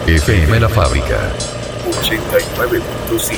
FM La Fábrica 89.5.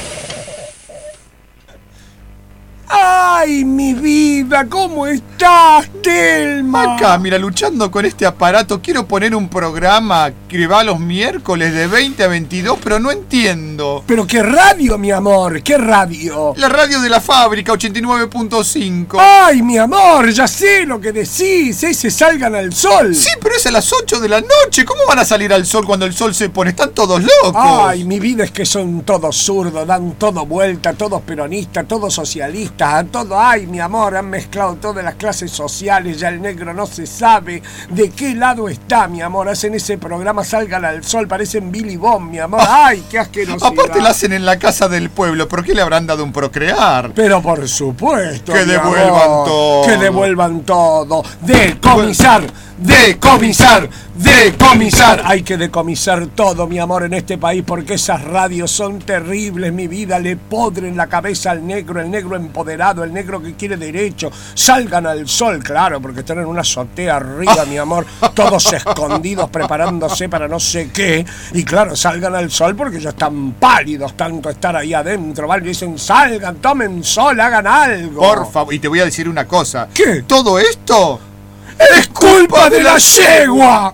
¡Ay, mi vida! ¿Cómo estás, Telma? Acá, mira, luchando con este aparato, quiero poner un programa que va los miércoles de 20 a 22, pero no entiendo. ¿Pero qué radio, mi amor? ¿Qué radio? La radio de La Fábrica, 89.5. ¡Ay, mi amor! Ya sé lo que decís. Ese Salgan al Sol. Sí, pero es a las 8 de la noche. ¿Cómo van a salir al sol cuando el sol se pone? Están todos locos. Ay, mi vida, es que son todos zurdos, dan todo vuelta, todos peronistas, todos socialistas, a todo. Ay, mi amor, han mezclado todas las clases sociales, ya el negro no se sabe de qué lado está, mi amor. Hacen ese programa Salgan al Sol, parecen Billy Bond, mi amor. Ay, qué asquerosidad. Aparte lo hacen en la casa del pueblo. ¿Por qué le habrán dado un procrear? Pero por supuesto, que mi devuelvan amor, todo. Que devuelvan todo. Decomisar, decomisar, decomisar. Hay que decomisar todo, mi amor, en este país, porque esas radios son terribles, mi vida. Le podren la cabeza al negro, el negro empoderado, el negro que quiere derecho. Salgan al sol, claro, porque están en una azotea arriba, mi amor, todos escondidos, preparándose para no sé qué. Y claro, salgan al sol porque ya están pálidos tanto estar ahí adentro, ¿vale? Dicen, salgan, tomen sol, hagan algo. Por favor, y te voy a decir una cosa. ¿Qué? Todo esto ¡es culpa de la yegua!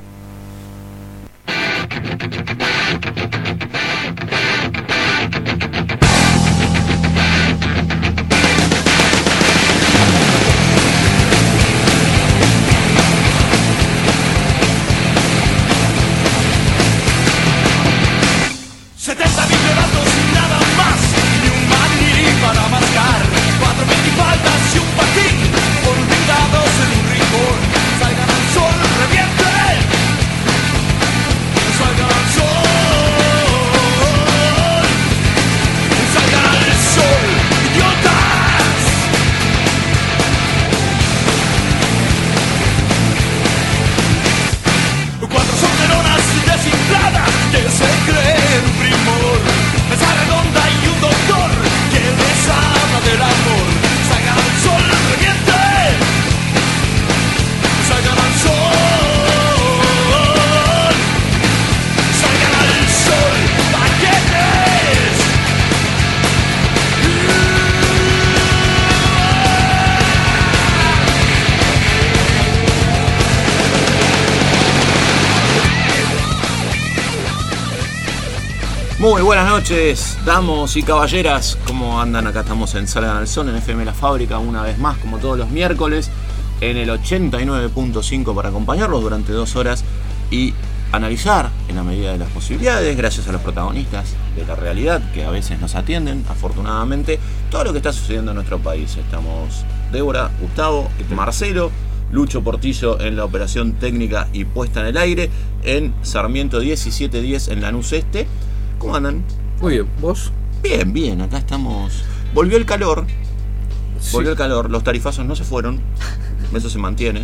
Muy buenas noches, damos y caballeras. ¿Cómo andan? Acá estamos en Salgan al Sol, en FM La Fábrica, una vez más, como todos los miércoles, en el 89.5 para acompañarlos durante 2 horas y analizar, en la medida de las posibilidades, gracias a los protagonistas de la realidad que a veces nos atienden, afortunadamente, todo lo que está sucediendo en nuestro país. Estamos Débora, Gustavo, Marcelo, Lucho Portillo en la operación técnica y puesta en el aire, en Sarmiento 1710 en Lanús Este. ¿Cómo andan? Muy bien, ¿vos? Bien, bien, acá estamos. Volvió el calor. Sí. Volvió el calor, los tarifazos no se fueron. Eso se mantiene.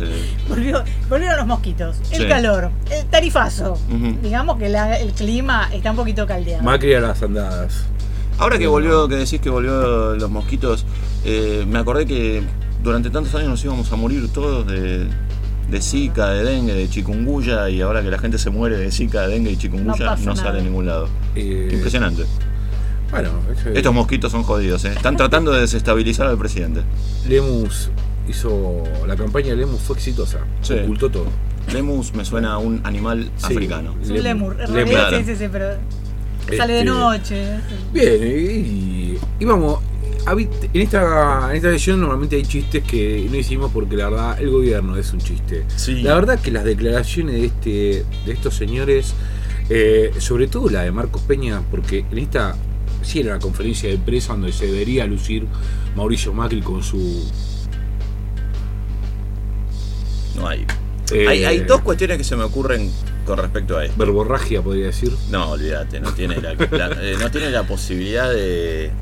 Volvieron los mosquitos, el calor, el tarifazo. Digamos que el clima está un poquito caldeado. Macri a las andadas. Ahora que volvió, que decís que volvió los mosquitos, me acordé que durante tantos años nos íbamos a morir todos de Zika, de dengue, de chikungunya, y ahora que la gente se muere de Zika, de dengue y chikungunya, no sale a ningún lado. Impresionante. Bueno, estos mosquitos son jodidos, ¿eh? Están tratando de desestabilizar al presidente. Lemus hizo. La campaña de Lemus fue exitosa. Sí. Ocultó todo. Lemus me suena a un animal africano. Es un lemur. En realidad sí, pero sale de noche. Bien, y vamos. En esta edición normalmente hay chistes que no hicimos porque la verdad el gobierno es un chiste. Sí. La verdad que las declaraciones de estos señores, sobre todo la de Marcos Peña, porque en esta sí era una conferencia de prensa donde se debería lucir Mauricio Macri con su... No hay. Hay dos cuestiones que se me ocurren con respecto a esto. Verborragia, podría decir. No, olvídate, no tiene no tiene la posibilidad de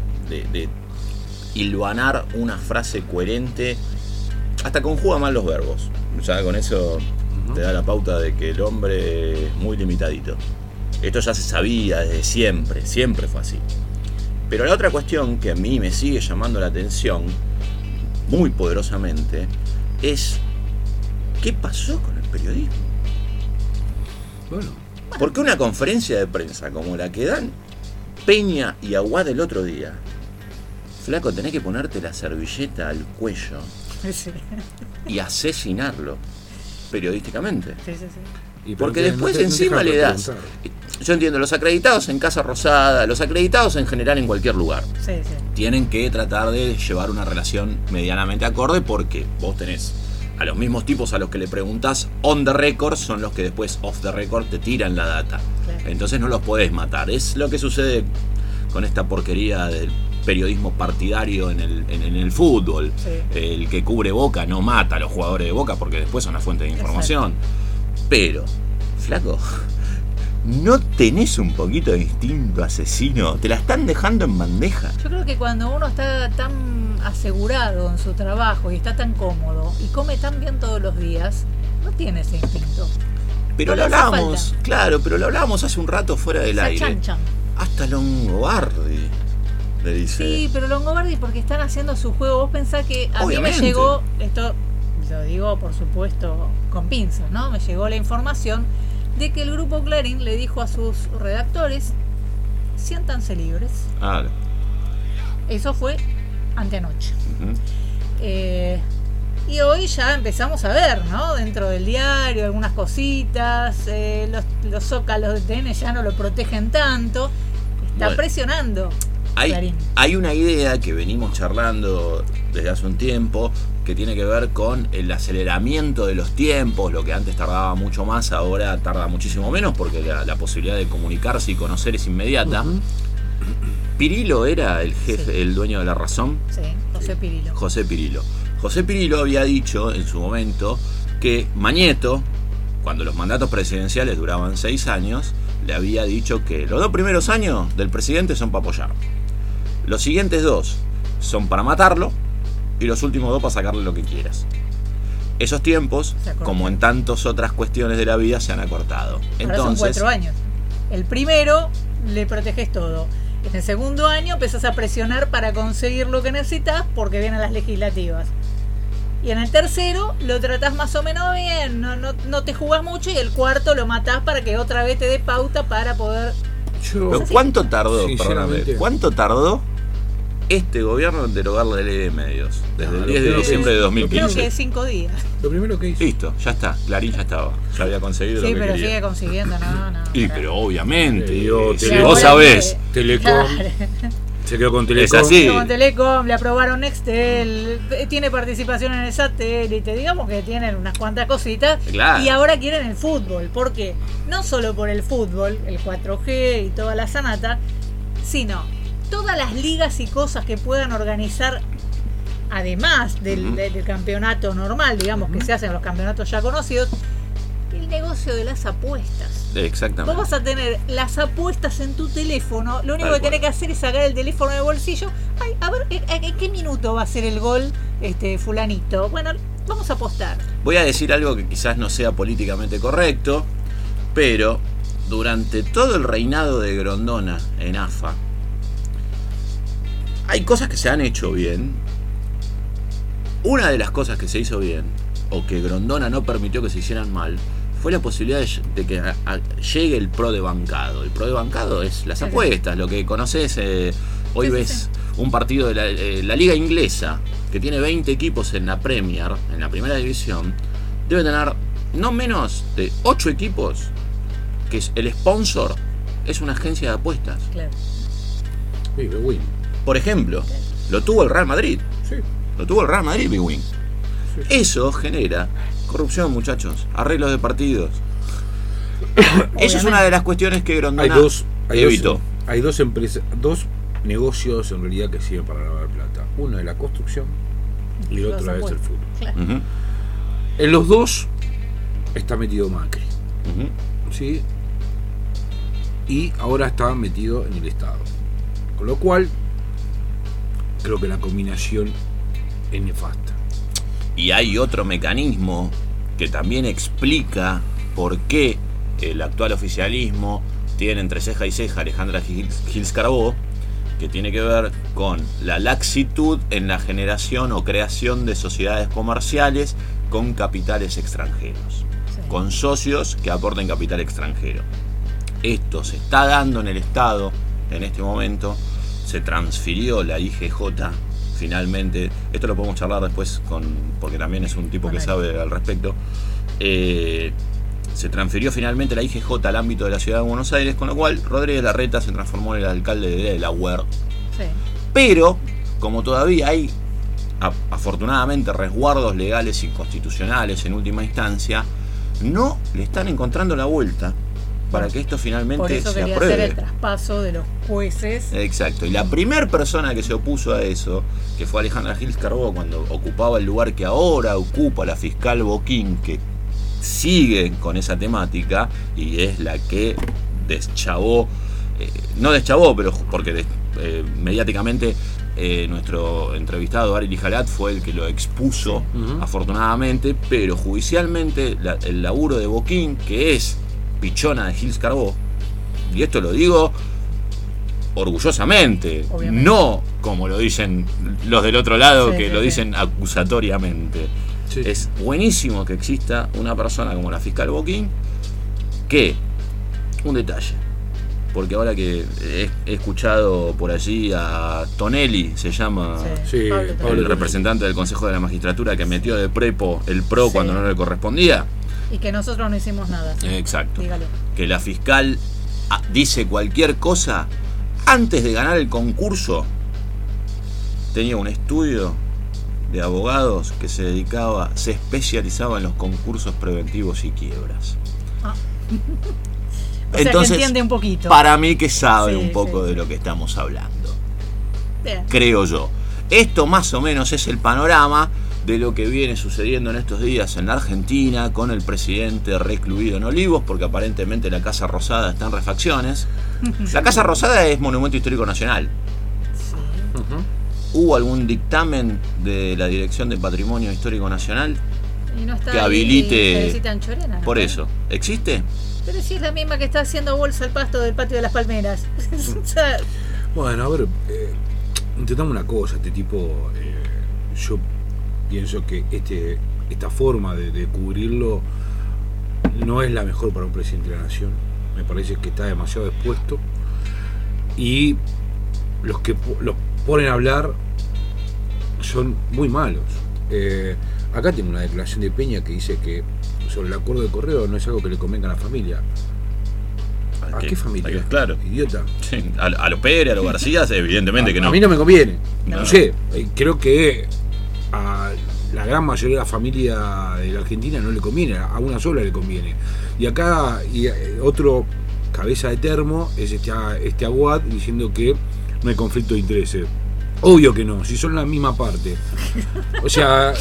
hilvanar una frase coherente. Hasta conjuga mal los verbos. Ya con eso te da la pauta de que el hombre es muy limitadito. Esto ya se sabía desde siempre fue así. Pero la otra cuestión que a mí me sigue llamando la atención muy poderosamente es ¿qué pasó con el periodismo? Bueno, Porque una conferencia de prensa como la que dan Peña y Aguad el otro día, flaco, tenés que ponerte la servilleta al cuello Sí. y asesinarlo periodísticamente. Sí. Y Porque no después te encima dejan le das. preguntar. Yo entiendo, los acreditados en Casa Rosada, los acreditados en general en cualquier lugar, Sí. tienen que tratar de llevar una relación medianamente acorde, porque vos tenés a los mismos tipos a los que le preguntás on the record, son los que después off the record te tiran la data. Claro. Entonces no los podés matar. Es lo que sucede con esta porquería del periodismo partidario en el fútbol. Sí. El que cubre Boca no mata a los jugadores de Boca porque después son una fuente de información. Pero, flaco, ¿no tenés un poquito de instinto asesino? Te la están dejando en bandeja. Yo creo que cuando uno está tan asegurado en su trabajo y está tan cómodo y come tan bien todos los días, no tiene ese instinto. Pero No lo le hace hablábamos, falta. claro, pero lo hablábamos hace un rato fuera del Se aire. achanchan. Hasta Longobardi le dice. Sí, pero Longobardi porque están haciendo su juego. Vos pensás que a Obviamente. mí me llegó, esto lo digo por supuesto con pinzas, ¿no? Me llegó la información de que el grupo Clarín le dijo a sus redactores, siéntanse libres. Ah, Eso fue anteanoche. ujú. Y hoy ya empezamos a ver, ¿no? Dentro del diario algunas cositas, los zócalos de TN ya no lo protegen tanto. Está Bueno. presionando Clarín. Hay una idea que venimos charlando desde hace un tiempo que tiene que ver con el aceleramiento de los tiempos. Lo que antes tardaba mucho más, ahora tarda muchísimo menos porque la posibilidad de comunicarse y conocer es inmediata. Pirillo era el jefe, Sí. el dueño de La Razón. Sí, José Pirillo. José Pirillo. José Pirillo había dicho en su momento que Mañeto, cuando los mandatos presidenciales duraban 6 años, le había dicho que los 2 primeros años del presidente son para apoyar. Los siguientes 2 son para matarlo y los últimos 2 para sacarle lo que quieras. Esos tiempos, Se acortaron. como en tantas otras cuestiones de la vida, se han acortado. Ahora son Entonces, 4 años. El primero le proteges todo. En el segundo año empezás a presionar para conseguir lo que necesitas porque vienen las legislativas. Y en el tercero lo tratás más o menos bien, no te jugás mucho, y el cuarto lo matás para que otra vez te dé pauta para poder... ¿pero cuánto tardó, Sinceramente. perdóname, cuánto tardó este gobierno en derogar la ley de medios? Desde el 10 de diciembre de Creo 2015. que 5 días. Lo primero que hizo. Listo, ya está. Clarín ya estaba. Ya había conseguido Sí, lo que pero quería. sigue consiguiendo, no. Y pará. pero obviamente, Le dio si Telecom. vos sabés, Telecom. Claro. Se quedó con Es Telecom. así. Con Telecom, le aprobaron Nextel, tiene participación en el satélite, digamos que tienen unas cuantas cositas. Claro. Y ahora quieren el fútbol, porque no solo por el fútbol, el 4G y toda la sanata, sino todas las ligas y cosas que puedan organizar, además del campeonato normal, digamos, que se hacen los campeonatos ya conocidos, el negocio de las apuestas. Exactamente. Vos vas a tener las apuestas en tu teléfono. Lo único Tal que tenés cual. que hacer es sacar el teléfono del bolsillo. Ay, a ver, ¿en qué minuto va a ser el gol fulanito? Bueno, vamos a apostar. Voy a decir algo que quizás no sea políticamente correcto, pero durante todo el reinado de Grondona en AFA, hay cosas que se han hecho bien. Una de las cosas que se hizo bien, o que Grondona no permitió que se hicieran mal, fue la posibilidad de que llegue el pro de bancado. El pro de bancado es las Sí, sí. apuestas, lo que conoces. Hoy Sí, sí, ves sí. un partido de la liga inglesa que tiene 20 equipos en la Premier, en la primera división, debe tener no menos de 8 equipos que el sponsor es una agencia de apuestas. Claro. Sí, Big Win. Por ejemplo, lo tuvo el Real Madrid. Sí. Lo tuvo el Real Madrid, Big Win. Sí. Eso genera corrupción, muchachos, arreglos de partidos. Eso es una de las cuestiones que Grondona evitó. Hay dos empresas, dos negocios en realidad que sirven para lavar plata. Uno es la construcción y el Los otro es el apuestas. fútbol. Claro. Ujú, En los dos está metido Macri, ujú. ¿sí? Y ahora está metido en el Estado. Con lo cual, creo que la combinación es nefasta. Y hay otro mecanismo que también explica por qué el actual oficialismo tiene entre ceja y ceja a Alejandra Gils Carbó, que tiene que ver con la laxitud en la generación o creación de sociedades comerciales con capitales extranjeros, Sí. con socios que aporten capital extranjero. esto se está dando en el Estado en este momento. Se transfirió la IGJ finalmente. Esto lo podemos charlar después porque también es un tipo que sabe al respecto. Se transfirió finalmente la IGJ al ámbito de la ciudad de Buenos Aires, con lo cual Rodríguez Larreta se transformó en el alcalde de Delaware. Sí. Pero, como todavía hay afortunadamente resguardos legales y constitucionales en última instancia, no le están encontrando la vuelta para que esto finalmente por eso se quería apruebe. hacer el traspaso de los jueces. Exacto, y la primera persona que se opuso a eso, que fue Alejandra Gils Carbó, cuando ocupaba el lugar que ahora ocupa la fiscal Boquín, que sigue con esa temática y es la que deschavó, no deschavó, pero porque mediáticamente nuestro entrevistado Ari Lijalat fue el que lo expuso, afortunadamente, pero judicialmente el laburo de Boquín, que es pichona de Gils Carbó, y esto lo digo orgullosamente, obviamente, no como lo dicen los del otro lado, que lo sí. dicen acusatoriamente. Sí. Es buenísimo que exista una persona como la fiscal Boquín, que, un detalle, porque ahora que he escuchado por allí a Tonelli, se llama, Sí, Pablo el representante del Consejo de la Magistratura, que metió de prepo el PRO Sí. cuando no le correspondía. Y que nosotros no hicimos nada. Exacto. Dígalo. Que la fiscal dice cualquier cosa. Antes de ganar el concurso, tenía un estudio de abogados que se especializaba en los concursos preventivos y quiebras. O sea, Entonces, que entiende un poquito. para mí que sabe Sí, un poco sí. de lo que estamos hablando, Bien. creo yo. Esto más o menos es el panorama de lo que viene sucediendo en estos días en la Argentina, con el presidente recluido en Olivos, porque aparentemente la Casa Rosada está en refacciones. La Casa Rosada es Monumento Histórico Nacional. Sí. ¿Hubo algún dictamen de la Dirección de Patrimonio Histórico Nacional Y no está que ahí habilite? Teresita Anchorena, ¿no? Por eso, ¿existe? Pero sí es la misma que está haciendo bolsa al pasto del patio de las palmeras. O sea, Bueno, a ver, intentamos una cosa, este tipo, yo pienso que esta forma de cubrirlo no es la mejor para un presidente de la nación. Me parece que está demasiado expuesto y los que los ponen a hablar son muy malos. Acá tengo una declaración de Peña que dice que sobre el acuerdo de Correo no es algo que le convenga a la familia. ¿A qué familia? Claro. Idiota. Sí, a los Pérez, a los García, evidentemente que no. A mí no me conviene. No. No sé, creo que a la gran mayoría de la familia de la Argentina no le conviene, a una sola le conviene. Y acá otro cabeza de termo es este Aguad diciendo que no hay conflicto de intereses. Obvio que no, si son la misma parte. O sea,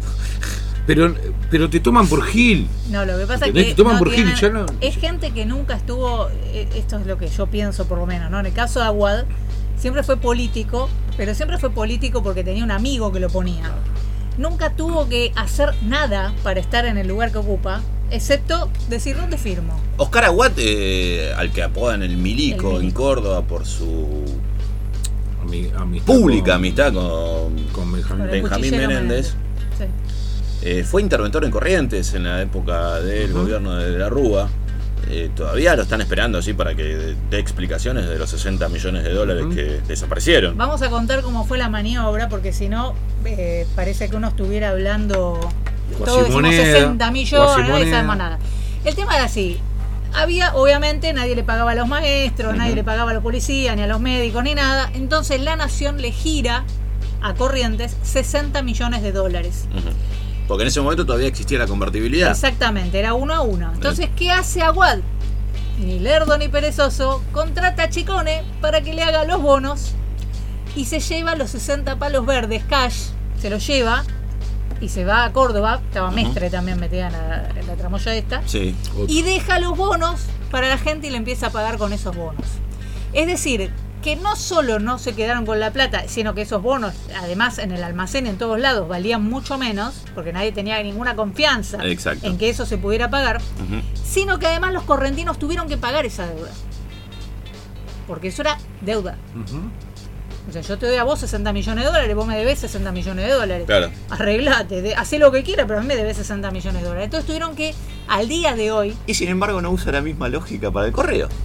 pero te toman por Gil. no, lo que pasa es ¿Entendés? que Te toman no por Gil, tienen- ya no- es gente que nunca estuvo, esto es lo que yo pienso por lo menos, ¿no? En el caso de Aguad, siempre fue político, pero siempre fue político porque tenía un amigo que lo ponía. Nunca tuvo que hacer nada para estar en el lugar que ocupa, excepto decir dónde firmo. Oscar Aguad, al que apodan el Milico El en Milico. Córdoba por su Amistad pública con- amistad con con Benjamín. Con el Benjamín cuchillero Menéndez. Sí. Fue interventor en Corrientes en la época del gobierno de la Rúa. Todavía lo están esperando así para que dé explicaciones de los 60 millones de dólares que desaparecieron. Vamos a contar cómo fue la maniobra, porque si no, parece que uno estuviera hablando. Todos decimos Cuasimoneda, 60 millones, nadie cuasimoneda. sabemos nada. El tema era así. Había, obviamente, nadie le pagaba a los maestros, nadie le pagaba a los policías, ni a los médicos, ni nada. Entonces la nación le gira a Corrientes 60 millones de dólares. Ujú. Porque en ese momento todavía existía la convertibilidad. Exactamente, era 1 a 1. Entonces, ¿qué hace Aguad? Ni lerdo ni perezoso, contrata a Chicone para que le haga los bonos y se lleva los 60 palos verdes, cash, se los lleva y se va a Córdoba, estaba Mestre también metida en la tramoya esta, Sí. y deja los bonos para la gente y le empieza a pagar con esos bonos. Es decir, que no solo no se quedaron con la plata, sino que esos bonos, además en el almacén en todos lados, valían mucho menos, porque nadie tenía ninguna confianza Exacto. en que eso se pudiera pagar, Ujú. sino que además los correntinos tuvieron que pagar esa deuda. Porque eso era deuda. Ujú. O sea, yo te doy a vos 60 millones de dólares, vos me debés 60 millones de dólares. Claro. Arreglate, hacé lo que quieras, pero a mí me debés 60 millones de dólares. Entonces tuvieron que, al día de hoy, Y sin embargo no usa la misma lógica para el correo.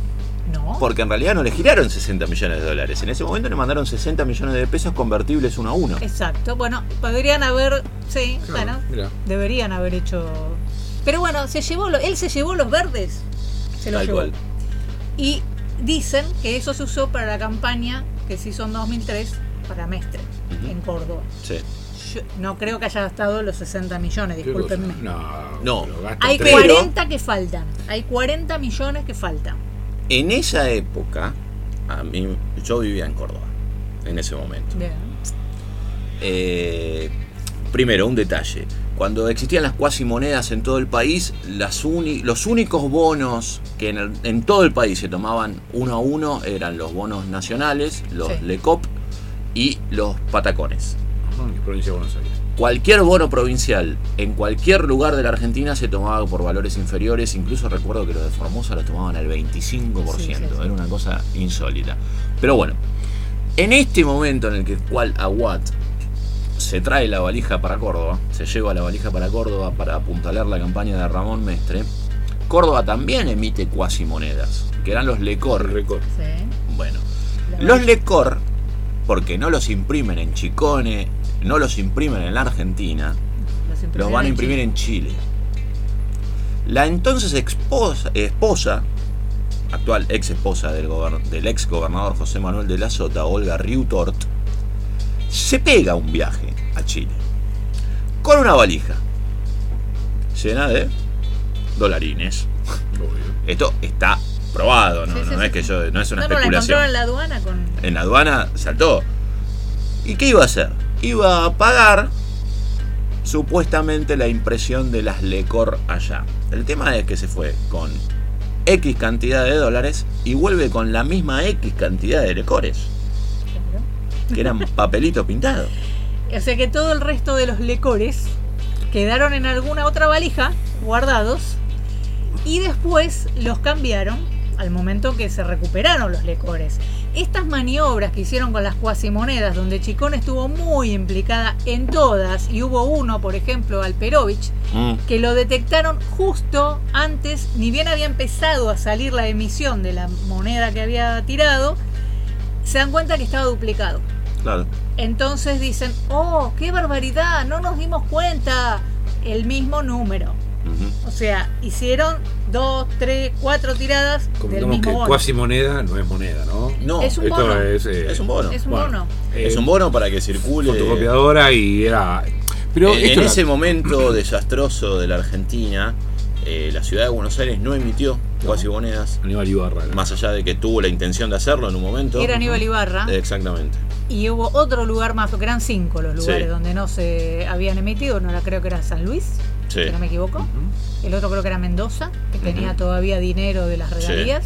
No. Porque en realidad no le giraron 60 millones de dólares. En ese momento le mandaron 60 millones de pesos convertibles 1 a 1. Exacto. Bueno, podrían haber... Sí, Claro, bueno, mirá. deberían haber hecho... Pero bueno, él se llevó los verdes. Se los Tal llevó. cual. Y dicen que eso se usó para la campaña que se hizo en 2003 para Mestre, Ujú. en Córdoba. Sí. Yo no creo que haya gastado los 60 millones, ¿Qué cosa? discúlpenme. No. lo gasta Hay tres. 40 que faltan. Hay 40 millones que faltan. En esa época, yo vivía en Córdoba, en ese momento. Bien. Primero, un detalle. Cuando existían las cuasimonedas en todo el país, los únicos bonos que en todo el país se tomaban 1 a 1 eran los bonos nacionales, los Sí. LECOP y los patacones. Ajá, en provincia de Buenos Aires. Cualquier bono provincial en cualquier lugar de la Argentina se tomaba por valores inferiores. Incluso recuerdo que los de Formosa los tomaban al 25%. Sí, sí, sí. Era una cosa insólita. Pero bueno, en este momento en el que cual Aguad se trae la valija para Córdoba, se lleva la valija para Córdoba para apuntalar la campaña de Ramón Mestre, Córdoba también emite cuasimonedas, que eran los LECOR. Récord. Sí. Bueno, La los valija. LECOR, porque no los imprimen en Chicone, no los imprimen en la Argentina, los van a imprimir en Chile. La entonces esposa, actual ex esposa del ex gobernador José Manuel de la Sota, Olga Riutort, se pega un viaje a Chile con una valija llena de dolarines. Obvio. Esto está probado, no, Sí, sí, no sí, es que sí. no es una No, la especulación. encontraron en la aduana con... En la aduana saltó. ¿Y qué iba a hacer? Iba a pagar supuestamente la impresión de las LECOR allá. El tema es que se fue con X cantidad de dólares y vuelve con la misma X cantidad de LECORes, que eran papelitos pintados. O sea que todo el resto de los lecores quedaron en alguna otra valija, guardados, y después los cambiaron al momento que se recuperaron los lecores. Estas maniobras que hicieron con las cuasimonedas, donde Chicón estuvo muy implicada en todas, y hubo uno, por ejemplo, Alperovich, que lo detectaron justo antes, ni bien había empezado a salir la emisión de la moneda que había tirado, se dan cuenta que estaba duplicado. Claro. Entonces dicen, oh, qué barbaridad, no nos dimos cuenta. El mismo número. Ujú. O sea, hicieron 2, 3, 4 tiradas del Comentamos mismo que bono. cuasi moneda no es moneda, ¿no? No, Es un Esto bono. es un bono. Es un Bueno, bono. Es un bono para que circule. Fotocopiadora y era. Pero En esto era- ese momento desastroso de la Argentina, la ciudad de Buenos Aires no emitió cuasimonedas, Aníbal Ibarra. más allá de que tuvo la intención de hacerlo en un momento. Era Aníbal Ibarra. Exactamente. Y hubo otro lugar más, porque eran 5 los lugares Sí. donde no se habían emitido. No, creo que era San Luis, Sí. si no me equivoco. Ujú. El otro creo que era Mendoza, que tenía Ujú. todavía dinero de las regalías.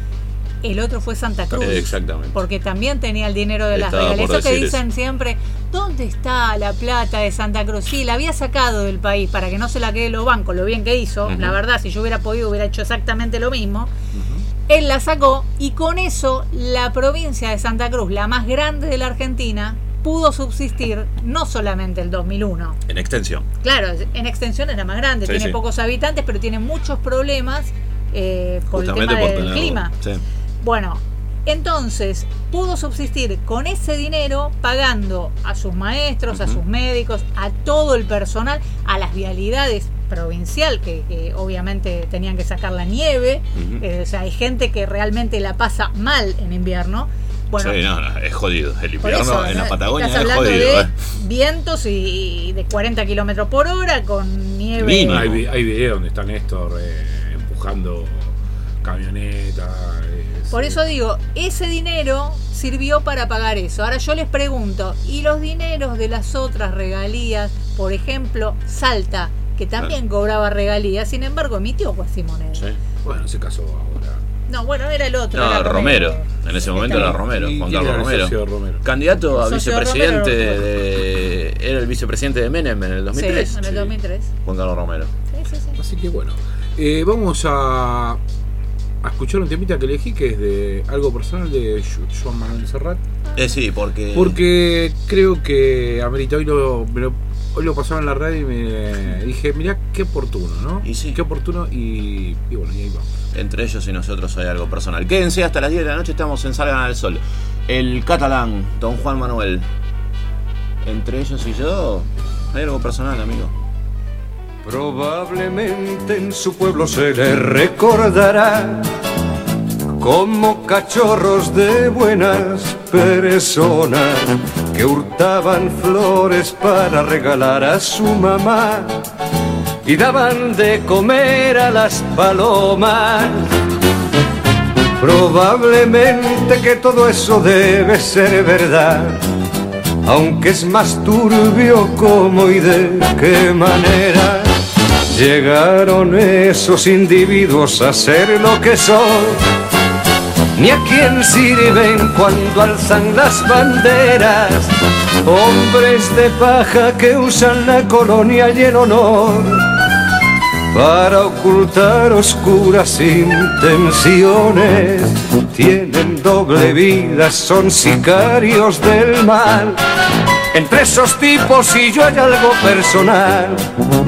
El otro fue Santa Cruz. Exactamente. Porque también tenía el dinero de las Estaba regalías. por Eso que decir dicen siempre, ¿dónde está la plata de Santa Cruz? Sí, la había sacado del país para que no se la quede los bancos, lo bien que hizo. Ujú. La verdad, si yo hubiera podido, hubiera hecho exactamente lo mismo. Él la sacó y con eso la provincia de Santa Cruz, la más grande de la Argentina, pudo subsistir no solamente el 2001. En extensión. Claro, en extensión era más grande, Sí, tiene sí. pocos habitantes, pero tiene muchos problemas por el Justamente tema por del tenerlo. clima. Sí. Bueno, entonces pudo subsistir con ese dinero pagando a sus maestros, a Ujú. sus médicos, a todo el personal, a las vialidades provincial que obviamente tenían que sacar la nieve. Ujú. O sea, hay gente que realmente la pasa mal en invierno. Bueno, Sí, no, es jodido. El por invierno eso, en la ¿no? Patagonia Estás es hablando jodido. de vientos y de 40 kilómetros por hora con nieve. Mínimo. Hay videos donde está Néstor empujando camionetas. Por eso digo, ese dinero sirvió para pagar eso. Ahora yo les pregunto, ¿y los dineros de las otras regalías? Por ejemplo, Salta, que también cobraba regalías, sin embargo emitió cuasimonedas. Sí. Bueno, se casó ahora. No, bueno, era el otro. No, era Romero. En ese momento era Está bien. Romero, Sí, Juan ¿quién Carlos era el Romero. socio de Romero? Candidato a El socio de vicepresidente Romero. era el vicepresidente de Menem en el 2003. Sí, en el 2003. Juan Carlos Romero. Sí, sí, sí. Así que bueno. Vamos a escuchar un temita que elegí que es de algo personal de Joan Manuel Serrat. Sí, porque... Porque creo que amerita. Hoy lo pasaba en la radio y me dije, mirá qué oportuno, ¿no? Y sí. Qué oportuno y bueno, y ahí vamos. Entre ellos y nosotros hay algo personal. Quédense hasta las 10 de la noche, estamos en Salgan al Sol. El catalán, don Juan Manuel. Entre ellos y yo hay algo personal, amigo. Probablemente en su pueblo se le recordará como cachorros de buenas personas que hurtaban flores para regalar a su mamá y daban de comer a las palomas. Probablemente que todo eso debe ser verdad, aunque es más turbio cómo y de qué manera llegaron esos individuos a ser lo que son, ni a quién sirven cuando alzan las banderas, hombres de paja que usan la colonia y el honor para ocultar oscuras intenciones. Tienen doble vida, son sicarios del mal. Entre esos tipos y yo hay algo personal.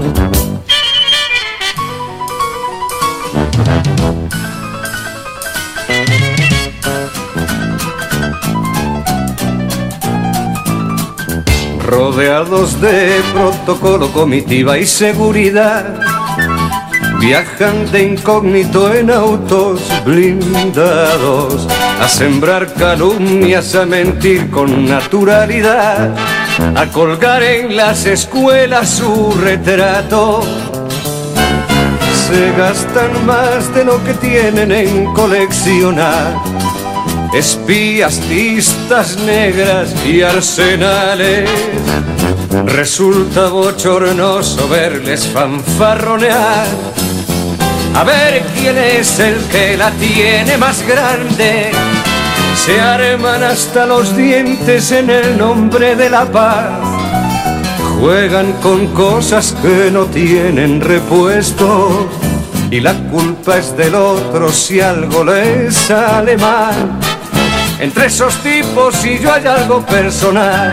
Rodeados de protocolo, comitiva y seguridad, viajan de incógnito en autos blindados, a sembrar calumnias, a mentir con naturalidad, a colgar en las escuelas su retrato. Se gastan más de lo que tienen en coleccionar espías, listas negras y arsenales. Resulta bochornoso verles fanfarronear, a ver quién es el que la tiene más grande. Se arman hasta los dientes en el nombre de la paz, juegan con cosas que no tienen repuesto, y la culpa es del otro si algo les sale mal. Entre esos tipos y yo hay algo personal.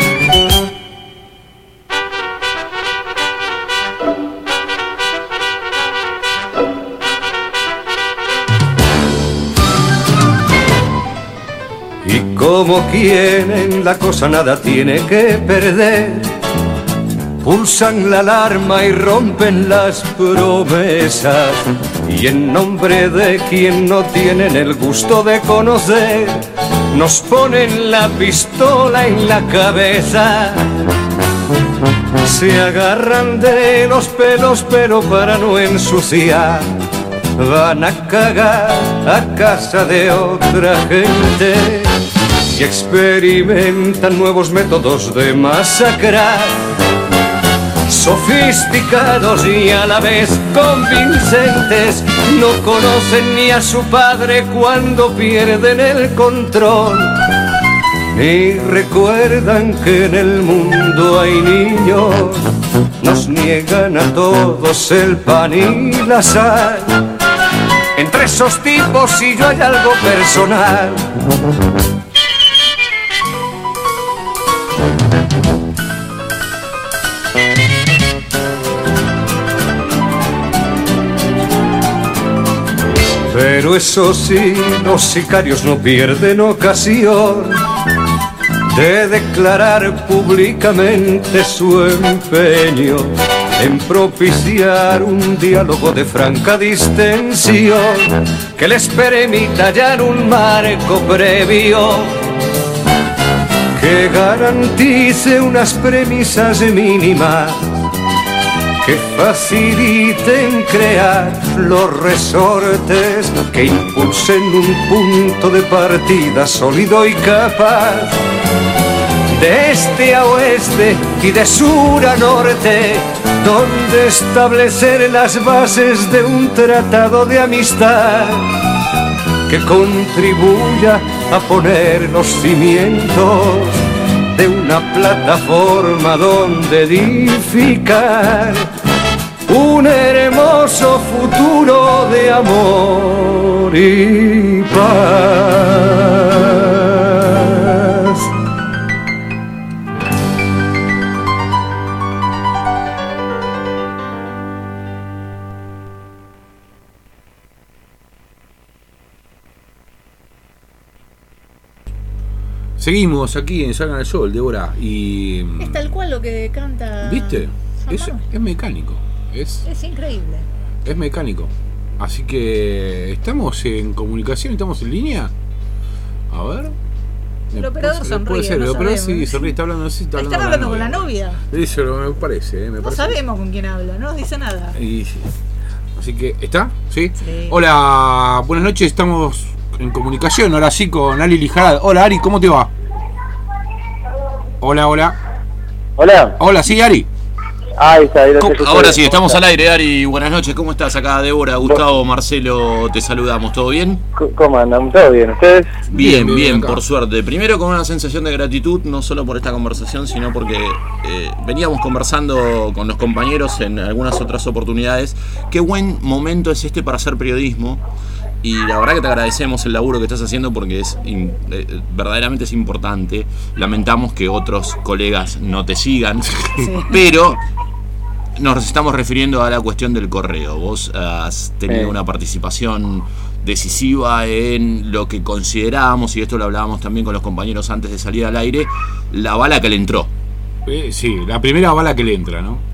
Y como quieren la cosa nada tiene que perder, pulsan la alarma y rompen las promesas, y en nombre de quien no tienen el gusto de conocer, nos ponen la pistola en la cabeza. Se agarran de los pelos pero para no ensuciar, van a cagar a casa de otra gente y experimentan nuevos métodos de masacrar, sofisticados y a la vez convincentes. No conocen ni a su padre cuando pierden el control, ni recuerdan que en el mundo hay niños. Nos niegan a todos el pan y la sal. Entre esos tipos y yo hay algo personal. Pero eso sí, los sicarios no pierden ocasión de declarar públicamente su empeño en propiciar un diálogo de franca distensión que les permita hallar un marco previo que garantice unas premisas mínimas que faciliten crear los resortes que impulsen un punto de partida sólido y capaz de este a oeste y de sur a norte, donde establecer las bases de un tratado de amistad que contribuya a poner los cimientos de una plataforma donde edificar un hermoso futuro de amor y paz. Seguimos aquí en Salgan al Sol, Débora, y... Es tal cual lo que canta. ¿Viste? San Es Manuel. mecánico. Es increíble. Es mecánico. Así que estamos en comunicación, estamos en línea. A ver. El operador sonríe, Puede ser, no el operador sabemos. sí sonríe, está hablando así. ¿Están hablando con la novia? Eso me parece, me No parece. sabemos con quién habla, no nos dice nada. Y sí. Así que, ¿está? ¿Sí? Sí. Hola, buenas noches, estamos en comunicación, ahora sí con Ari Lijarad. Hola Ari, ¿cómo te va? Hola, hola. Hola. Hola, sí, Ari. Ahí está, ahí lo escucho. Ahora sí, estamos al aire, Ari. Buenas noches, ¿cómo estás? Acá Débora, Gustavo, Marcelo, te saludamos. ¿Todo bien? ¿Cómo andan? ¿Todo bien? ¿Ustedes? Bien, acá. por suerte. Primero con una sensación de gratitud, no solo por esta conversación, sino porque veníamos conversando con los compañeros en algunas otras oportunidades. Qué buen momento es este para hacer periodismo. Y la verdad que te agradecemos el laburo que estás haciendo porque es verdaderamente es importante. Lamentamos que otros colegas no te sigan, pero nos estamos refiriendo a la cuestión del correo. Vos has tenido una participación decisiva en lo que considerábamos, y esto lo hablábamos también con los compañeros antes de salir al aire, la bala que le entró. Sí, la primera bala que le entra, ¿no?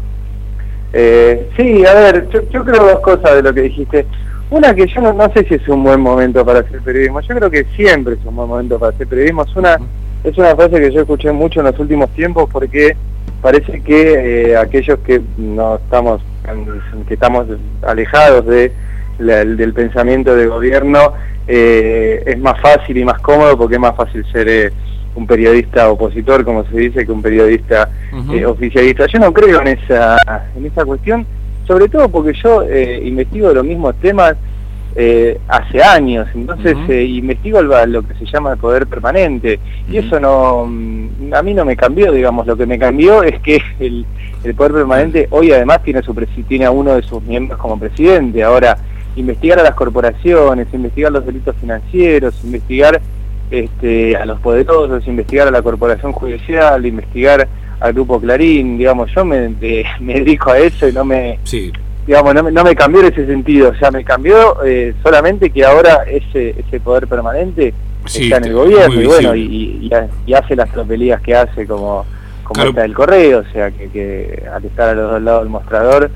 Sí, a ver, yo creo dos cosas de lo que dijiste. Una, que yo no sé si es un buen momento para hacer periodismo. Yo creo que siempre es un buen momento para hacer periodismo. Es una frase que yo escuché mucho en los últimos tiempos, porque parece que aquellos que no estamos que estamos alejados del pensamiento del gobierno, es más fácil y más cómodo, porque es más fácil ser un periodista opositor, como se dice, que un periodista oficialista. Yo no creo en esa cuestión, sobre todo porque yo investigo los mismos temas hace años, entonces investigo lo que se llama el poder permanente, y eso a mí no me cambió, digamos. Lo que me cambió es que el poder permanente hoy además tiene a uno de sus miembros como presidente. Ahora, investigar a las corporaciones, investigar los delitos financieros, investigar a los poderosos, investigar a la corporación judicial, investigar al grupo Clarín, digamos, yo me dedico a eso y no me cambió en ese sentido. O sea, me cambió solamente que ahora ese poder permanente está en el gobierno, y bueno, y hace las tropelías que hace, como claro, esta del correo. O sea, que al estar a los dos lados del mostrador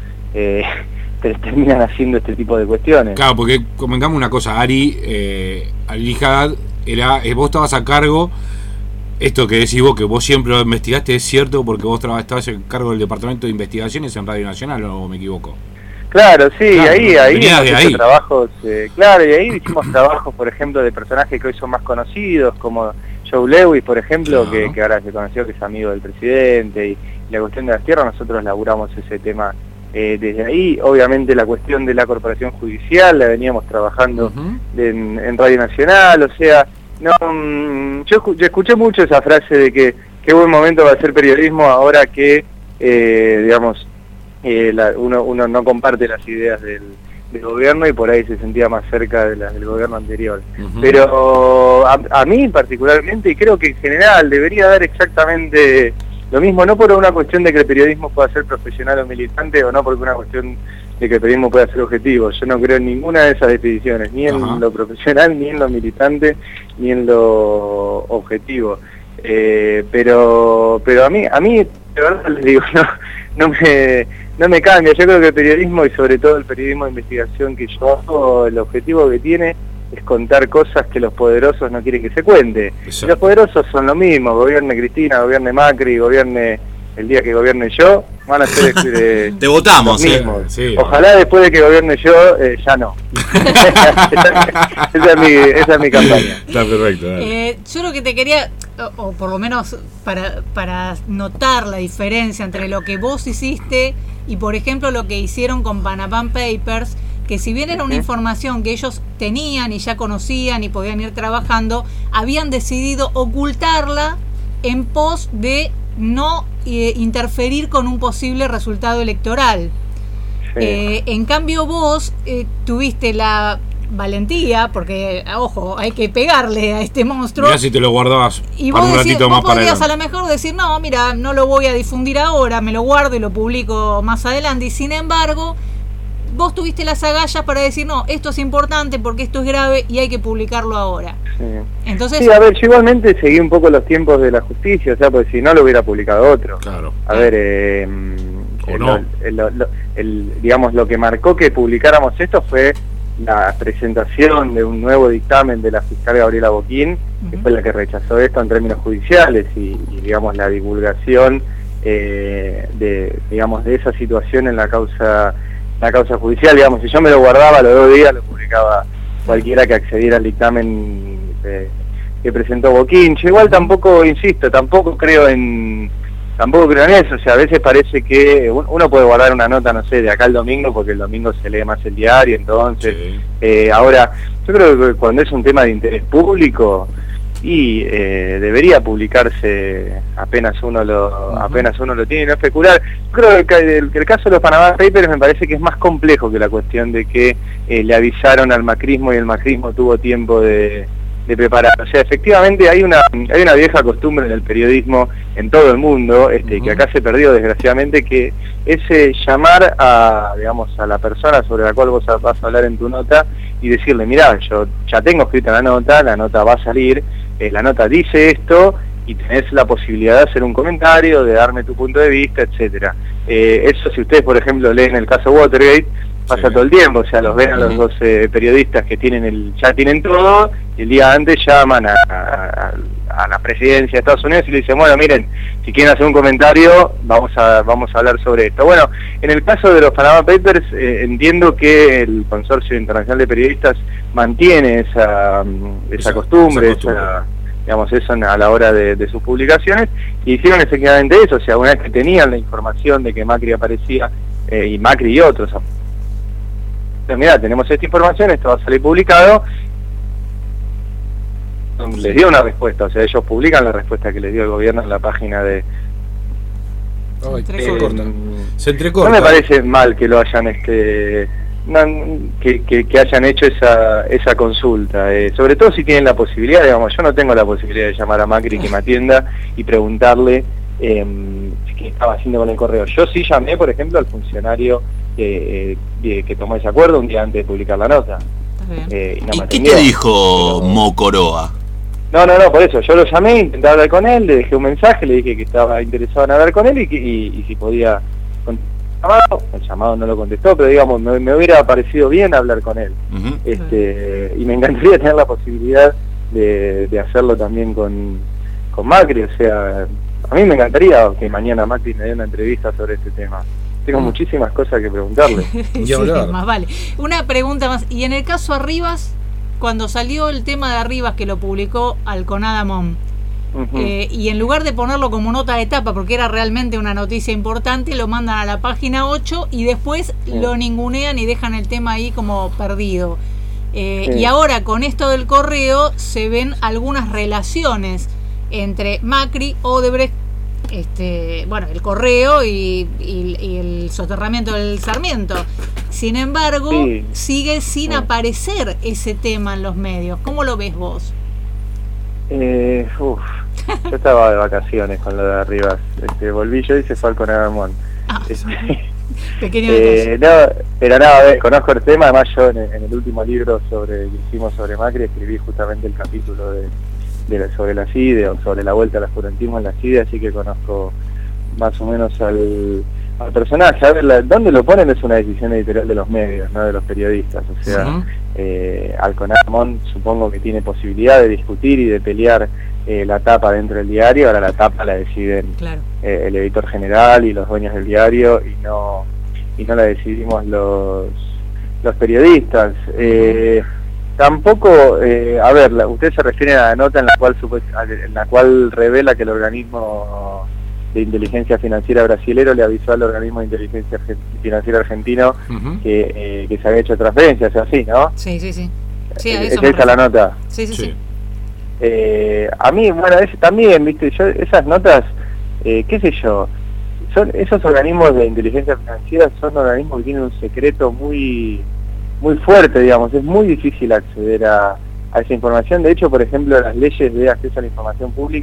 terminan haciendo este tipo de cuestiones. Claro, porque comentamos una cosa, Ari Lijarad, vos estabas a cargo. Esto que decís vos, que vos siempre lo investigaste, ¿es cierto? Porque vos estabas en cargo del Departamento de Investigaciones en Radio Nacional, ¿o me equivoco? Claro, sí, claro, ahí hemos hecho ahí. Trabajos, claro, y ahí hicimos trabajos, por ejemplo, de personajes que hoy son más conocidos, como Joe Lewis, por ejemplo, que ahora se conoció que es amigo del presidente, y la cuestión de las tierras, nosotros laburamos ese tema desde ahí. Obviamente la cuestión de la corporación judicial la veníamos trabajando en Radio Nacional. O sea, no, yo escuché mucho esa frase de que qué buen momento va a hacer periodismo ahora que, digamos, uno no comparte las ideas del gobierno, y por ahí se sentía más cerca de las del gobierno anterior. Pero a mí particularmente, y creo que en general debería dar exactamente lo mismo, no por una cuestión de que el periodismo pueda ser profesional o militante, o no porque una cuestión de que el periodismo pueda ser objetivo. Yo no creo en ninguna de esas definiciones, ni en lo profesional, ni en lo militante, ni en lo objetivo. Pero a mí de verdad les digo, no me cambia. Yo creo que el periodismo, y sobre todo el periodismo de investigación que yo hago, el objetivo que tiene es contar cosas que los poderosos no quieren que se cuente. Los poderosos son lo mismo, gobierne Cristina, gobierne Macri, gobierne el día que gobierne yo, van a ser te votamos, los mismos. Sí. Ojalá después de que gobierne yo, ya no. esa es mi campaña. Está perfecto. Yo lo que te quería, o por lo menos para notar la diferencia entre lo que vos hiciste y, por ejemplo, lo que hicieron con Panamá Papers, que si bien era una información que ellos tenían y ya conocían y podían ir trabajando, habían decidido ocultarla en pos de no interferir con un posible resultado electoral. Sí. En cambio vos tuviste la valentía, porque ojo, hay que pegarle a este monstruo. Mirá si te lo guardabas y para vos un ratito más, vos para podrías a lo mejor decir, no, mira, no lo voy a difundir ahora, me lo guardo y lo publico más adelante. Y sin embargo, vos tuviste las agallas para decir, no, esto es importante porque esto es grave y hay que publicarlo ahora. Sí. Entonces, Sí, a ver, yo igualmente seguí un poco los tiempos de la justicia, o sea, porque si no lo hubiera publicado otro. Claro. A ver, O no. digamos, lo que marcó que publicáramos esto fue la presentación de un nuevo dictamen de la fiscal Gabriela Boquín, que fue la que rechazó esto en términos judiciales, y digamos, la divulgación de esa situación en la causa judicial. Digamos, si yo me lo guardaba los 2 días, lo publicaba cualquiera que accediera al dictamen que presentó Boquín. Yo igual tampoco, insisto, tampoco creo en eso. O sea, a veces parece que uno puede guardar una nota, no sé, de acá al domingo, porque el domingo se lee más el diario, entonces ahora, yo creo que cuando es un tema de interés público, y debería publicarse apenas uno lo tiene, y no especular. Creo que el caso de los Panama Papers me parece que es más complejo que la cuestión de que le avisaron al macrismo y el macrismo tuvo tiempo de preparar. O sea, efectivamente hay una vieja costumbre en el periodismo en todo el mundo, que acá se perdió desgraciadamente, que es llamar a la persona sobre la cual vos vas a hablar en tu nota y decirle, mirá, yo ya tengo escrita la nota va a salir, la nota dice esto y tenés la posibilidad de hacer un comentario, de darme tu punto de vista, etcétera. Eso, si ustedes, por ejemplo, leen el caso Watergate, pasa todo el tiempo, o sea, los ven a los dos periodistas que ya tienen todo, y el día antes llaman a la presidencia de Estados Unidos y le dicen, bueno, miren, si quieren hacer un comentario, vamos a hablar sobre esto. Bueno, en el caso de los Panama Papers, entiendo que el Consorcio Internacional de Periodistas mantiene esa costumbre, digamos, eso a la hora de sus publicaciones, y hicieron efectivamente eso. O sea, una vez que tenían la información de que Macri aparecía, y Macri y otros, mira, tenemos esta información, esto va a salir publicado, les dio una respuesta. O sea, ellos publican la respuesta que les dio el gobierno en la página de... Se entrecorta. No me parece mal que lo hayan que hayan hecho esa consulta, sobre todo si tienen la posibilidad. Digamos, yo no tengo la posibilidad de llamar a Macri que me atienda y preguntarle qué estaba haciendo con el correo. Yo sí llamé, por ejemplo, al funcionario que tomó ese acuerdo un día antes de publicar la nota. ¿Y qué te dijo Mocoroa? No, por eso, yo lo llamé, intenté hablar con él, le dejé un mensaje, le dije que estaba interesado en hablar con él y si podía contestar el llamado no lo contestó, pero digamos, me hubiera parecido bien hablar con él. Y me encantaría tener la posibilidad de hacerlo también con Macri. O sea, a mí me encantaría que mañana Macri me dé una entrevista sobre este tema. Tengo muchísimas cosas que preguntarle. Sí, más vale. Una pregunta más, y en el caso Arribas, cuando salió el tema de Arribas, que lo publicó Alconada Mon, y en lugar de ponerlo como nota de tapa, porque era realmente una noticia importante, lo mandan a la página 8 y después lo ningunean y dejan el tema ahí como perdido. Y ahora con esto del correo se ven algunas relaciones entre Macri, Odebrecht, el correo y el soterramiento del Sarmiento. Sin embargo, sigue sin aparecer ese tema en los medios. ¿Cómo lo ves vos? Yo estaba de vacaciones con lo de Arribas. Volví yo y se fue al Conadamón. Pequeño detalle. Pero nada, conozco el tema. Además, yo en el último libro que hicimos sobre Macri escribí justamente el capítulo sobre la CIDE, o sobre la vuelta al oscurantismo en la CIDE, así que conozco más o menos al personaje. A ver, dónde lo ponen es una decisión editorial de los medios, no de los periodistas. O sea, Alconadamón supongo que tiene posibilidad de discutir y de pelear la tapa dentro del diario. Ahora la tapa la deciden el editor general y los dueños del diario, y no la decidimos los periodistas. Tampoco, usted se refiere a la nota en la cual revela que el organismo de inteligencia financiera brasilero le avisó al organismo de inteligencia financiera argentino que se había hecho transferencias, así, ¿no? Sí. ¿Es esa la nota? Sí. A mí, también, viste, esas notas, qué sé yo, esos organismos de inteligencia financiera son organismos que tienen un secreto muy fuerte, digamos. Es muy difícil acceder a esa información. De hecho, por ejemplo, las leyes de acceso a la información pública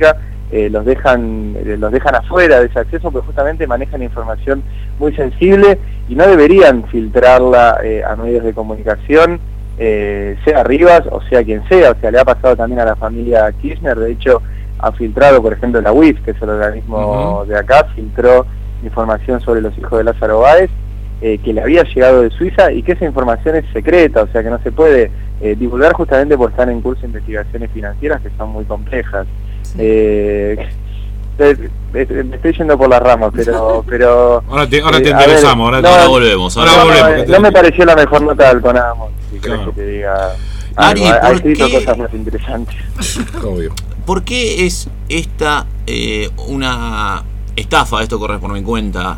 los dejan afuera de ese acceso, porque justamente manejan información muy sensible y no deberían filtrarla a medios de comunicación, sea Rivas o sea quien sea. O sea, le ha pasado también a la familia Kirchner. De hecho, ha filtrado, por ejemplo, la UIF, que es el organismo de acá, filtró información sobre los hijos de Lázaro Báez, que le había llegado de Suiza, y que esa información es secreta, o sea que no se puede divulgar, justamente por estar en curso de investigaciones financieras que son muy complejas. Me estoy yendo por las ramas, pero ahora te interesamos, ahora volvemos. No me pareció la mejor nota del CONAMO, si querés que te diga. Ari, ha escrito cosas más interesantes. Obvio. ¿Por qué es esta una estafa, esto corre por mi cuenta,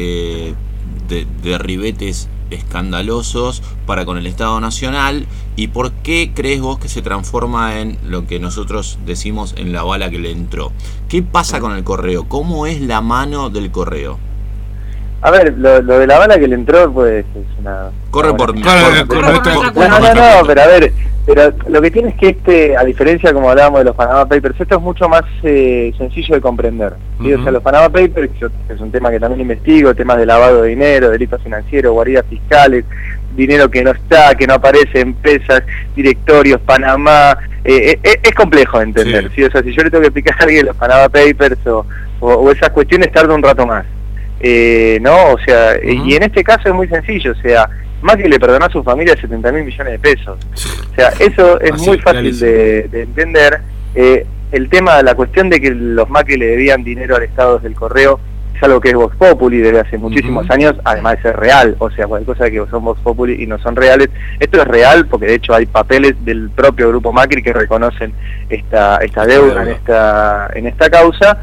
de ribetes escandalosos para con el Estado Nacional, y por qué crees vos que se transforma en lo que nosotros decimos en la bala que le entró? ¿Qué pasa con el correo? ¿Cómo es la mano del correo? A ver, lo de la bala que le entró, pues es una... Corre por... No, pero a ver, pero lo que tiene es que a diferencia, como hablábamos de los Panama Papers, esto es mucho más sencillo de comprender, ¿sí? O sea, los Panama Papers, que es un tema que también investigo, temas de lavado de dinero, delitos financieros, guaridas fiscales, dinero que no está, que no aparece, empresas, directorios, Panamá, es complejo de entender, ¿sí? O sea, si yo le tengo que explicar a alguien los Panama Papers o esas cuestiones, tarda un rato más. ¿No? O sea, y en este caso es muy sencillo, o sea, Macri le perdonó a su familia 70.000 millones de pesos. O sea, eso es muy fácil de entender. El tema, la cuestión de que los Macri le debían dinero al Estado desde el correo, es algo que es Vox Populi desde hace muchísimos años, además de ser real. O sea, cualquier cosa que son Vox Populi y no son reales, esto es real, porque de hecho hay papeles del propio grupo Macri que reconocen esta deuda en esta causa.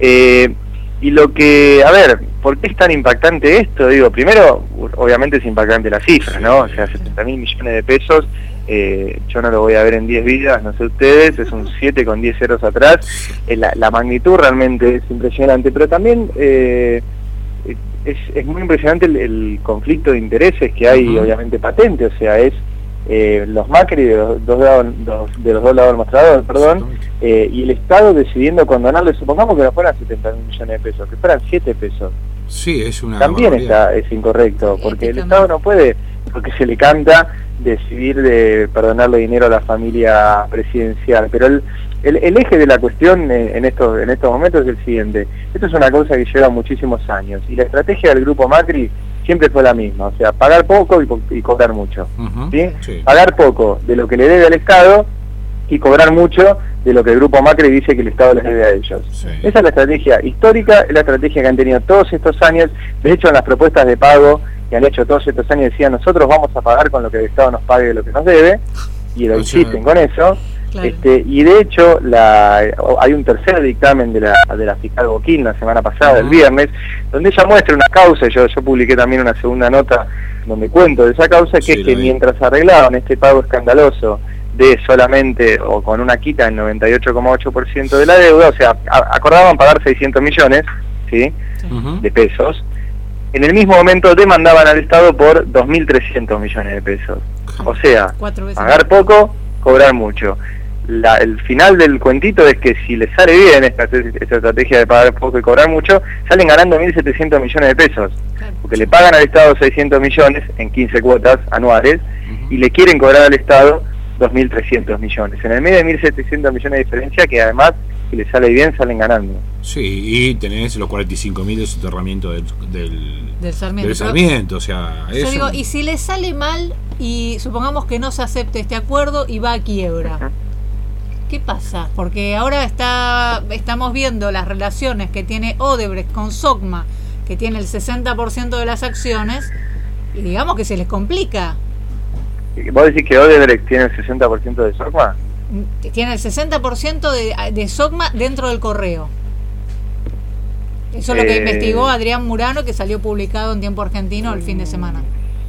Y lo que, a ver, ¿por qué es tan impactante esto? Digo, primero, obviamente es impactante la cifra, ¿no? O sea, 70.000 millones de pesos, yo no lo voy a ver en 10 vidas, no sé ustedes, es un 7 con 10 ceros atrás. La magnitud realmente es impresionante, pero también es muy impresionante el conflicto de intereses que hay, obviamente patente, o sea, es los Macri de los dos lados del mostrador, y el Estado decidiendo condonarle, supongamos que no fueran 70.000 millones de pesos, que fueran 7 pesos. Sí, es una también es incorrecto, porque el Estado no puede, porque se le canta, decidir de perdonarle dinero a la familia presidencial. Pero el eje de la cuestión en estos momentos es el siguiente: esto es una cosa que lleva muchísimos años, y la estrategia del grupo Macri siempre fue la misma, o sea, pagar poco y cobrar mucho, ¿sí? Sí. Pagar poco de lo que le debe al Estado y cobrar mucho de lo que el grupo Macri dice que el Estado les debe a ellos. Sí. Esa es la estrategia histórica, es la estrategia que han tenido todos estos años. De hecho, en las propuestas de pago que han hecho todos estos años decían: nosotros vamos a pagar con lo que el Estado nos pague de lo que nos debe, y lo insisten con eso. Claro. Y de hecho hay un tercer dictamen de la fiscal Boquín la semana pasada, el viernes, donde ella muestra una causa. Yo publiqué también una segunda nota donde cuento de esa causa, que es que mientras arreglaban este pago escandaloso de solamente, o con una quita del 98,8% de la deuda, o sea, acordaban pagar 600 millones, ¿sí? De pesos, en el mismo momento demandaban al Estado por 2.300 millones de pesos. O sea, pagar poco, cobrar mucho. El final del cuentito es que si les sale bien esta estrategia de pagar poco y cobrar mucho, salen ganando 1.700 millones de pesos, porque le pagan al Estado 600 millones en 15 cuotas anuales, y le quieren cobrar al Estado 2.300 millones. En el medio de 1.700 millones de diferencia, que además, si les sale bien, salen ganando. Sí, y tenés los 45.000 de soterramiento del Sarmiento, o sea... Yo digo, y si les sale mal, y supongamos que no se acepte este acuerdo y va a quiebra, ¿qué pasa? Porque ahora estamos viendo las relaciones que tiene Odebrecht con Socma, que tiene el 60% de las acciones, y digamos que se les complica. ¿Vos decís que Odebrecht tiene el 60% de Socma? Tiene el 60% de Socma dentro del correo. Eso es lo que investigó Adrián Murano, que salió publicado en Tiempo Argentino el fin de semana.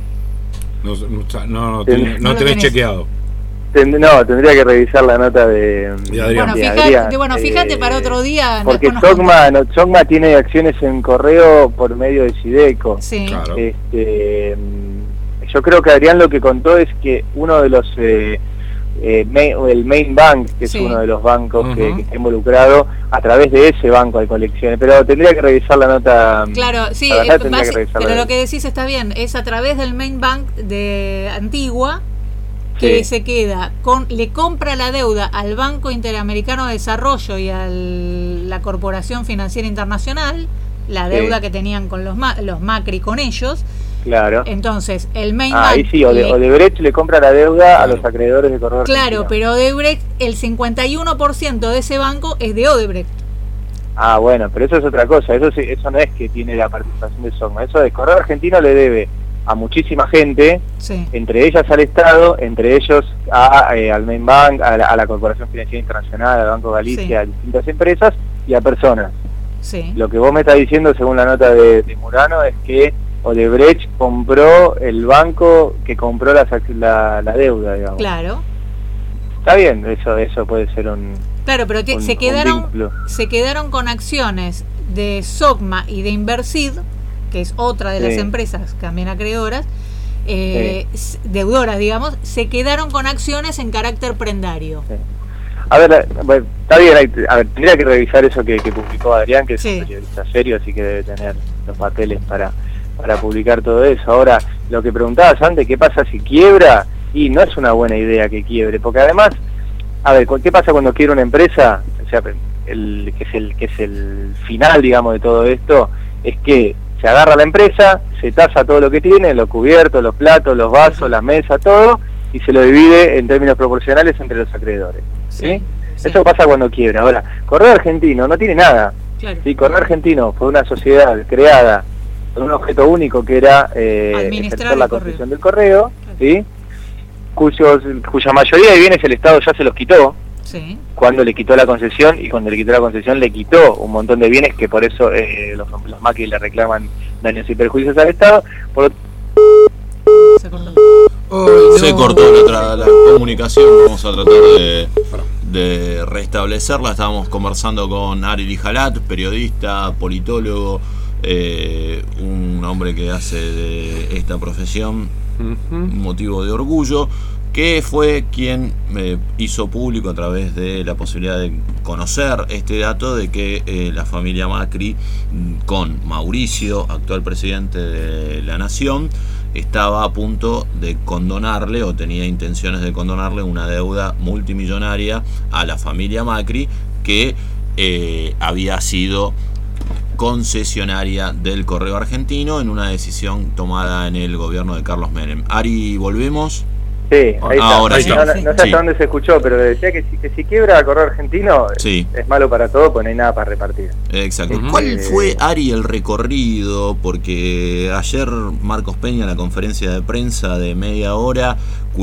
No tenés chequeado. No, tendría que revisar la nota de Adrián. Fíjate para otro día. Porque Socma tiene acciones en correo por medio de Sideco. Sí. Claro. Yo creo que Adrián lo que contó es que uno de los el Main Bank, que es uno de los bancos que está involucrado, a través de ese banco hay colecciones, pero tendría que revisar la nota. Claro, sí, pero lo que decís está bien, es a través del Main Bank de Antigua, que se queda le compra la deuda al Banco Interamericano de Desarrollo y a la Corporación Financiera Internacional, la deuda que tenían con los Macri con ellos. Claro. Entonces, el Main Bank... Ahí sí, Odebrecht le compra la deuda a los acreedores de Corredor Claro, Argentino. pero Odebrecht, el 51% de ese banco es de Odebrecht. Ah, bueno, pero eso es otra cosa, eso no es que tiene la participación de Sogma, eso de Corredor Argentino le debe a muchísima gente, entre ellas al Estado, entre ellos al Main Bank, a la Corporación Financiera Internacional, al Banco Galicia, a distintas empresas y a personas. Lo que vos me estás diciendo, según la nota de Murano, es que Odebrecht compró el banco que compró la deuda, digamos. Claro. Está bien, eso puede ser un... Claro, pero se quedaron con acciones de Sogma y de Inversid, que es otra de las empresas también acreedoras, deudoras, digamos, se quedaron con acciones en carácter prendario. A ver, está bien, tendría que revisar eso que publicó Adrián, que es un periodista serio, así que debe tener los papeles para publicar todo eso. Ahora, lo que preguntabas antes, ¿qué pasa si quiebra? Y no es una buena idea que quiebre, porque además, a ver, ¿qué pasa cuando quiebra una empresa? O sea, que es el final, digamos, de todo esto, es que se agarra la empresa, se tasa todo lo que tiene, los cubiertos, los platos, los vasos, las mesas, todo, y se lo divide en términos proporcionales entre los acreedores. ¿Sí? Eso pasa cuando quiebra. Ahora, Correo Argentino no tiene nada. ¿Sí? Correo Argentino fue una sociedad creada con un objeto único que era ejercer la concesión del correo, ¿sí? Cuya mayoría de bienes el Estado ya se los quitó cuando le quitó la concesión, y cuando le quitó la concesión le quitó un montón de bienes que por eso los Macri le reclaman daños y perjuicios al Estado. Se cortó la comunicación, vamos a tratar de restablecerla. Estábamos conversando con Ari Lijalat, periodista, politólogo, un hombre que hace de esta profesión un motivo de orgullo, que fue quien hizo público a través de la posibilidad de conocer este dato de que la familia Macri, con Mauricio, actual presidente de la Nación, estaba a punto de condonarle, o tenía intenciones de condonarle, una deuda multimillonaria a la familia Macri, que había sido concesionaria del Correo Argentino en una decisión tomada en el gobierno de Carlos Menem. Ari, ¿volvemos? Sí, ahí está. Ahora sí. No sé hasta dónde se escuchó, pero decía que si quiebra el Correo Argentino es malo para todo, pues no hay nada para repartir. Exacto. ¿Cuál fue, Ari, el recorrido? Porque ayer Marcos Peña, en la conferencia de prensa de media hora,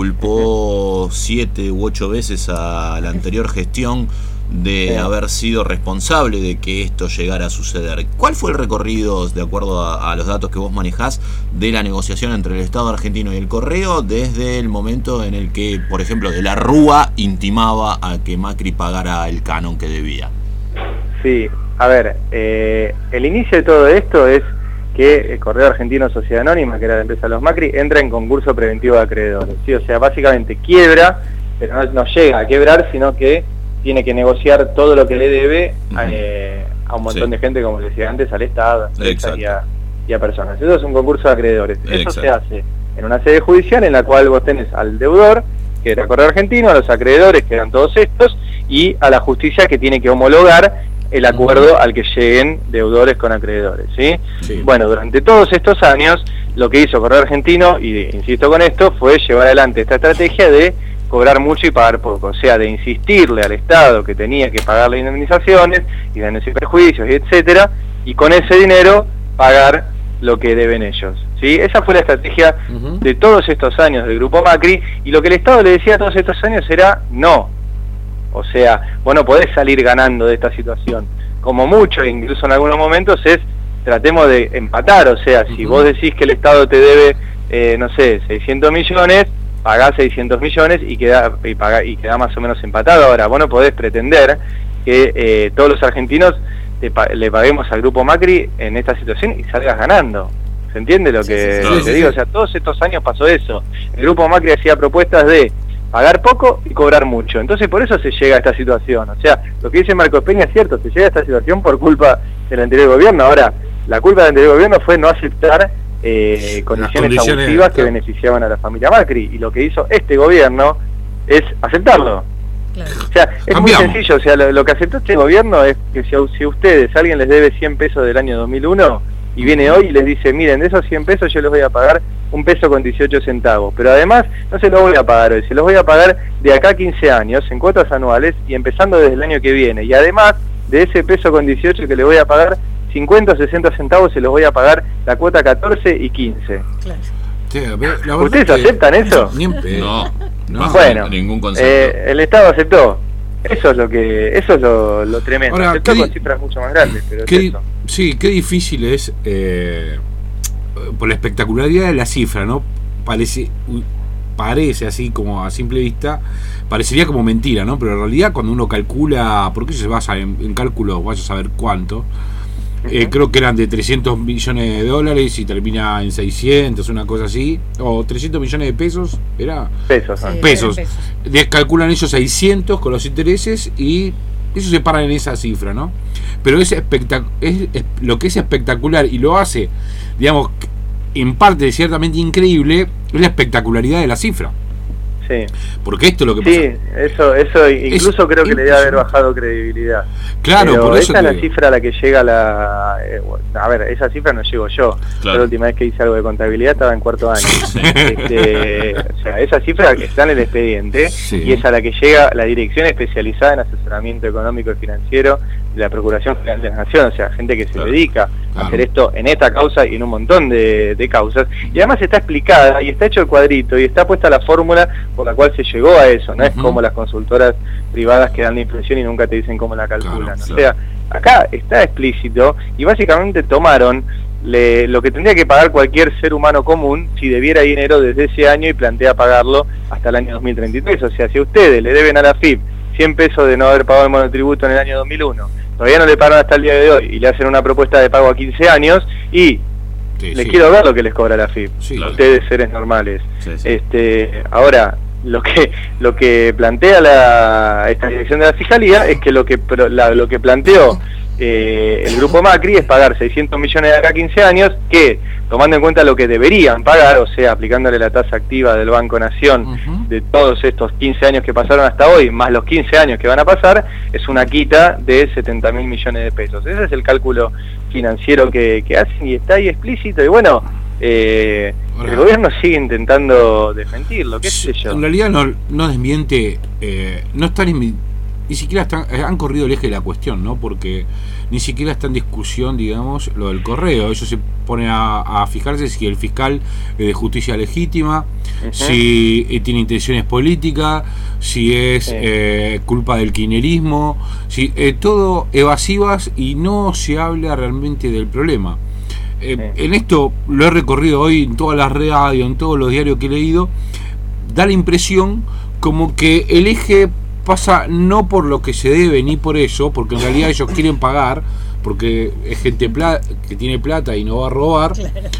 culpó 7 u 8 veces a la anterior gestión de haber sido responsable de que esto llegara a suceder. ¿Cuál fue el recorrido, de acuerdo a los datos que vos manejás, de la negociación entre el Estado argentino y el Correo desde el momento en el que, por ejemplo, de la Rúa intimaba a que Macri pagara el canon que debía? Sí, a ver, el inicio de todo esto es que el Correo Argentino Sociedad Anónima, que era la empresa de los Macri, entra en concurso preventivo de acreedores. ¿Sí? O sea, básicamente quiebra, pero no llega a quebrar, sino que tiene que negociar todo lo que le debe a un montón de gente, como decía antes, al Estado y a personas. Eso es un concurso de acreedores. Eso se hace en una sede judicial en la cual vos tenés al deudor, que era Correo Argentino, a los acreedores, que eran todos estos, y a la justicia, que tiene que homologar el acuerdo al que lleguen deudores con acreedores. ¿Sí? Bueno, durante todos estos años, lo que hizo Correo Argentino, y insisto con esto, fue llevar adelante esta estrategia de cobrar mucho y pagar poco, o sea, de insistirle al Estado que tenía que pagar las indemnizaciones y daños y perjuicios, y etcétera, y con ese dinero pagar lo que deben ellos. ¿Sí? Esa fue la estrategia de todos estos años del Grupo Macri, y lo que el Estado le decía todos estos años era no. O sea, vos no podés salir ganando de esta situación. Como mucho, incluso en algunos momentos, es tratemos de empatar, o sea, si vos decís que el Estado te debe, no sé, 600 millones, pagás 600 millones y queda más o menos empatado. Ahora, vos no podés pretender que todos los argentinos le paguemos al Grupo Macri en esta situación y salgas ganando. ¿Se entiende lo que te digo? O sea, todos estos años pasó eso. El Grupo Macri hacía propuestas de pagar poco y cobrar mucho. Entonces por eso se llega a esta situación. O sea, lo que dice Marcos Peña es cierto, se llega a esta situación por culpa del anterior gobierno. Ahora, la culpa del anterior gobierno fue no aceptar condiciones abusivas que beneficiaban a la familia Macri, y lo que hizo este gobierno es aceptarlo. Claro. O sea, es Cambiamos. muy sencillo. O sea, lo que aceptó este gobierno es que si a ustedes, alguien les debe 100 pesos del año 2001 y viene hoy y les dice, miren, de esos 100 pesos yo les voy a pagar 1 peso con 18 centavos, pero además no se los voy a pagar hoy, se los voy a pagar de acá a 15 años en cuotas anuales y empezando desde el año que viene, y además de ese peso con 18 que les voy a pagar 50 o 60 centavos se los voy a pagar la cuota 14 y 15. Claro. Sí, la verdad ¿Ustedes que- aceptan eso? Ni en pedo. No, No. bajo Bueno, ningún concepto. el Estado aceptó. Eso es lo tremendo. Ahora, Aceptó ¿qué con di- cifras mucho más grandes, pero es Qué, eso. sí, qué difícil es por la espectacularidad de la cifra, ¿no? Parece así como a simple vista, parecería como mentira, ¿no? Pero en realidad cuando uno calcula, porque eso se basa en cálculos, vaya a saber cuánto, creo que eran de 300 millones de dólares y termina en 600, una cosa así, o 300 millones de pesos, ¿era? Pesos, Sí, ¿no? Pesos. eran pesos. Calculan ellos 600 con los intereses y eso se para en esa cifra, ¿no? Pero es lo que es espectacular y lo hace, digamos, en parte ciertamente increíble, es la espectacularidad de la cifra. Sí. Porque esto es lo que Sí, pasa. eso incluso creo que le debe haber impresionante. bajado credibilidad. Claro, pero por eso esa es te la digo. cifra a la que llega a ver, esa cifra no llego yo. Claro. La última vez que hice algo de contabilidad estaba en cuarto año. O sea, esa cifra está en el expediente Sí. y es a la que llega la dirección especializada en asesoramiento económico y financiero de la Procuración General de la Nación, o sea, gente que se Claro. dedica a Claro. hacer esto en esta causa y en un montón de causas. Y además está explicada y está hecho el cuadrito y está puesta la fórmula por la cual se llegó a eso. No es Ujú. como las consultoras privadas que dan la impresión y nunca te dicen cómo la calculan. Claro, O claro. sea, acá está explícito y básicamente tomaron lo que tendría que pagar cualquier ser humano común si debiera dinero desde ese año y plantea pagarlo hasta el año 2033. O sea, si a ustedes le deben a la FIP 100 pesos de no haber pagado el monotributo en el año 2001, todavía no le pagan hasta el día de hoy y le hacen una propuesta de pago a 15 años y Sí, les sí. quiero ver lo que les cobra la FIP, Sí, a claro. ustedes seres normales. Sí, sí. Ahora, lo que plantea esta dirección de la Fiscalía es que lo que planteó el grupo Macri es pagar 600 millones de acá a 15 años, que tomando en cuenta lo que deberían pagar, o sea, aplicándole la tasa activa del Banco Nación Ujú. de todos estos 15 años que pasaron hasta hoy, más los 15 años que van a pasar, es una quita de 70.000 millones de pesos. Ese es el cálculo financiero que hacen y está ahí explícito. Y bueno, el gobierno sigue intentando desmentirlo, qué sé yo. En realidad no desmiente, no están ni siquiera han corrido el eje de la cuestión, ¿no? Porque ni siquiera está en discusión, digamos, lo del correo. Ellos se ponen a fijarse si el fiscal es de justicia legítima, si tiene intenciones políticas, si es Sí. culpa del kirchnerismo, si todo evasivas y no se habla realmente del problema. En esto lo he recorrido hoy en todas las radios, en todos los diarios que he leído, da la impresión como que el eje pasa no por lo que se debe ni por eso, porque en realidad ellos quieren pagar, porque es gente que tiene plata y no va a robar,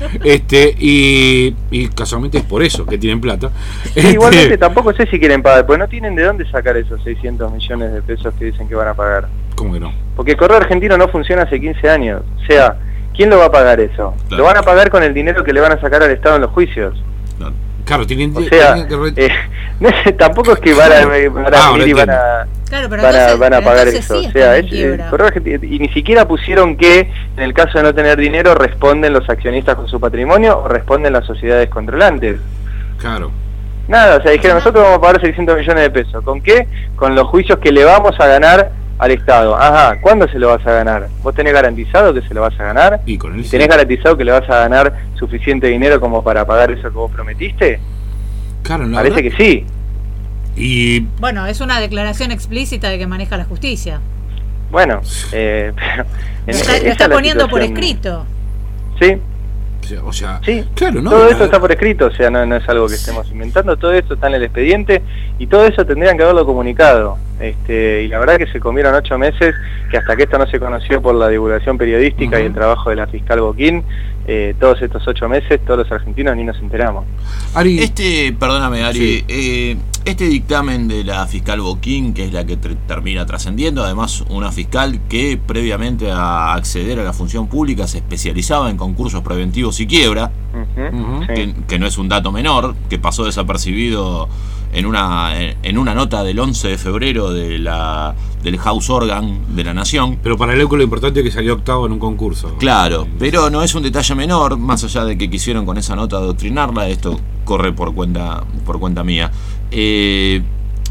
y casualmente es por eso que tienen plata. Igualmente tampoco sé si quieren pagar, porque no tienen de dónde sacar esos 600 millones de pesos que dicen que van a pagar. ¿Cómo que no? Porque el correo argentino no funciona hace 15 años. O sea, ¿quién lo va a pagar eso? Claro. Lo van a pagar con el dinero que le van a sacar al Estado en los juicios. Claro. Claro, tienen O sea, tampoco es que van a venir y van a... Claro, pero van a pagar entonces eso. sí O sea, están en quiebra. Correo Argentino, y ni siquiera pusieron que en el caso de no tener dinero responden los accionistas con su patrimonio o responden las sociedades controlantes. Claro. Nada, o sea, dijeron, nosotros vamos a pagar 600 millones de pesos. ¿Con qué? Con los juicios que le vamos a ganar al Estado. Ajá, ¿cuándo se lo vas a ganar? ¿Vos tenés garantizado que se lo vas a ganar? Y con él sí. ¿Tenés garantizado que le vas a ganar suficiente dinero como para pagar eso que vos prometiste? Claro, la Parece verdad. que sí. Y Bueno, es una declaración explícita de que maneja la justicia. Bueno, pero... Lo esa está es la poniendo por situación. escrito. Sí, o sea, sí. claro, ¿no? Todo esto está por escrito, o sea, no es algo que estemos inventando, todo esto está en el expediente y todo eso tendrían que haberlo comunicado. y la verdad que se comieron 8 meses, que hasta que esto no se conoció por la divulgación periodística y el trabajo de la fiscal Boquín, todos estos 8 meses, todos los argentinos ni nos enteramos. Ari, Perdóname, Ari, sí. Este dictamen de la fiscal Boquín, que es la que termina trascendiendo, además una fiscal que previamente a acceder a la función pública se especializaba en concursos preventivos y quiebra, Sí. que no es un dato menor, que pasó desapercibido en una nota del 11 de febrero del House Organ de la Nación. pero para el EUCO lo importante es que salió octavo en un concurso. Claro, pero no es un detalle menor, más allá de que quisieron con esa nota adoctrinarla, esto corre por cuenta mía. ¿Qué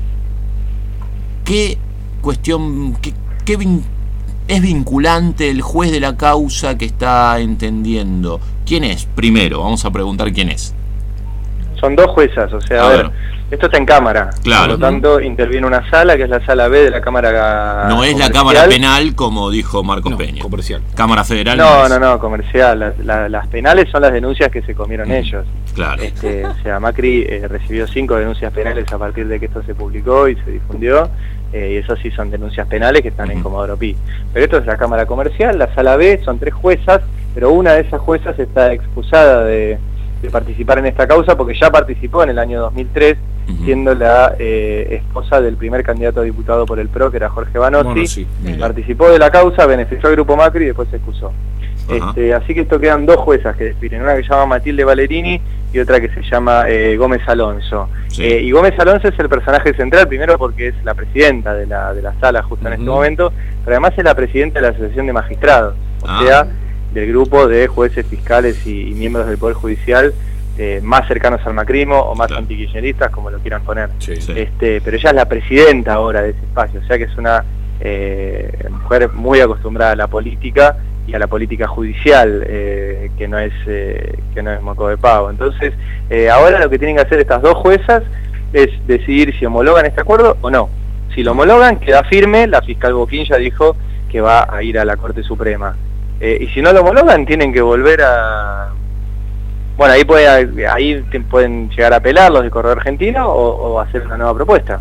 cuestión, es vinculante el juez de la causa que está entendiendo? ¿Quién es? Primero, vamos a preguntar quién es. Son 2 juezas, o sea, A a ver. ver, esto está en cámara. Claro. Por lo tanto, interviene una sala, que es la sala B de la Cámara No es la Comercial. Cámara Penal, como dijo Marcos No, Peña. comercial. Cámara Federal. No, comercial. Las penales son las denuncias que se comieron ellos. Claro. O sea, Macri recibió 5 denuncias penales a partir de que esto se publicó y se difundió, y eso sí son denuncias penales que están en Comodoro Pi. Pero esto es la Cámara Comercial, la sala B, son 3 juezas, pero una de esas juezas está expulsada de participar en esta causa porque ya participó en el año 2003, siendo la esposa del primer candidato a diputado por el PRO, que era Jorge Banotti. Bueno, sí, mira. Participó de la causa, benefició al grupo Macri y después se excusó. Ajá. Así que esto quedan 2 juezas que despiden, una que se llama Matilde Valerini y otra que se llama Gómez Alonso. Sí. Y Gómez Alonso es el personaje central, primero porque es la presidenta de la sala justo en este momento, pero además es la presidenta de la Asociación de Magistrados, o sea, del grupo de jueces, fiscales y miembros del Poder Judicial más cercanos al macrismo o más antikirchneristas, como lo quieran poner. Sí. Pero ella es la presidenta ahora de ese espacio, o sea que es una mujer muy acostumbrada a la política y a la política judicial, que no es moco de pavo. Entonces, ahora lo que tienen que hacer estas 2 juezas es decidir si homologan este acuerdo o no. Si lo homologan, queda firme, la fiscal Boquín ya dijo que va a ir a la Corte Suprema. Y si no lo homologan, tienen que volver a... Bueno, ahí pueden llegar a apelar los del Correo Argentino o hacer una nueva propuesta.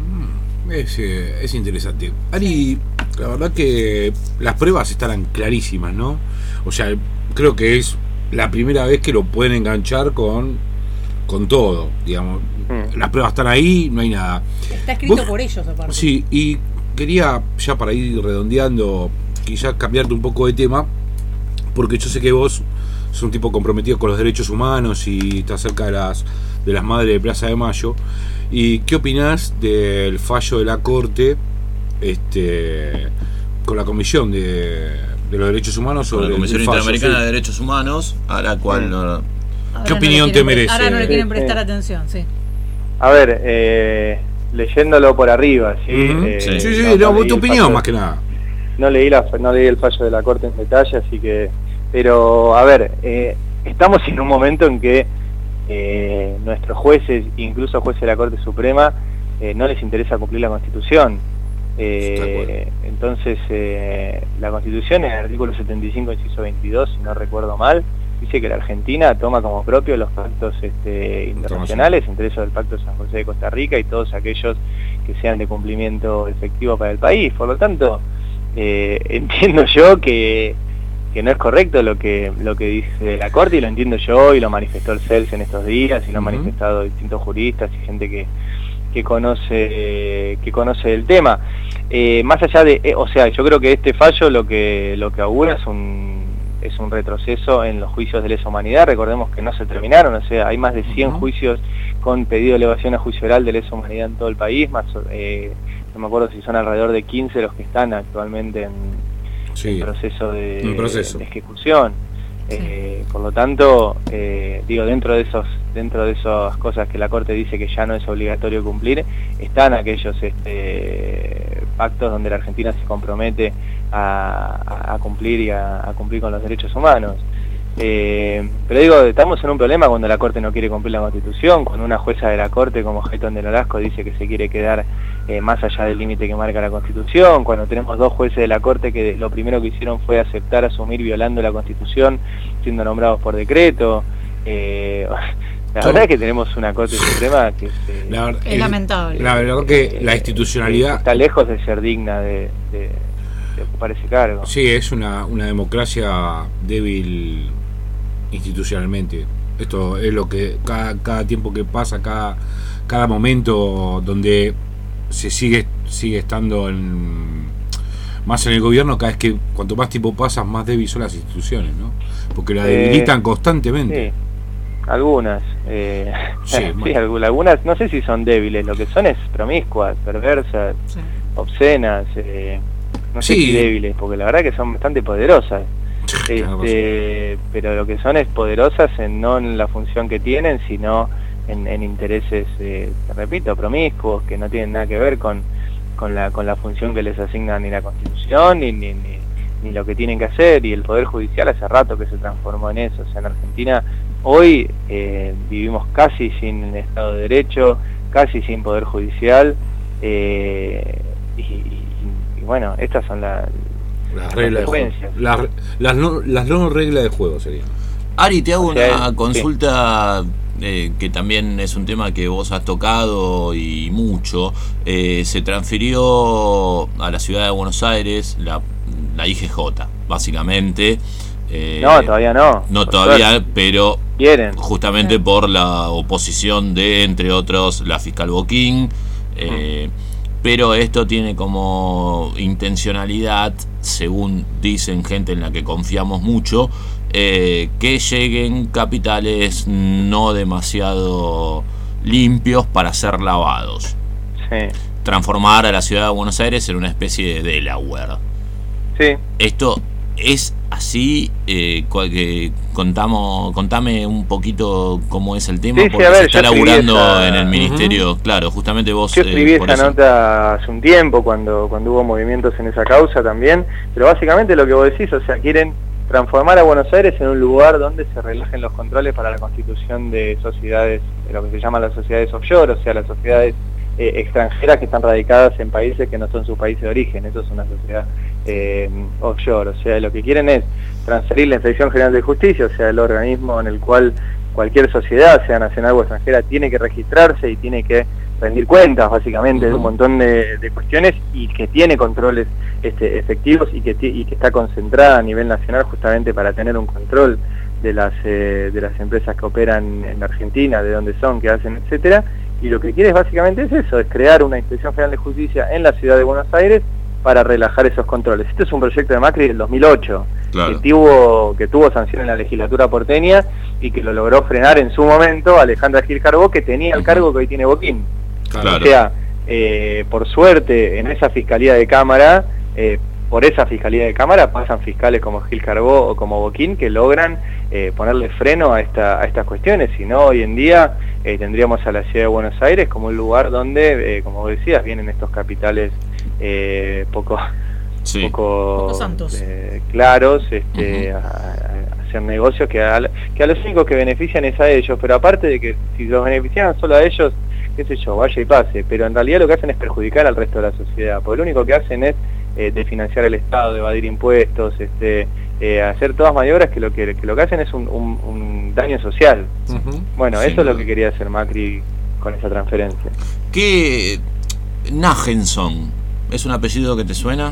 Es interesante. Ari, la verdad que las pruebas estarán clarísimas, ¿no? O sea, creo que es la primera vez que lo pueden enganchar con todo, digamos. Las pruebas están ahí, no hay nada. Está escrito por ellos, aparte. Sí, y quería, ya para ir redondeando, quizás cambiarte un poco de tema, porque yo sé que vos sos un tipo comprometido con los derechos humanos y estás cerca de las madres de Plaza de Mayo. ¿Y qué opinás del fallo de la Corte con la Comisión de los Derechos Humanos sobre la Comisión el fallo, Interamericana de Derechos Humanos, a la cual Ahora ¿Qué opinión te merece? Ahora no le quieren prestar atención, sí. A ver, leyéndolo por arriba, ¿sí? Sí, No leí tu el opinión fallo. más que nada. No leí el fallo de la Corte en detalle, así que... Pero, a ver, estamos en un momento en que nuestros jueces, incluso jueces de la Corte Suprema, no les interesa cumplir la Constitución. Entonces, la Constitución, en el artículo 75, inciso 22, si no recuerdo mal, dice que la Argentina toma como propio los pactos internacionales, entre esos el Pacto de San José de Costa Rica y todos aquellos que sean de cumplimiento efectivo para el país. Por lo tanto, entiendo yo que no es correcto lo que dice la Corte, y lo entiendo yo, y lo manifestó el CELS en estos días, y lo han manifestado distintos juristas y gente que conoce el tema. Más allá de, o sea, yo creo que este fallo lo que augura es un retroceso en los juicios de lesa humanidad. Recordemos que no se terminaron, o sea, hay más de 100 juicios con pedido de elevación a juicio oral de lesa humanidad en todo el país, más no me acuerdo si son alrededor de 15 los que están actualmente en proceso de ejecución. Por lo tanto, dentro de esas cosas que la Corte dice que ya no es obligatorio cumplir, están aquellos pactos donde la Argentina se compromete a cumplir y a cumplir con los derechos humanos. Pero digo, estamos en un problema cuando la Corte no quiere cumplir la Constitución, cuando una jueza de la Corte como Hayton de Nolasco dice que se quiere quedar más allá del límite que marca la Constitución, cuando tenemos 2 jueces de la Corte que lo primero que hicieron fue aceptar asumir violando la Constitución, siendo nombrados por decreto. La verdad es que tenemos una Corte Suprema que es lamentable. La verdad que la institucionalidad está lejos de ser digna de ocupar ese cargo. Sí, es una democracia débil institucionalmente. Esto es lo que cada tiempo que pasa, cada momento donde se sigue estando más en el gobierno, cada vez que cuanto más tiempo pasa, más débiles son las instituciones, ¿no? Porque la debilitan constantemente. Sí. Algunas, sí, algunas no sé si son débiles, lo que son es promiscuas, perversas, obscenas, no sé si débiles, porque la verdad que son bastante poderosas, pero lo que son es poderosas no en la función que tienen, sino en intereses, te repito, promiscuos, que no tienen nada que ver con la función que les asigna ni la Constitución, ni lo que tienen que hacer, y el Poder Judicial hace rato que se transformó en eso. O sea, en Argentina hoy vivimos casi sin Estado de Derecho, casi sin Poder Judicial, y bueno, estas son las reglas de juego. Las no reglas de juego serían. Ari, te hago una consulta que también es un tema que vos has tocado y mucho. Se transfirió a la ciudad de Buenos Aires la IGJ, básicamente. No, todavía no. No todavía, suerte. Pero quieren. Justamente por la oposición de, entre otros, la fiscal Boquín. Pero esto tiene como intencionalidad, según dicen gente en la que confiamos mucho, que lleguen capitales no demasiado limpios para ser lavados. Sí. Transformar a la ciudad de Buenos Aires en una especie de Delaware. Sí. Esto es así. Contame un poquito cómo es el tema, porque se está laburando en el ministerio. Claro, justamente vos. Yo escribí esa nota hace un tiempo cuando hubo movimientos en esa causa también, pero básicamente lo que vos decís, o sea, quieren transformar a Buenos Aires en un lugar donde se relajen los controles para la constitución de sociedades, de lo que se llama las sociedades offshore, o sea, las sociedades extranjeras que están radicadas en países que no son su país de origen. Eso es una sociedad offshore. O sea, lo que quieren es transferir la Inspección General de Justicia, o sea, el organismo en el cual cualquier sociedad, sea nacional o extranjera, tiene que registrarse y tiene que rendir cuentas, básicamente, de un montón de cuestiones, y que tiene controles efectivos, y que está concentrada a nivel nacional justamente para tener un control de las empresas que operan en Argentina, de dónde son, qué hacen, etcétera. Y lo que quiere básicamente es eso, es crear una Inspección General de Justicia en la ciudad de Buenos Aires para relajar esos controles. Este es un proyecto de Macri del 2008, claro, que tuvo sanción en la legislatura porteña y que lo logró frenar en su momento Alejandra Gil Carbó, que tenía el cargo que hoy tiene Boquín. Claro. O sea, por suerte, en esa Fiscalía de Cámara, por esa Fiscalía de Cámara pasan fiscales como Gil Carbó o como Boquín, que logran ponerle freno a estas cuestiones. Si no, hoy en día tendríamos a la ciudad de Buenos Aires como un lugar donde, como vos decías, vienen estos capitales poco santos, claros, a hacer negocios que a los únicos que benefician es a ellos, pero aparte de que si los beneficiaran solo a ellos, qué sé yo, vaya y pase, pero en realidad lo que hacen es perjudicar al resto de la sociedad, porque lo único que hacen es desfinanciar el Estado, evadir impuestos, hacer todas maniobras que lo que hacen es un daño social. Bueno, eso es lo que quería hacer Macri con esa transferencia. ¿Qué Nagenson es un apellido que te suena?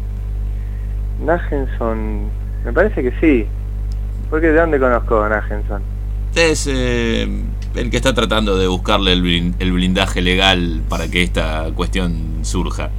Nagenson, me parece que sí. ¿Por qué? ¿De dónde conozco a Nagenson? Es el que está tratando de buscarle el blindaje legal para que esta cuestión surja.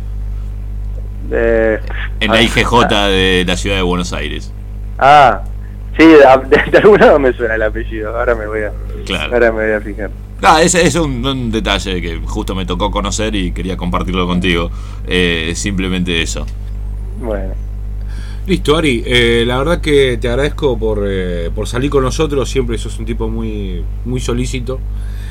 En la IGJ de la ciudad de Buenos Aires. Ah, sí, de algún lado me suena el apellido. Ahora me voy a fijar. Ese es un detalle que justo me tocó conocer y quería compartirlo contigo. Simplemente eso. Bueno. Listo, Ari. La verdad que te agradezco por salir con nosotros. Siempre sos un tipo muy, muy solícito.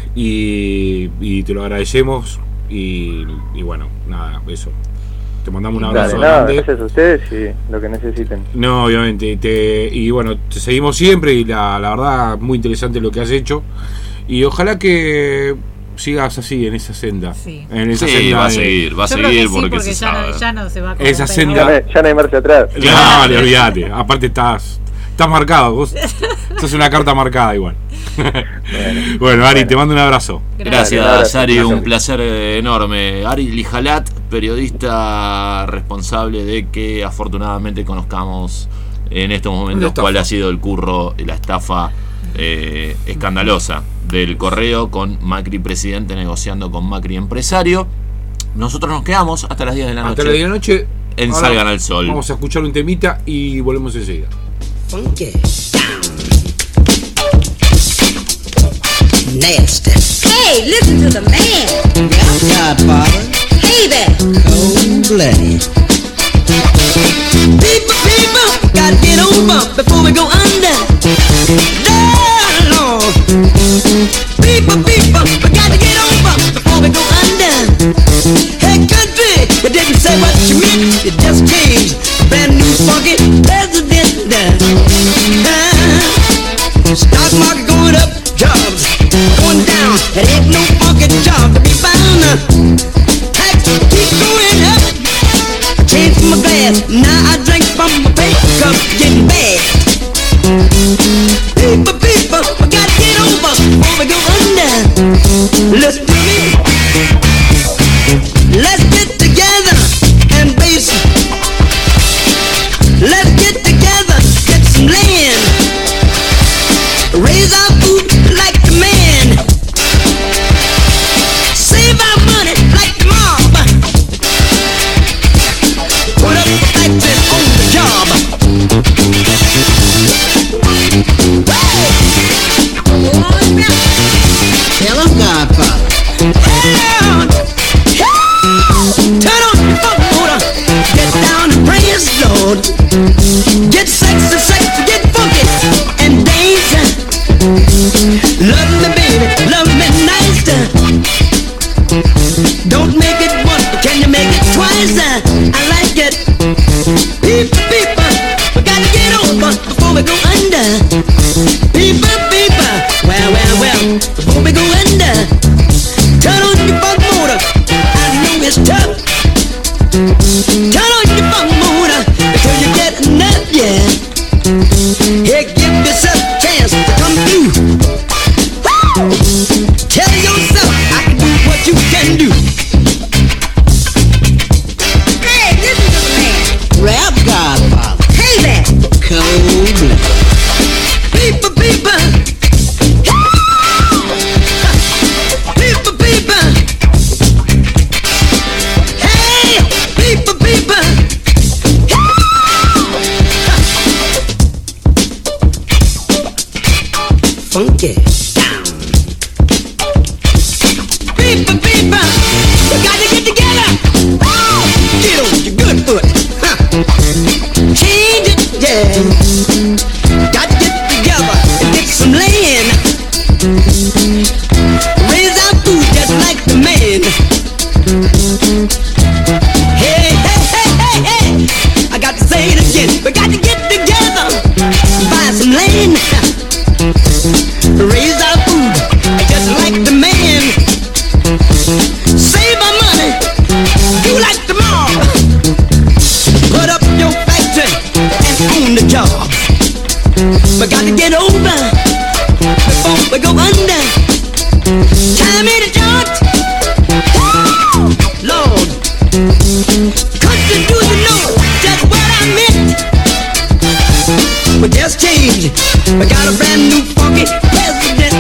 Y te lo agradecemos. Y bueno, nada, eso. Te mandamos un abrazo grande. Gracias a ustedes y lo que necesiten. No, obviamente. Y bueno, te seguimos siempre. Y la verdad, muy interesante lo que has hecho. Y ojalá que sigas así en esa senda. Sí, senda va a seguir porque ya no se va a corromper. Esa senda. Ya no hay marcha atrás. Claro, olvídate. Aparte estás marcado. Vos Sos una carta marcada igual. Bueno, Ari, te mando un abrazo. Gracias, Ari, un placer enorme. Ari Lijalat, periodista responsable de que afortunadamente conozcamos en estos momentos cuál ha sido el curro y la estafa escandalosa del Correo con Macri presidente negociando con Macri empresario. Nosotros nos quedamos hasta las 10 de la noche. Hasta las 10 de la noche. En Salgan al Sol. Vamos a escuchar un temita y volvemos enseguida. Funky nasty. Hey, listen to the man. Godfather. Hey there. Cold-blooded. People, gotta get over before we go under. Lord. People, we gotta get over before we go under. Hey, country, you didn't say what you meant, you just changed. Brand new funky president. Stock market going up, jobs going down. It ain't no funky job to be found. Tax keep going up. I changed my glass, now I drink from my paper cup, getting bad. People, we gotta get over before we go under. Listen to me. Let's get together and base it. Let's get together, get some land. Raise our food like the man. Save our money like the mob. Put up the factory on the job. Hello, Godfather. Turn on your funk motor. Get down and praise the Lord. Get sexy, get funky and dance. Love me, baby, love me nice. Don't make it once, but can you make it twice? I like it. People, we gotta get over before we go under. People, well, before we go under. Turn on your funk motor. I know it's tough. Turn on your funk motor until you get enough, yeah. Hey, give yourself a chance to come through. Woo! Tell yourself I can do what you can do. Hey, this is the man. Rap Godfather. Hey there. Cold-blooded. People. Funky down. People, we gotta get together. Get on your good foot. Change it, yeah. Got to get together and get some land. Raise our food just like the man. Hey. I got to say it again. We got to get together. Buy some land. Raise our food just like the man. Save our money, do like the mob. Put up your factory and own the job. We got to get over before we go under. Time in the joint. Lord, country, do you know just what I meant? We just changed. We got a brand new funky president.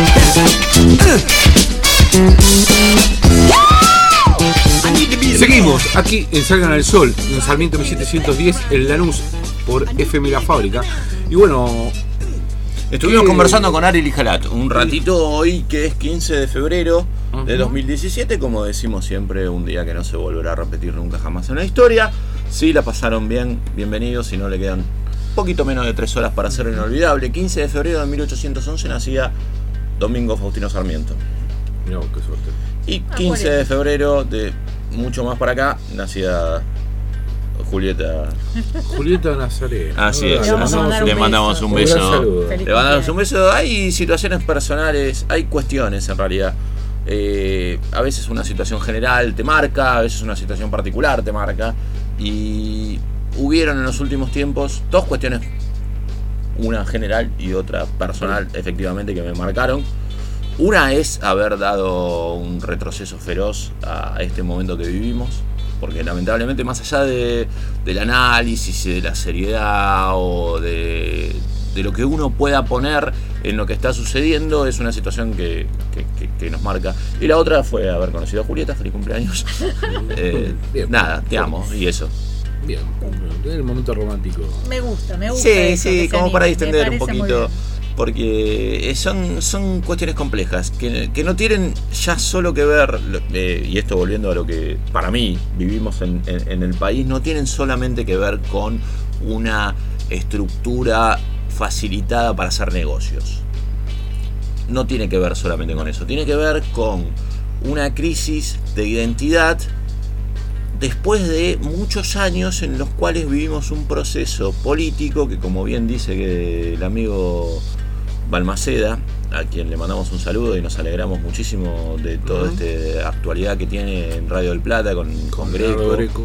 Seguimos aquí en Salgan al Sol, en Sarmiento 1710, en Lanús, por FM La Fábrica. Y bueno, estuvimos conversando con Ari Lijalat un ratito hoy, que es 15 de febrero de 2017, como decimos siempre, un día que no se volverá a repetir nunca jamás en la historia. Si la pasaron bien, bienvenidos. Si no, le quedan poquito menos de 3 horas para hacerlo inolvidable. 15 de febrero de 1811 nacía Domingo Faustino Sarmiento. No, qué suerte. Y 15 de febrero de mucho más para acá nacía Julieta Nazareno. Así es, le mandamos un beso. Le mandamos un beso. Hay situaciones personales, hay cuestiones en realidad. A veces una situación general te marca, a veces una situación particular te marca. Y hubieron en los últimos tiempos dos cuestiones una general y otra personal, efectivamente, que me marcaron. Una es haber dado un retroceso feroz a este momento que vivimos, porque lamentablemente, más allá del análisis y de la seriedad o de lo que uno pueda poner en lo que está sucediendo, es una situación que nos marca. Y la otra fue haber conocido a Julieta. Feliz cumpleaños. Bien. Nada, te amo, y eso. Bien, el momento romántico. Me gusta. Sí, eso, sí, que se como para anime. distender Me un parece muy poquito. bien. Porque son cuestiones complejas que no tienen ya solo que ver, y esto volviendo a lo que para mí vivimos en el país, no tienen solamente que ver con una estructura facilitada para hacer negocios. No tiene que ver solamente con eso, tiene que ver con una crisis de identidad después de muchos años en los cuales vivimos un proceso político que, como bien dice el amigo Balmaceda, a quien le mandamos un saludo y nos alegramos muchísimo de toda esta actualidad que tiene en Radio del Plata con Greco.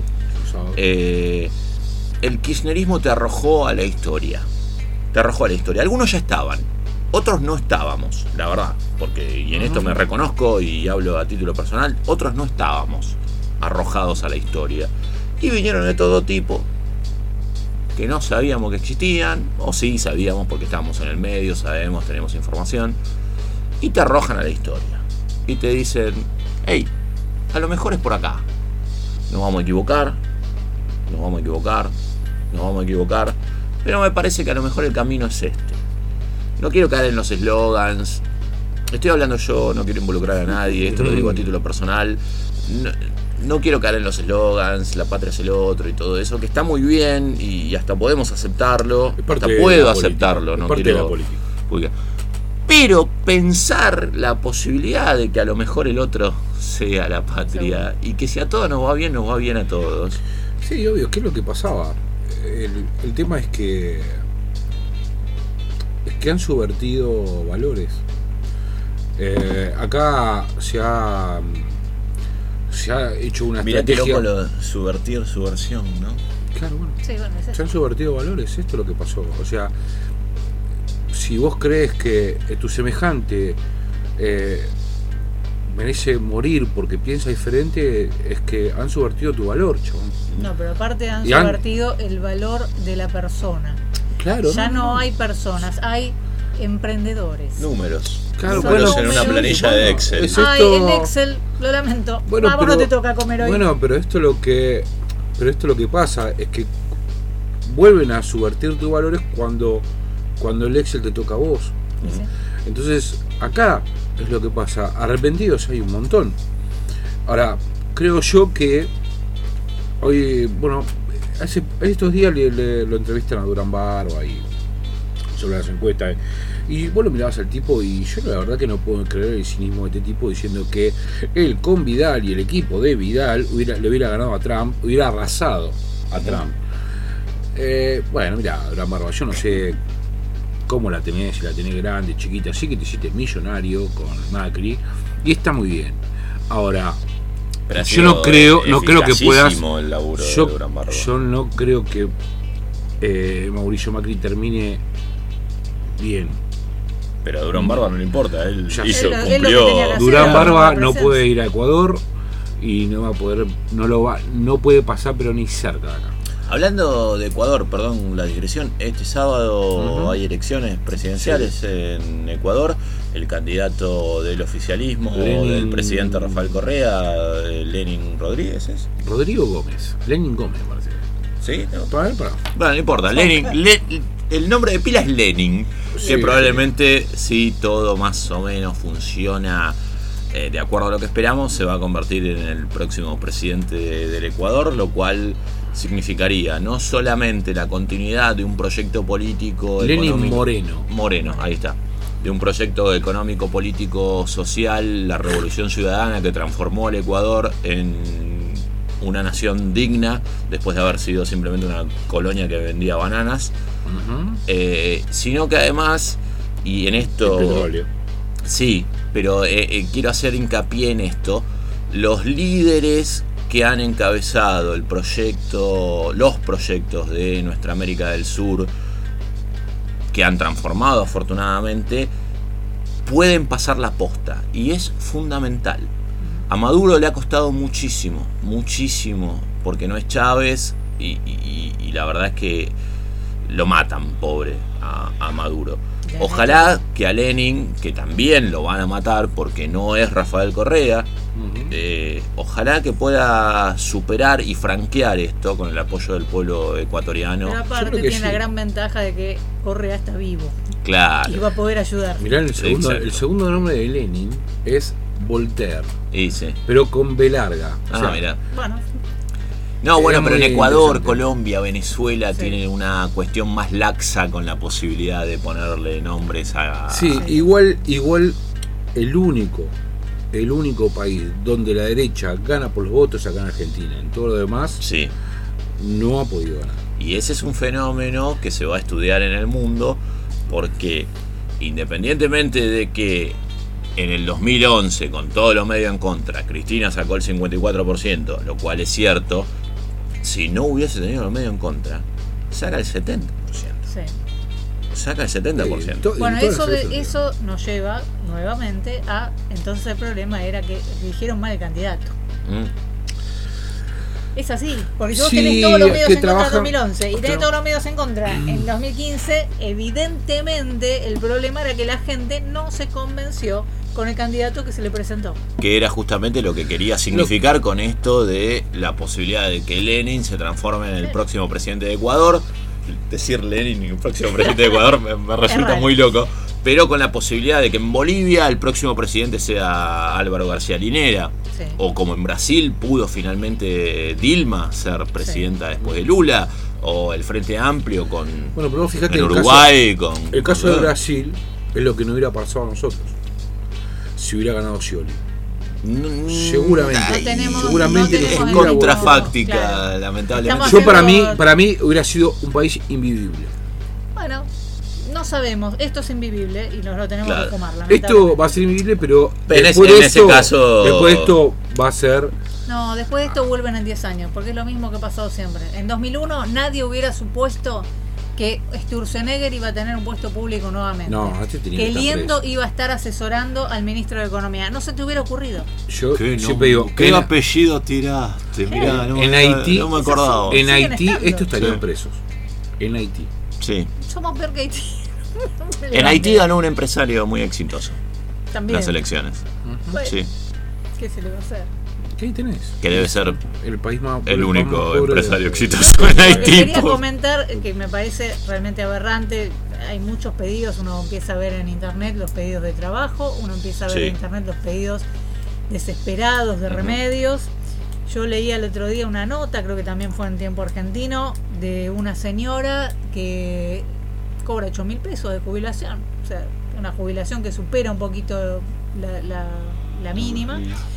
El kirchnerismo te arrojó a la historia. Algunos ya estaban, otros no estábamos, la verdad, porque, y en esto me reconozco y hablo a título personal, otros no estábamos arrojados a la historia. Y vinieron de todo tipo, que no sabíamos que existían, o sí sabíamos porque estábamos en el medio, sabemos, tenemos información, y te arrojan a la historia. Y te dicen, hey, a lo mejor es por acá. Nos vamos a equivocar, pero me parece que a lo mejor el camino es este. No quiero caer en los eslogans, estoy hablando yo, no quiero involucrar a nadie, esto lo digo a título personal. No quiero caer en los eslogans, la patria es el otro y todo eso, que está muy bien y hasta podemos aceptarlo, hasta puedo aceptarlo, no parte quiero de la política. publicar. Pero pensar la posibilidad de que a lo mejor el otro sea la patria y que si a todos nos va bien a todos. Sí, obvio, ¿qué es lo que pasaba? El tema es que han subvertido valores. Acá se ha hecho una Mirá qué estrategia. loco lo de subvertir su versión, ¿no? Claro, bueno. Sí, bueno, es Se eso. han subvertido valores, esto es lo que pasó. O sea, si vos crees que tu semejante merece morir porque piensa diferente, es que han subvertido tu valor, chabón. No, pero aparte han Y han- subvertido el valor de la persona. Claro. Ya no hay personas, hay emprendedores. Números. Claro, Números bueno, en una planilla de Excel. es Ay, esto- el Excel, lo lamento. Bueno, Vamos, no te toca comer hoy. Bueno, pero esto lo que pasa es que vuelven a subvertir tus valores cuando el Excel te toca a vos. Sí. Entonces, acá es lo que pasa. Arrepentidos hay un montón. Ahora, creo yo que hoy, bueno, estos días lo entrevistan a Durán Barba y sobre las encuestas. Y vos lo mirabas al tipo y yo la verdad que no puedo creer el cinismo de este tipo diciendo que él con Vidal y el equipo de Vidal le hubiera ganado a Trump, hubiera arrasado a Trump. Bueno, mira, Durán Barba, yo no sé cómo la tenés, si la tenés grande, chiquita, así que te hiciste millonario con Macri y está muy bien. Ahora, Pero ha yo sido no creo que puedas. eficacísimo el laburo de Yo Durán Barba. no creo que Mauricio Macri termine bien. Pero a Durán Barba no le importa, él Ya hizo, sé. Él lo que cumplió. tenía que hacer. Durán Sí, Barba la no presencia. puede ir a Ecuador y no puede pasar, pero ni cerca de acá. Hablando de Ecuador, perdón la digresión, este sábado Ujú. hay elecciones presidenciales en Ecuador. El candidato del oficialismo, del presidente Rafael Correa, Lenin Rodríguez, ¿es? Rodrigo Gómez, Lenin Gómez, me parece. ¿Sí? No. Para ver, para. Bueno, no importa. El nombre de pila es Lenin, Sí, que probablemente, si todo más o menos funciona de acuerdo a lo que esperamos, se va a convertir en el próximo presidente del Ecuador, lo cual significaría no solamente la continuidad de un proyecto político Lenin económico, Moreno. ahí está, de un proyecto económico, político, social, la revolución ciudadana que transformó al Ecuador en una nación digna después de haber sido simplemente una colonia que vendía bananas, sino que además, y en esto El petróleo. sí, pero quiero hacer hincapié en esto, los líderes que han encabezado los proyectos de nuestra América del Sur que han transformado afortunadamente, pueden pasar la posta, y es fundamental. A Maduro le ha costado muchísimo, porque no es Chávez, y la verdad es que lo matan, pobre, a Maduro. Ojalá que a Lenin, que también lo van a matar porque no es Rafael Correa, ojalá que pueda superar y franquear esto con el apoyo del pueblo ecuatoriano. Pero aparte tiene la gran ventaja de que Correa está vivo. Claro. Y va a poder ayudar. Mirá, el segundo nombre de Lenin es Voltaire. Sí. Pero con B larga. Mirá. Bueno. No, bueno, pero en Ecuador, interesante. Colombia, Venezuela tienen una cuestión más laxa con la posibilidad de ponerle nombres a... Sí, igual el único país donde la derecha gana por los votos es acá en Argentina. En todo lo demás no ha podido ganar. Y ese es un fenómeno que se va a estudiar en el mundo, porque independientemente de que en el 2011, con todos los medios en contra, Cristina sacó el 54%, lo cual es cierto, si no hubiese tenido los medios en contra, saca el 70%. Sí. Saca el 70%. Bueno, eso nos lleva nuevamente a... Entonces el problema era que eligieron mal el candidato. Es así, porque si vos tenés todos los medios en contra en 2011 y tenés todos los medios en contra en 2015, evidentemente el problema era que la gente no se convenció con el candidato que se le presentó. Que era justamente lo que quería significar con esto de la posibilidad de que Lenin se transforme en el próximo presidente de Ecuador. Decir Lenin y el próximo presidente de Ecuador me resulta muy loco. Pero con la posibilidad de que en Bolivia el próximo presidente sea Álvaro García Linera. Sí. O como en Brasil pudo finalmente Dilma ser presidenta después de Lula. O el Frente Amplio con pero vos fíjate en Uruguay. El caso de Brasil es lo que nos hubiera pasado a nosotros si hubiera ganado Scioli. Seguramente es contrafáctica, lamentablemente. Yo para mí hubiera sido un país invivible. Bueno, no sabemos, esto es invivible y nos lo tenemos que fumar. Esto va a ser invivible, pero después de esto va a ser... No, después de esto vuelven en 10 años, porque es lo mismo que ha pasado siempre. En 2001 nadie hubiera supuesto que Sturzenegger iba a tener un puesto público nuevamente. No, que Liendo iba a estar asesorando al ministro de Economía. No se te hubiera ocurrido. Yo siempre digo, ¿qué apellido tiraste? Mirá, en Haití, no me acordaba. En Haití estos estarían presos. En Haití. Sí. Somos peor que Haití. En Haití ganó un empresario muy exitoso. También. Las elecciones. Bueno, sí. ¿Qué se le va a hacer? ¿Qué tenés? Que debe ser el país más el único más empresario exitoso en Haití. Quería comentar que me parece realmente aberrante. Hay muchos pedidos, uno empieza a ver en internet los pedidos de trabajo, uno empieza a ver en internet los pedidos desesperados de remedios. Yo leía el otro día una nota, creo que también fue en Tiempo Argentino, de una señora que cobra 8.000 pesos de jubilación, o sea, una jubilación que supera un poquito la mínima.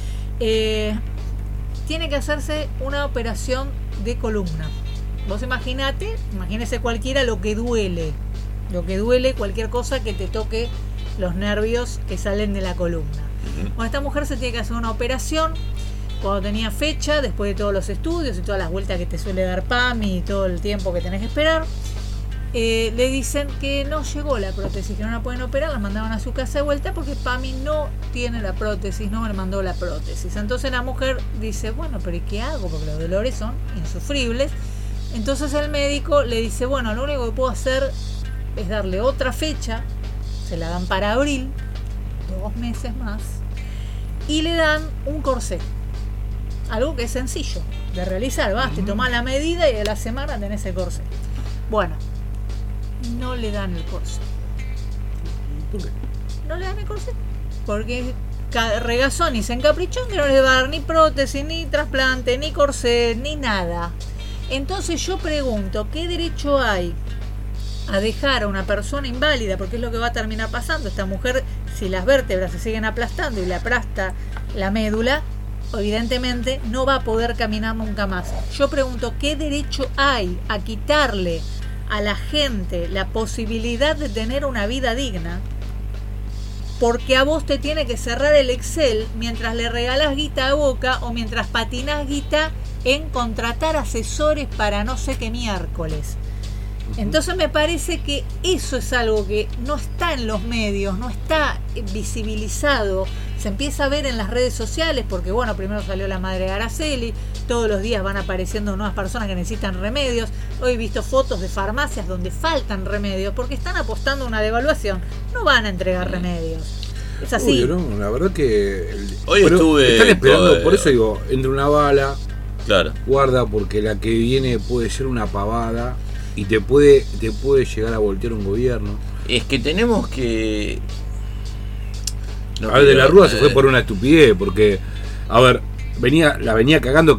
Tiene que hacerse una operación de columna. Vos imagínese cualquiera lo que duele cualquier cosa que te toque los nervios que salen de la columna. Bueno, esta mujer se tiene que hacer una operación cuando tenía fecha, después de todos los estudios y todas las vueltas que te suele dar PAMI y todo el tiempo que tenés que esperar. Le dicen que no llegó la prótesis, que no la pueden operar, la mandaron a su casa de vuelta porque PAMI no tiene la prótesis, no le mandó la prótesis. Entonces la mujer dice, bueno, pero ¿y qué hago? Porque los dolores son insufribles. Entonces el médico le dice, bueno, lo único que puedo hacer es darle otra fecha, se la dan para abril, 2 meses más, y le dan un corsé. Algo que es sencillo de realizar, vas, te tomás la medida y a la semana tenés el corsé. Bueno, no le dan el corsé. ¿Por qué? No le dan el corsé porque regazón y se encaprichó que no les va a dar ni prótesis, ni trasplante, ni corsé, ni nada. Entonces yo pregunto, ¿qué derecho hay a dejar a una persona inválida? Porque es lo que va a terminar pasando. Esta mujer, si las vértebras se siguen aplastando y le aplasta la médula, evidentemente no va a poder caminar nunca más. Yo pregunto, ¿qué derecho hay a quitarle a la gente la posibilidad de tener una vida digna? Porque a vos te tiene que cerrar el Excel mientras le regalás guita a Boca o mientras patinás guita en contratar asesores para no sé qué miércoles. Entonces me parece que eso es algo que no está en los medios, no está visibilizado. Se empieza a ver en las redes sociales porque, bueno, primero salió la madre de Araceli, todos los días van apareciendo nuevas personas que necesitan remedios. Hoy he visto fotos de farmacias donde faltan remedios porque están apostando a una devaluación. No van a entregar remedios. Es así. Obvio, ¿no? La verdad que... Hoy estuve... Están esperando, por eso digo, entre una bala, claro, guarda, porque la que viene puede ser una pavada y te puede llegar a voltear un gobierno. Es que tenemos que... No, a ver, de la Rúa se fue por una estupidez, porque, a ver, la venía cagando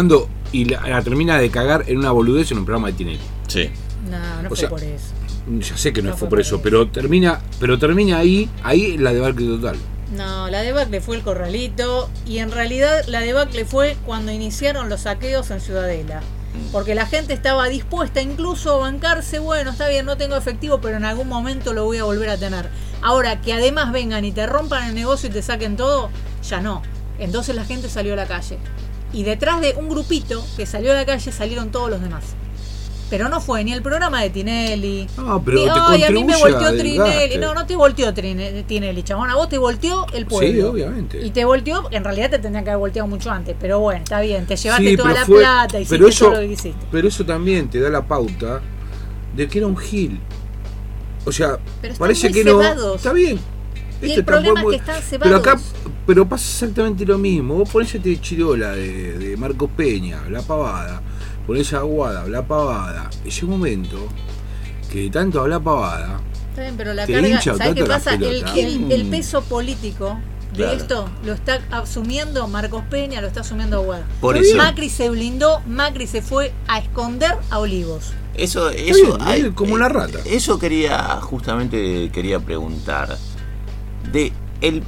y la termina de cagar en una boludez en un programa de Tinelli. Sí. No fue por eso. Ya sé que no fue por eso, pero termina ahí la debacle total. No, la debacle fue el Corralito y en realidad la debacle fue cuando iniciaron los saqueos en Ciudadela. Porque la gente estaba dispuesta incluso a bancarse, bueno, está bien, no tengo efectivo, pero en algún momento lo voy a volver a tener. Ahora, que además vengan y te rompan el negocio y te saquen todo, ya no. Entonces la gente salió a la calle. Y detrás de un grupito que salió a la calle salieron todos los demás. Pero no fue ni el programa de Tinelli. No, pero ni, te ay, a mí me volteó Tinelli. No te volteó Tinelli, chabón. A vos te volteó el pueblo. Sí, obviamente. Y te volteó, en realidad te tendrían que haber volteado mucho antes. Pero bueno, está bien. Te llevaste toda la fue, plata y hiciste todo lo que hiciste. Pero eso también te da la pauta de que era un gil. O sea, parece que cebados. No. Está bien. Y el problema es que están cebados. Pero pasa exactamente lo mismo. Vos ponés este Chirola de Marcos Peña, la pavada. Ponés a Aguada, la pavada. Ese momento que de tanto hablar pavada. Está bien, pero la carga, ¿sabes qué pasa? El peso político de esto lo está asumiendo Marcos Peña, lo está asumiendo Aguada. Por eso. Macri se blindó, Macri se fue a esconder a Olivos. Eso como la rata. Eso justamente quería preguntar. De el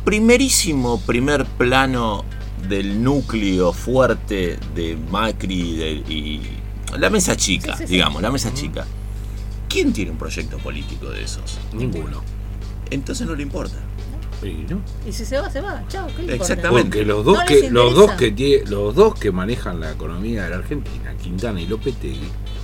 primer plano del núcleo fuerte de Macri y la mesa chica, digamos, la mesa chica. ¿Quién tiene un proyecto político de esos? Ninguno. Entonces no le importa. ¿No? Y si se va, chao, ¿qué le importa? Exactamente. Porque los dos que manejan la economía de la Argentina, Quintana y Lopetegui,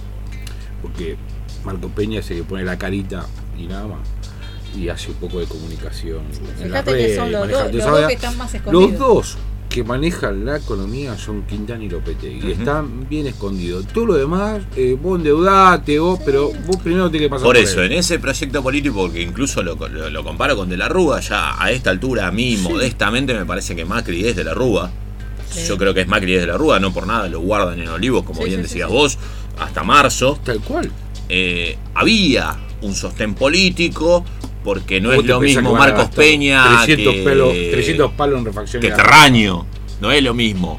porque Marco Peña es el que pone la carita y nada más. Y hace un poco de comunicación en las redes. Que son los dos que están más escondidos. Los dos que manejan la economía son Quintana y Lopetegui. Están bien escondidos. Todo lo demás, vos endeudate, pero vos primero tenés que pasar por eso, en ese proyecto político, porque incluso lo comparo con De la Rúa, ya a esta altura a mí, modestamente, me parece que Macri es De la Rúa. Sí. Yo creo que es Macri es De la Rúa, no por nada lo guardan en Olivos, como bien decías vos, hasta marzo. Tal cual. Había un sostén político, porque no es lo mismo Marcos Peña 300 palos en refacción que Terraño, no es lo mismo.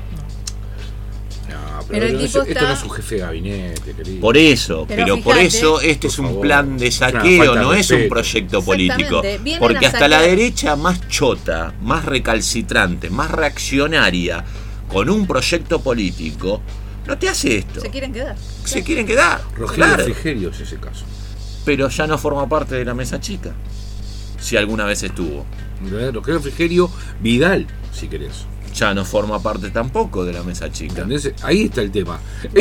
No, pero el tipo esto no es un jefe de gabinete, querido. Por eso, pero por eso este es un plan de saqueo, no es un proyecto político. Porque hasta la derecha más chota, más recalcitrante, más reaccionaria, con un proyecto político, no te hace esto. Se quieren quedar. Rogelio Frigerio es ese caso. Pero ya no forma parte de la mesa chica. Si alguna vez estuvo. Rogelio Frigerio, Vidal, si querés. Ya no forma parte tampoco de la mesa chica. ¿Entendés? Ahí está el tema.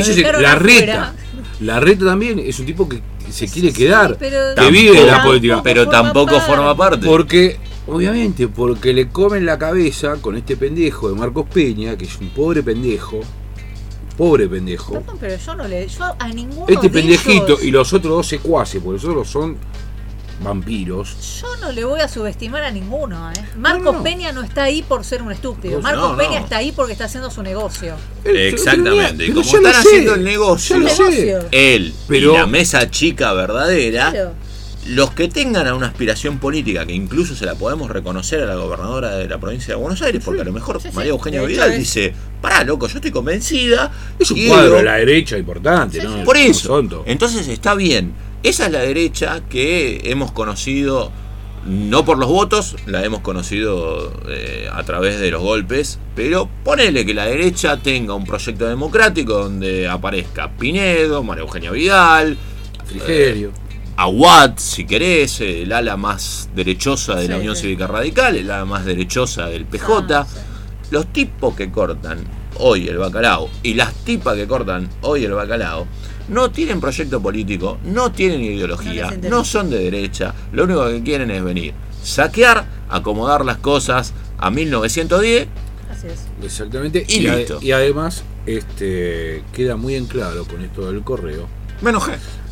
La Reta también es un tipo que se quiere quedar, que vive de la política. Pero tampoco forma parte. Porque, obviamente, porque le comen la cabeza con este pendejo de Marcos Peña, que es un pobre pendejo. Perdón, pero yo a ninguno este de pendejito ellos, y los otros dos secuaces, porque los otros son vampiros. Yo no le voy a subestimar a ninguno. Marcos Peña no está ahí por ser un estúpido. Marcos Peña está ahí porque está haciendo su negocio. Exactamente. Y como están haciendo el negocio, él y la mesa chica verdadera, los que tengan una aspiración política, que incluso se la podemos reconocer a la gobernadora de la provincia de Buenos Aires, porque a lo mejor María Eugenia Vidal dice, pará, loco, yo estoy convencida. Es un cuadro de la derecha importante, ¿no? Por eso. Entonces está bien. Esa es la derecha que hemos conocido, no por los votos, la hemos conocido a través de los golpes, pero ponele que la derecha tenga un proyecto democrático donde aparezca Pinedo, María Eugenia Vidal, Frigerio, Aguad, si querés, el ala más derechosa de la Unión Cívica Radical, el ala más derechosa del PJ, los tipos que cortan hoy el bacalao y las tipas que cortan hoy el bacalao, no tienen proyecto político, no tienen ideología, no son de derecha, lo único que quieren es venir, saquear, acomodar las cosas a 1910. Así es. Exactamente. Y listo. Y además, queda muy en claro con esto del correo. Me enojé.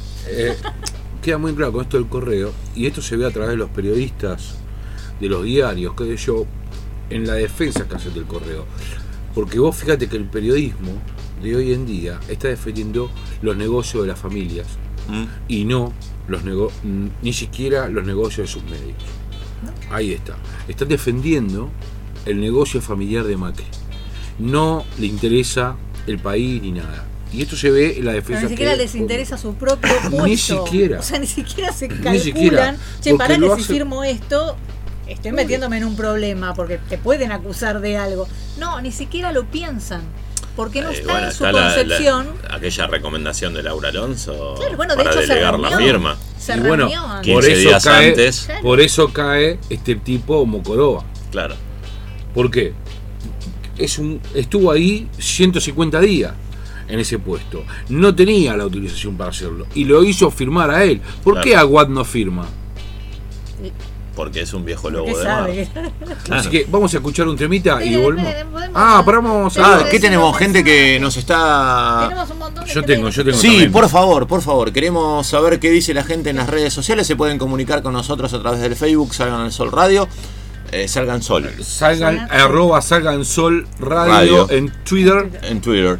Queda muy en claro con esto del correo, y esto se ve a través de los periodistas, de los diarios, qué sé yo, en la defensa que hacen del correo. Porque vos fíjate que el periodismo de hoy en día está defendiendo los negocios de las familias y no ni siquiera los negocios de sus medios. Ahí está. Están defendiendo el negocio familiar de Macri. No le interesa el país ni nada. Y esto se ve en la defensa. Pero ni siquiera les interesa su propio puesto. Ni siquiera. O sea, ni siquiera se Ni siquiera, calculan. Che, para que si hace... firmo esto, estoy metiéndome en un problema porque te pueden acusar de algo. No, ni siquiera lo piensan. Porque no está en su concepción. Aquella recomendación de Laura Alonso, Claro, bueno, para de hecho delegar la firma. Se Y bueno, reunió. 15 días antes. Claro. Por eso cae este tipo Mocorova. Claro. ¿Por qué? Estuvo ahí 150 días en ese puesto. No tenía la autorización para hacerlo. Y lo hizo firmar a él. ¿Por Claro. qué Aguad no firma? Porque es un viejo lobo Porque de mar. sabe. Así que vamos a escuchar un temita y volvemos. podemos- Paramos. ¿Qué tenemos? Gente que nos está... Tenemos un montón de Yo gente tengo Sí, también. por favor, queremos saber qué dice la gente en las redes sociales. Se pueden comunicar con nosotros a través del Facebook, Salgan al Sol Radio, Salgan Sol Salgan, @Salgan Sol Radio Radio. en Twitter. en Twitter.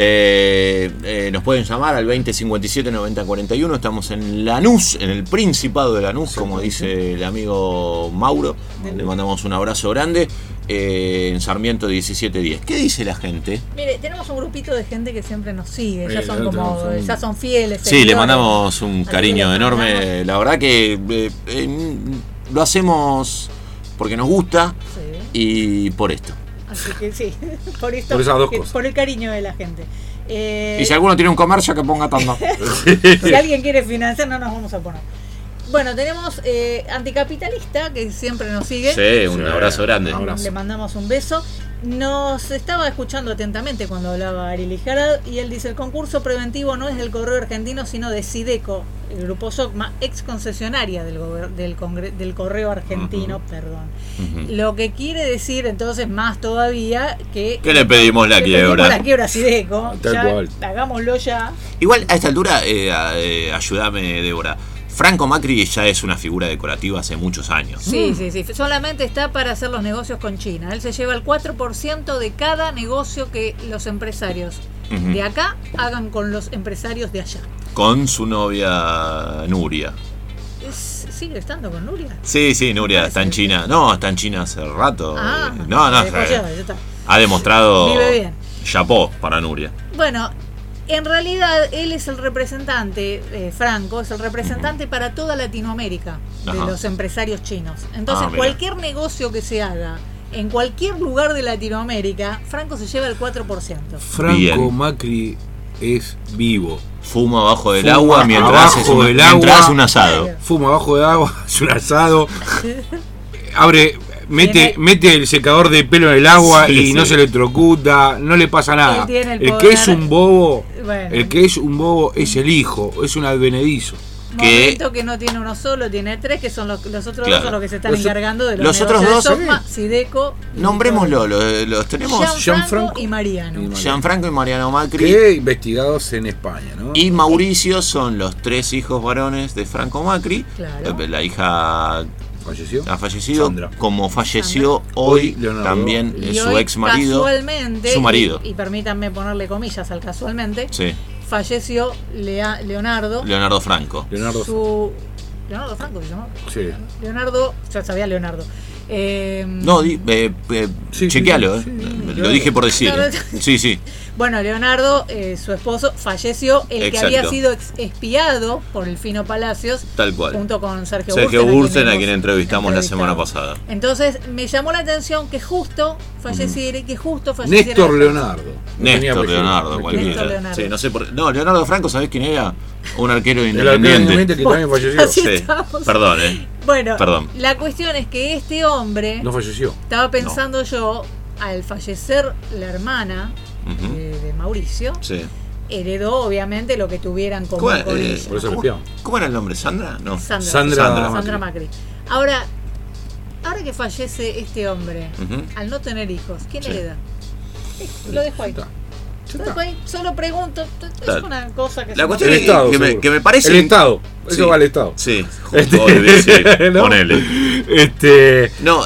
Nos pueden llamar al 2057 9041. Estamos en Lanús, en el Principado de Lanús, como dice el amigo Mauro. Le mandamos un abrazo grande. En Sarmiento 1710. ¿Qué dice la gente? Mire, tenemos un grupito de gente que siempre nos sigue, ya son nosotros como, somos- ya son fieles. Sí, le seguidores. mandamos un Así cariño que le enorme. mandamos- La verdad que lo hacemos porque nos gusta Sí. y por esto. Así que sí, por esto, Por esas dos que- cosas. por el cariño de la gente. Y si alguno tiene un comercio, que ponga tanda. Si alguien quiere financiar, no nos vamos a poner. Bueno, tenemos Anticapitalista, que siempre nos sigue. Sí, un abrazo grande. Un abrazo. Le mandamos un beso. Nos estaba escuchando atentamente cuando hablaba Ariel Ijarad y él dice: el concurso preventivo no es del Correo Argentino, sino de Sideco, el grupo SOCMA, ex concesionaria del Correo Argentino, perdón. Lo que quiere decir entonces más todavía que le pedimos la le pedimos quiebra. la quiebra a Sideco. Tal Ya, cual. hagámoslo ya. Igual a esta altura, ayúdame, Débora. Franco Macri ya es una figura decorativa hace muchos años. Sí. Solamente está para hacer los negocios con China. Él se lleva el 4% de cada negocio que los empresarios de acá hagan con los empresarios de allá. Con su novia Nuria. ¿Sigue estando con Nuria? Sí, Nuria está en China. No, está en China hace rato. No, después ya está. ha demostrado Vive bien. chapó para Nuria. Bueno, en realidad él es el representante, Franco, es el representante para toda Latinoamérica de Ajá. los empresarios chinos. Entonces, Mira. cualquier negocio que se haga en cualquier lugar de Latinoamérica, Franco se lleva el 4%. Franco Bien. Macri es vivo. Fuma abajo del Fuma agua mientras abajo hace un, del mientras agua. hace un asado. Fuma abajo de agua, hace un asado. Mete el secador de pelo en el agua Sí, y sí. no se electrocuta, no le pasa nada. Él tiene el El poder. que es un bobo, Bueno. el que es un bobo es el hijo, es un advenedizo. Momento que no tiene uno solo, tiene tres, que son los otros Claro. dos son los que se están encargando de los los otros negocios dos, de SOCMA, Sideco. y Nombrémoslo, los tenemos. Gianfranco Gianfranco y Mariano. Gianfranco y Mariano Macri. Que investigados en España, ¿no? Y Mauricio son los tres hijos varones de Franco Macri. Claro. La hija ¿Falleció? ha fallecido, Sandra. como falleció hoy Leonardo. también Y su hoy, ex marido. casualmente, su marido. y permítanme ponerle comillas al casualmente, Sí, falleció Leonardo. Leonardo Franco. Leonardo. Leonardo Franco se llamaba. Sí. Leonardo, ya sabía Leonardo. No, Sí, chequealo, sí, lo dije por decir. Claro. Sí. Bueno, Leonardo, su esposo, falleció, el Exacto. que había sido espiado por el Fino Palacios, Tal cual. junto con Sergio Bursten, a quien hemos entrevistamos la semana entrevistado. pasada. Entonces me llamó la atención que justo falleciera y que justo falleciera. Néstor Leonardo. No tenía Néstor apellido. Leonardo, cualquiera. Néstor Leonardo. Sí, no sé por. No, Leonardo Franco, ¿sabés quién era? Un arquero El arquero independiente. que también falleció. Así Sí. estamos. Perdón, Bueno, Perdón. la cuestión es que este hombre, No falleció. estaba pensando yo, al fallecer la hermana Ujú. de Mauricio, Sí. heredó obviamente lo que tuvieran con ella. Por eso le ¿Cómo era el nombre? ¿Sandra? No. Sandra Macri. Ahora que fallece este hombre, al no tener hijos, ¿quién hereda? Lo dejo ahí. Solo pregunto, es una cosa que... La cuestión es que me parece... El Estado, eso va al Estado. Sí, ponele. No,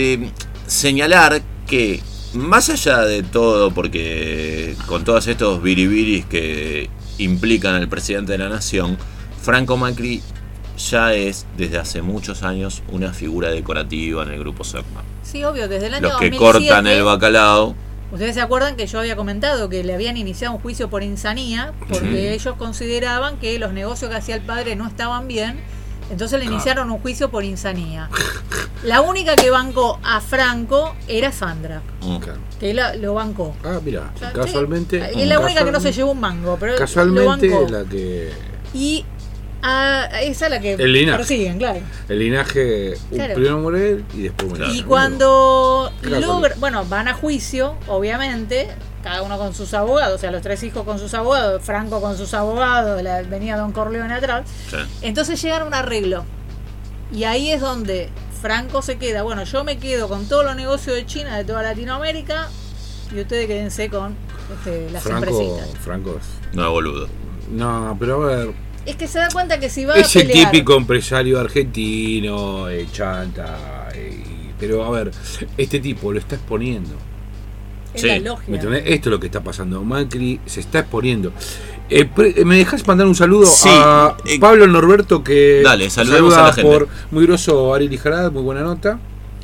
señalar que más allá de todo, porque con todos estos biribiris que implican al presidente de la nación, Franco Macri ya es desde hace muchos años una figura decorativa en el grupo SOCMA. Sí, obvio, desde el año 2007... Los que cortan el bacalao... Ustedes se acuerdan que yo había comentado que le habían iniciado un juicio por insanía porque ellos consideraban que los negocios que hacía el padre no estaban bien, entonces le iniciaron un juicio por insanía. La única que bancó a Franco era Sandra, que lo bancó. Ah, mira, casualmente... Es la única que no se llevó un mango, pero casualmente lo bancó. La que... Y esa es la que persiguen, claro. El linaje, primero muere él y después muere. Y cuando van a juicio, obviamente, cada uno con sus abogados, o sea, los tres hijos con sus abogados, Franco con sus abogados, venía Don Corleone atrás. Sí. Entonces llegan a un arreglo. Y ahí es donde Franco se queda. Bueno, yo me quedo con todos los negocios de China, de toda Latinoamérica, y ustedes quédense con las empresitas. Franco no es boludo. No, pero a ver. Es que se da cuenta que si va es a pelear... el típico empresario argentino, chanta, pero a ver, este tipo lo está exponiendo. Es la logia. Esto es lo que está pasando. Macri se está exponiendo. ¿Me dejas mandar un saludo a Pablo Norberto, que dale, saludemos a la gente. Por muy groso Ariel Lijarad, muy buena nota.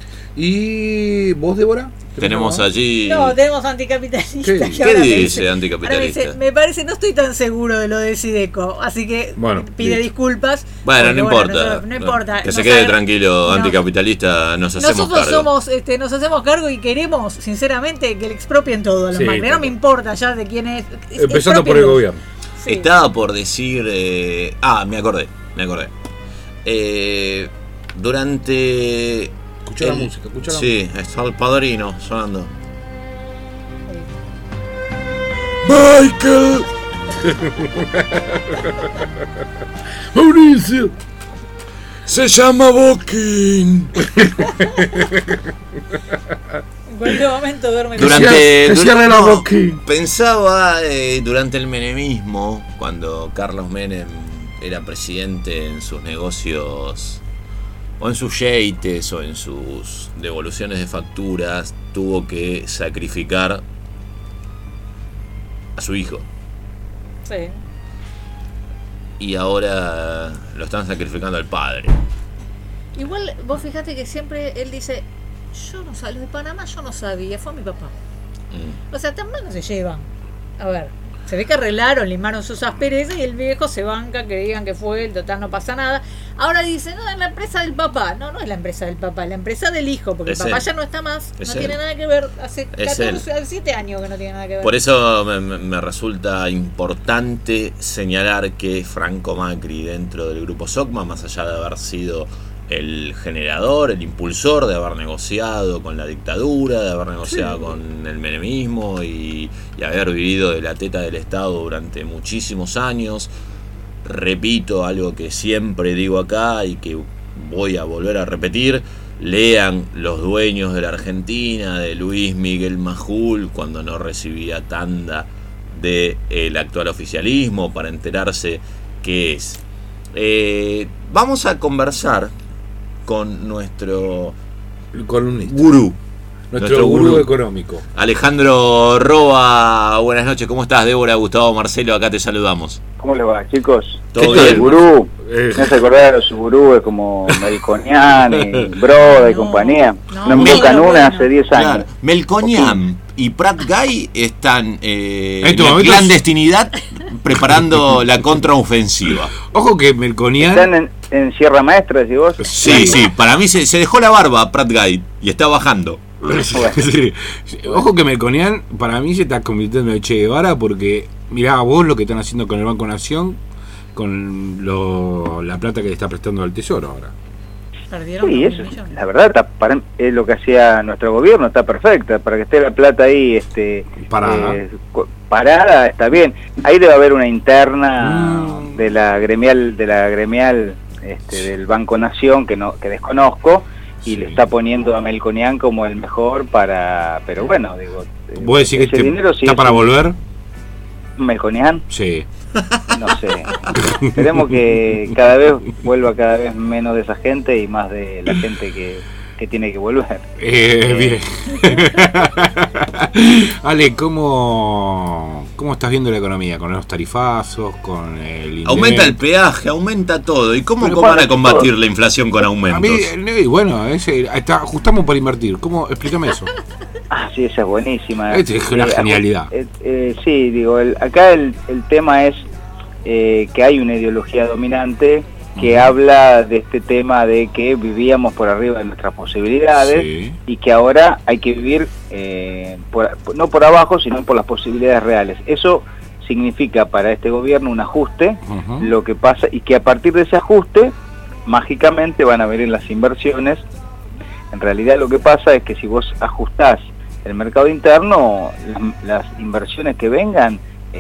¿Y vos, Débora? Tenemos allí... No, tenemos anticapitalista. ¿Qué dice anticapitalista? Dice, me parece, no estoy tan seguro de lo de Sideco, así que pide disculpas. Bueno, no importa. No importa. Que se quede tranquilo, anticapitalista, nos hacemos cargo. Nosotros nos hacemos cargo y queremos, sinceramente, que le expropien todo a los Macri. No me importa ya de quién es. Empezando por el gobierno. Sí. Estaba por decir... me acordé. Durante... Escucha la música, Sí, está el Padrino sonando. Michael. Mauricio. Se llama Boquín. En cualquier momento duerme. Pensaba durante el menemismo, cuando Carlos Menem era presidente, en sus negocios... o en sus yates o en sus devoluciones de facturas, tuvo que sacrificar a su hijo. Sí. Y ahora lo están sacrificando al padre. Igual vos fijate que siempre él dice, yo no sabía, los de Panamá yo no sabía, fue mi papá. O sea, tan mal no se llevan. A ver, se ve que arreglaron, limaron sus asperezas y el viejo se banca que digan que fue él, total no pasa nada. Ahora dice, no, es la empresa del papá. No es la empresa del papá, es la empresa del hijo, porque el papá ya no está más, no tiene nada que ver, hace 7 años que no tiene nada que ver. Por eso me resulta importante señalar que Franco Macri, dentro del grupo SOCMA, más allá de haber sido el generador, el impulsor de haber negociado con la dictadura, de haber negociado con el menemismo y haber vivido de la teta del Estado durante muchísimos años. Repito algo que siempre digo acá y que voy a volver a repetir: lean Los dueños de la Argentina, de Luis Miguel Majul, cuando no recibía tanda del actual oficialismo, para enterarse qué es. Vamos a conversar con nuestro columnista, nuestro gurú económico, Alejandro Roa. Buenas noches, ¿cómo estás? Débora, Gustavo, Marcelo, acá te saludamos. ¿Cómo les va, chicos? ¿Todo bien? El gurú, no se acordaba de los gurúes como Melconian y Broda y compañía. No me buscan una hace 10 años. Claro. Melconian y Prat Guy están en la clandestinidad preparando la contraofensiva. Ojo que Melconian... ¿Están en Sierra Maestra, decís vos? Sí, para mí se dejó la barba Prat Guy y está bajando. Sí. Ojo que Melconian para mí se está convirtiendo en Che Guevara, porque mirá vos lo que están haciendo con el Banco Nación, con la plata que le está prestando al Tesoro ahora. Perdieron Sí, 2.000 eso, millones. la verdad, es lo que hacía nuestro gobierno, está perfecta, para que esté la plata ahí parada, está bien. Ahí debe haber una interna de la gremial del Banco Nación que desconozco, y le está poniendo a Melconian como el mejor pero bueno, digo, ¿Vos decís que dinero está para volver? Melconian, Sí. no sé. Esperemos que vuelva cada vez menos de esa gente y más de la gente que tiene que volver. Bien. Ale, ¿cómo estás viendo la economía? ¿Con los tarifazos? ¿Con el INDEC? Aumenta el peaje, aumenta todo. ¿Y cómo Pero van a combatir todo. la inflación con aumentos? A mí, bueno, ajustamos para invertir. ¿Cómo? Explícame eso. Ah, sí, esa es buenísima. Es una genialidad. Sí, digo, acá el tema es que hay una ideología dominante que habla de este tema de que vivíamos por arriba de nuestras posibilidades, sí, y que ahora hay que vivir no por abajo, sino por las posibilidades reales. Eso significa para este gobierno un ajuste, lo que pasa, y que a partir de ese ajuste mágicamente van a venir las inversiones. En realidad lo que pasa es que si vos ajustás el mercado interno, las inversiones que vengan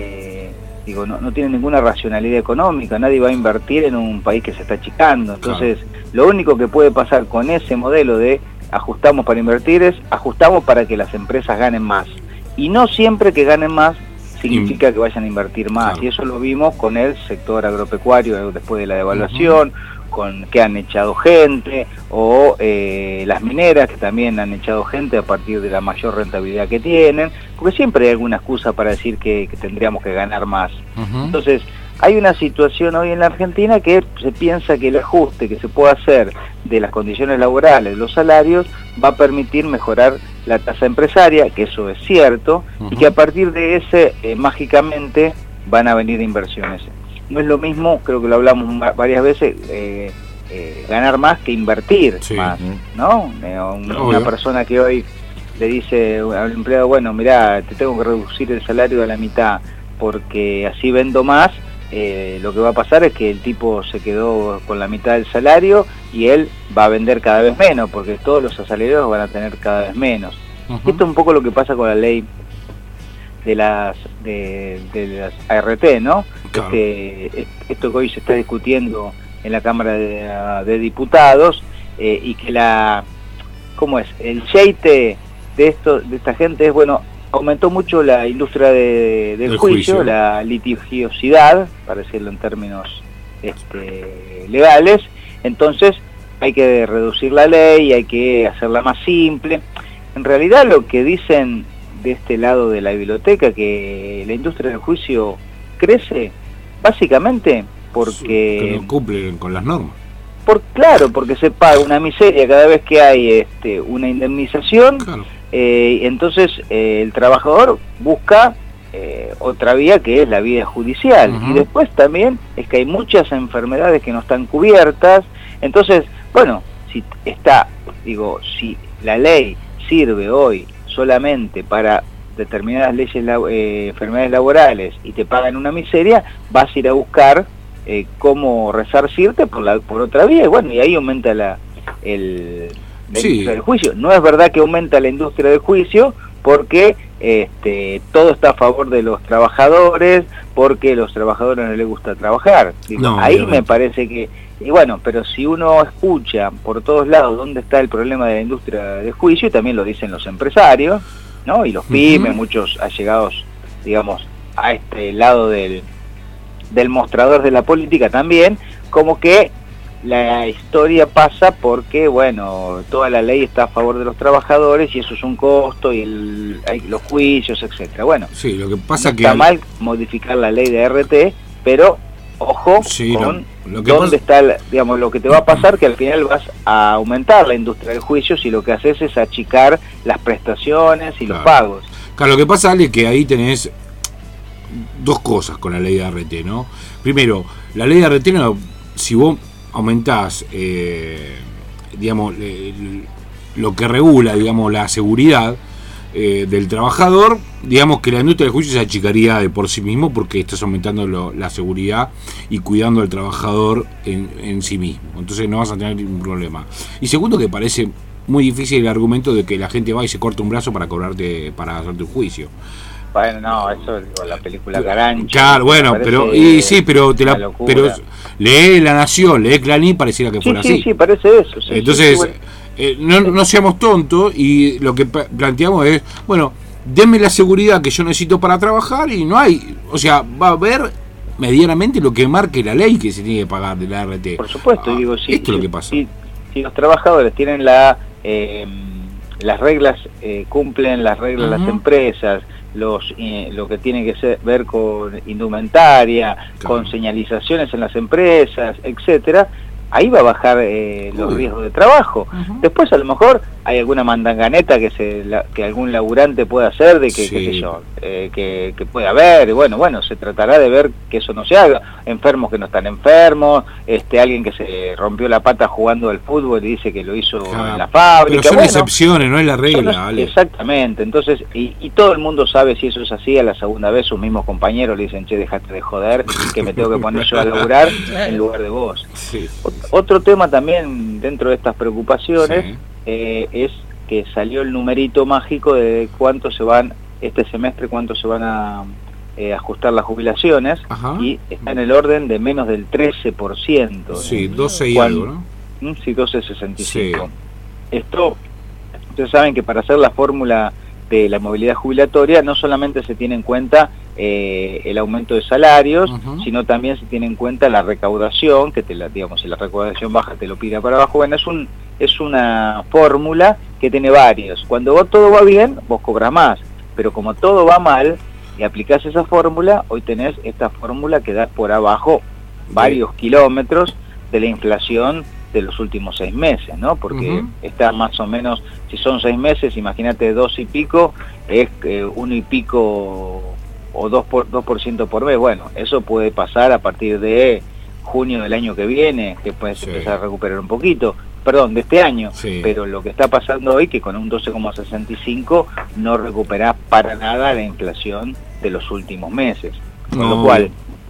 no tienen ninguna racionalidad económica. Nadie va a invertir en un país que se está achicando. Entonces, lo único que puede pasar con ese modelo de ajustamos para invertir es ajustamos para que las empresas ganen más. Y no siempre que ganen más significa que vayan a invertir más. Claro. Y eso lo vimos con el sector agropecuario después de la devaluación, con que han echado gente, o las mineras que también han echado gente a partir de la mayor rentabilidad que tienen, porque siempre hay alguna excusa para decir que tendríamos que ganar más. Entonces, hay una situación hoy en la Argentina que se piensa que el ajuste que se puede hacer de las condiciones laborales, de los salarios, va a permitir mejorar la tasa empresaria, que eso es cierto, y que a partir de ese, mágicamente, van a venir inversiones. No es lo mismo, creo que lo hablamos varias veces, ganar más que invertir más, ¿no? Una persona que hoy le dice al empleado, bueno, mirá, te tengo que reducir el salario a la mitad porque así vendo más, lo que va a pasar es que el tipo se quedó con la mitad del salario y él va a vender cada vez menos porque todos los asalariados van a tener cada vez menos. Esto es un poco lo que pasa con la ley de las ART, ¿no? Claro. Esto que hoy se está discutiendo en la Cámara de Diputados, y que el yeite de esta gente es, bueno, aumentó mucho la industria del juicio, la litigiosidad, para decirlo en términos legales. Entonces hay que reducir la ley, hay que hacerla más simple. En realidad lo que dicen de este lado de la biblioteca, que la industria del juicio crece básicamente porque que no cumplen con las normas. Claro, porque se paga una miseria cada vez que hay una indemnización. Claro. Entonces el trabajador busca otra vía, que es la vía judicial. Y después también es que hay muchas enfermedades que no están cubiertas. Entonces, bueno, si la ley sirve hoy solamente para determinadas leyes, enfermedades laborales, y te pagan una miseria, vas a ir a buscar cómo resarcirte por otra vía, y bueno, y ahí aumenta la industria del juicio. No es verdad que aumenta la industria del juicio porque todo está a favor de los trabajadores, porque a los trabajadores no les gusta trabajar. Ahí me parece que, y bueno, pero si uno escucha por todos lados dónde está el problema de la industria del juicio, también lo dicen los empresarios, ¿no? Y los pymes, muchos allegados, digamos, a este lado del mostrador de la política también, como que la historia pasa porque, bueno, toda la ley está a favor de los trabajadores y eso es un costo, y hay los juicios, etcétera. Bueno, sí, lo que pasa no está mal modificar la ley de RT, pero ojo con dónde está, digamos, lo que te va a pasar, que al final vas a aumentar la industria del juicio si lo que haces es achicar las prestaciones y los pagos. Claro, lo que pasa, Ale, que ahí tenés dos cosas con la ley de RT, ¿no? Primero, la ley de RT, si vos aumentás, digamos, lo que regula, digamos, la seguridad, del trabajador, digamos que la industria del juicio se achicaría de por sí mismo porque estás aumentando la seguridad y cuidando al trabajador en sí mismo. Entonces no vas a tener ningún problema. Y segundo, que parece muy difícil el argumento de que la gente va y se corta un brazo para hacerte un juicio. Bueno, no, eso es la película Carancho. Claro, bueno, pero lee La Nación, lee Clarín, pareciera que fuera así. Sí, parece eso. Sí, entonces, bueno. No seamos tontos, y lo que planteamos es, bueno, denme la seguridad que yo necesito para trabajar, y no hay, o sea, va a haber medianamente lo que marque la ley que se tiene que pagar de la RT. Por supuesto, digo, esto es lo que pasa. Si los trabajadores tienen las reglas, cumplen las reglas las empresas, lo que tiene que ver con indumentaria, con señalizaciones en las empresas, etcétera, ahí va a bajar los riesgos de trabajo. Después a lo mejor hay alguna mandanganeta que algún laburante pueda hacer, de que, qué sé yo, que puede haber, bueno, se tratará de ver que eso no se haga. Enfermos que no están enfermos, alguien que se rompió la pata jugando al fútbol y dice que lo hizo en la fábrica. Pero son excepciones, no es la regla. Exactamente, entonces, y todo el mundo sabe si eso es así. A la segunda vez sus mismos compañeros le dicen, che, dejate de joder, que me tengo que poner yo a laburar en lugar de vos. Sí. Otro tema también dentro de estas preocupaciones es que salió el numerito mágico de cuánto se van, este semestre, cuánto se van a ajustar las jubilaciones. Y está en el orden de menos del 13%. Sí, 12 y algo, ¿no? Sí, 12,65. Sí. Esto, ustedes saben que para hacer la fórmula de la movilidad jubilatoria no solamente se tiene en cuenta el aumento de salarios, sino también se tiene en cuenta la recaudación, que digamos, si la recaudación baja te lo pide para abajo. Bueno, es una fórmula que tiene varios. Cuando todo va bien, vos cobras más, pero como todo va mal y aplicás esa fórmula, hoy tenés esta fórmula que da por abajo varios kilómetros de la inflación de los últimos 6 meses, ¿no? Porque está más o menos, si son 6 meses, imagínate 2 y pico, es 1 y pico o 2% por mes. Bueno, eso puede pasar a partir de junio del año que viene, que puedes empezar a recuperar un poquito, de este año, pero lo que está pasando hoy, que con un 12,65 no recuperás para nada la inflación de los últimos meses. Con lo cual,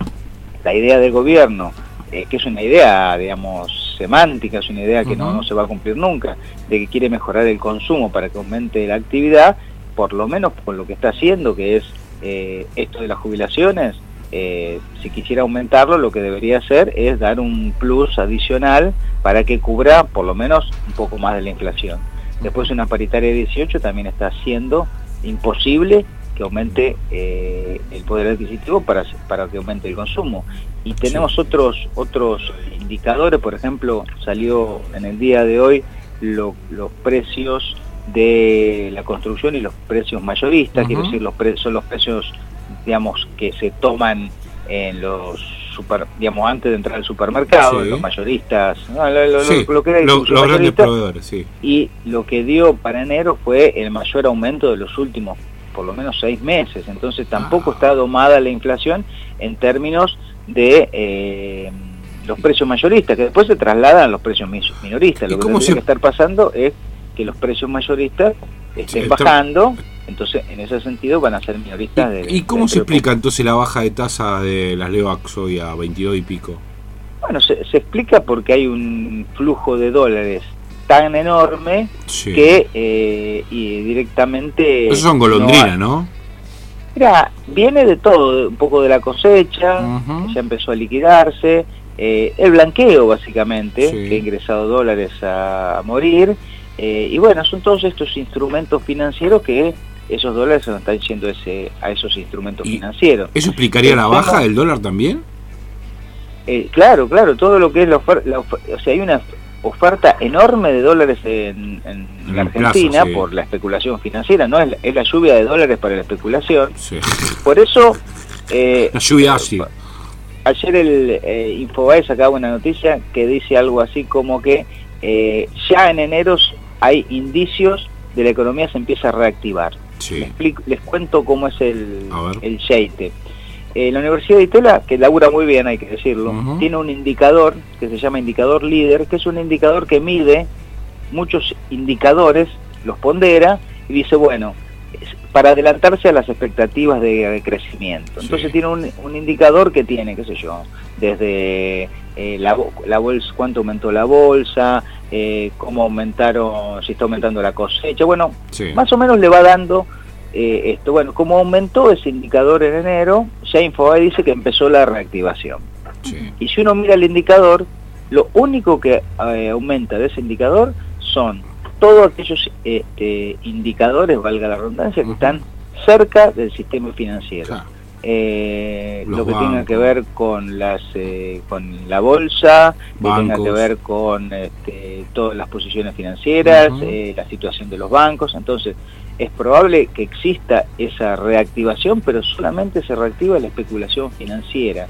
la idea del gobierno, que es una idea, digamos, semántica, es una idea que no se va a cumplir nunca, de que quiere mejorar el consumo para que aumente la actividad, por lo menos con lo que está haciendo, que es esto de las jubilaciones. Si quisiera aumentarlo, lo que debería hacer es dar un plus adicional para que cubra por lo menos un poco más de la inflación. Después una paritaria de 18 también está haciendo imposible que aumente el poder adquisitivo para que aumente el consumo. Y tenemos otros indicadores. Por ejemplo, salió en el día de hoy los precios de la construcción y los precios mayoristas, quiero decir, son los precios, digamos, que se toman en los digamos, antes de entrar al supermercado, los mayoristas, lo que era los grandes proveedores, y lo que dio para enero fue el mayor aumento de los últimos por lo menos 6 meses. Entonces tampoco está domada la inflación en términos de los precios mayoristas, que después se trasladan a los precios minoristas. Lo que tendría que estar pasando es que los precios mayoristas estén bajando, entonces en ese sentido van a ser minoristas. ¿Y cómo se explica entonces la baja de tasa de las Levax hoy a 22 y pico? Bueno, se explica porque hay un flujo de dólares tan enorme que y directamente... Eso son golondrinas, ¿no? Mira, viene de todo, un poco de la cosecha, que ya empezó a liquidarse, el blanqueo básicamente, que ha ingresado dólares a morir, y bueno, son todos estos instrumentos financieros que esos dólares se nos están yendo a esos instrumentos financieros. ¿Eso explicaría la baja del dólar también? Claro, todo lo que es o sea, hay una oferta enorme de dólares en la Argentina por la especulación financiera, no es la lluvia de dólares para la especulación. Por eso la lluvia ácida. Ayer el Infobae sacaba una noticia que dice algo así como que ya en enero hay indicios de la economía se empieza a reactivar. Les cuento cómo es el yeite. La Universidad de Itela, que labura muy bien, hay que decirlo, tiene un indicador que se llama indicador líder, que es un indicador que mide muchos indicadores, los pondera y dice, bueno, para adelantarse a las expectativas de crecimiento. Entonces tiene un indicador que tiene, qué sé yo, desde la bolsa, cuánto aumentó la bolsa, cómo aumentaron, si está aumentando la cosecha, bueno, más o menos le va dando esto. Bueno, como aumentó ese indicador en enero, ya Infobae dice que empezó la reactivación. Y si uno mira el indicador, lo único que aumenta de ese indicador son todos aquellos indicadores, valga la redundancia, que están cerca del sistema financiero. Lo que tenga que ver con con la bolsa, que tenga que ver con todas las posiciones financieras, la situación de los bancos. Entonces es probable que exista esa reactivación, pero solamente se reactiva la especulación financiera.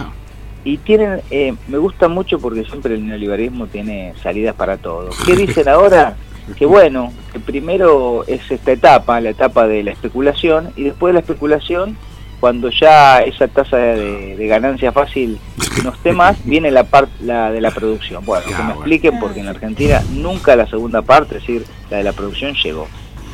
Y tienen, me gusta mucho porque siempre el neoliberalismo tiene salidas para todo. ¿Qué dicen ahora? Que bueno, que primero es esta etapa, la etapa de la especulación, y después de la especulación, cuando ya esa tasa de ganancia fácil no esté más, viene la parte de la producción. Bueno, que me expliquen, porque en Argentina nunca la segunda parte, es decir, la de la producción, llegó.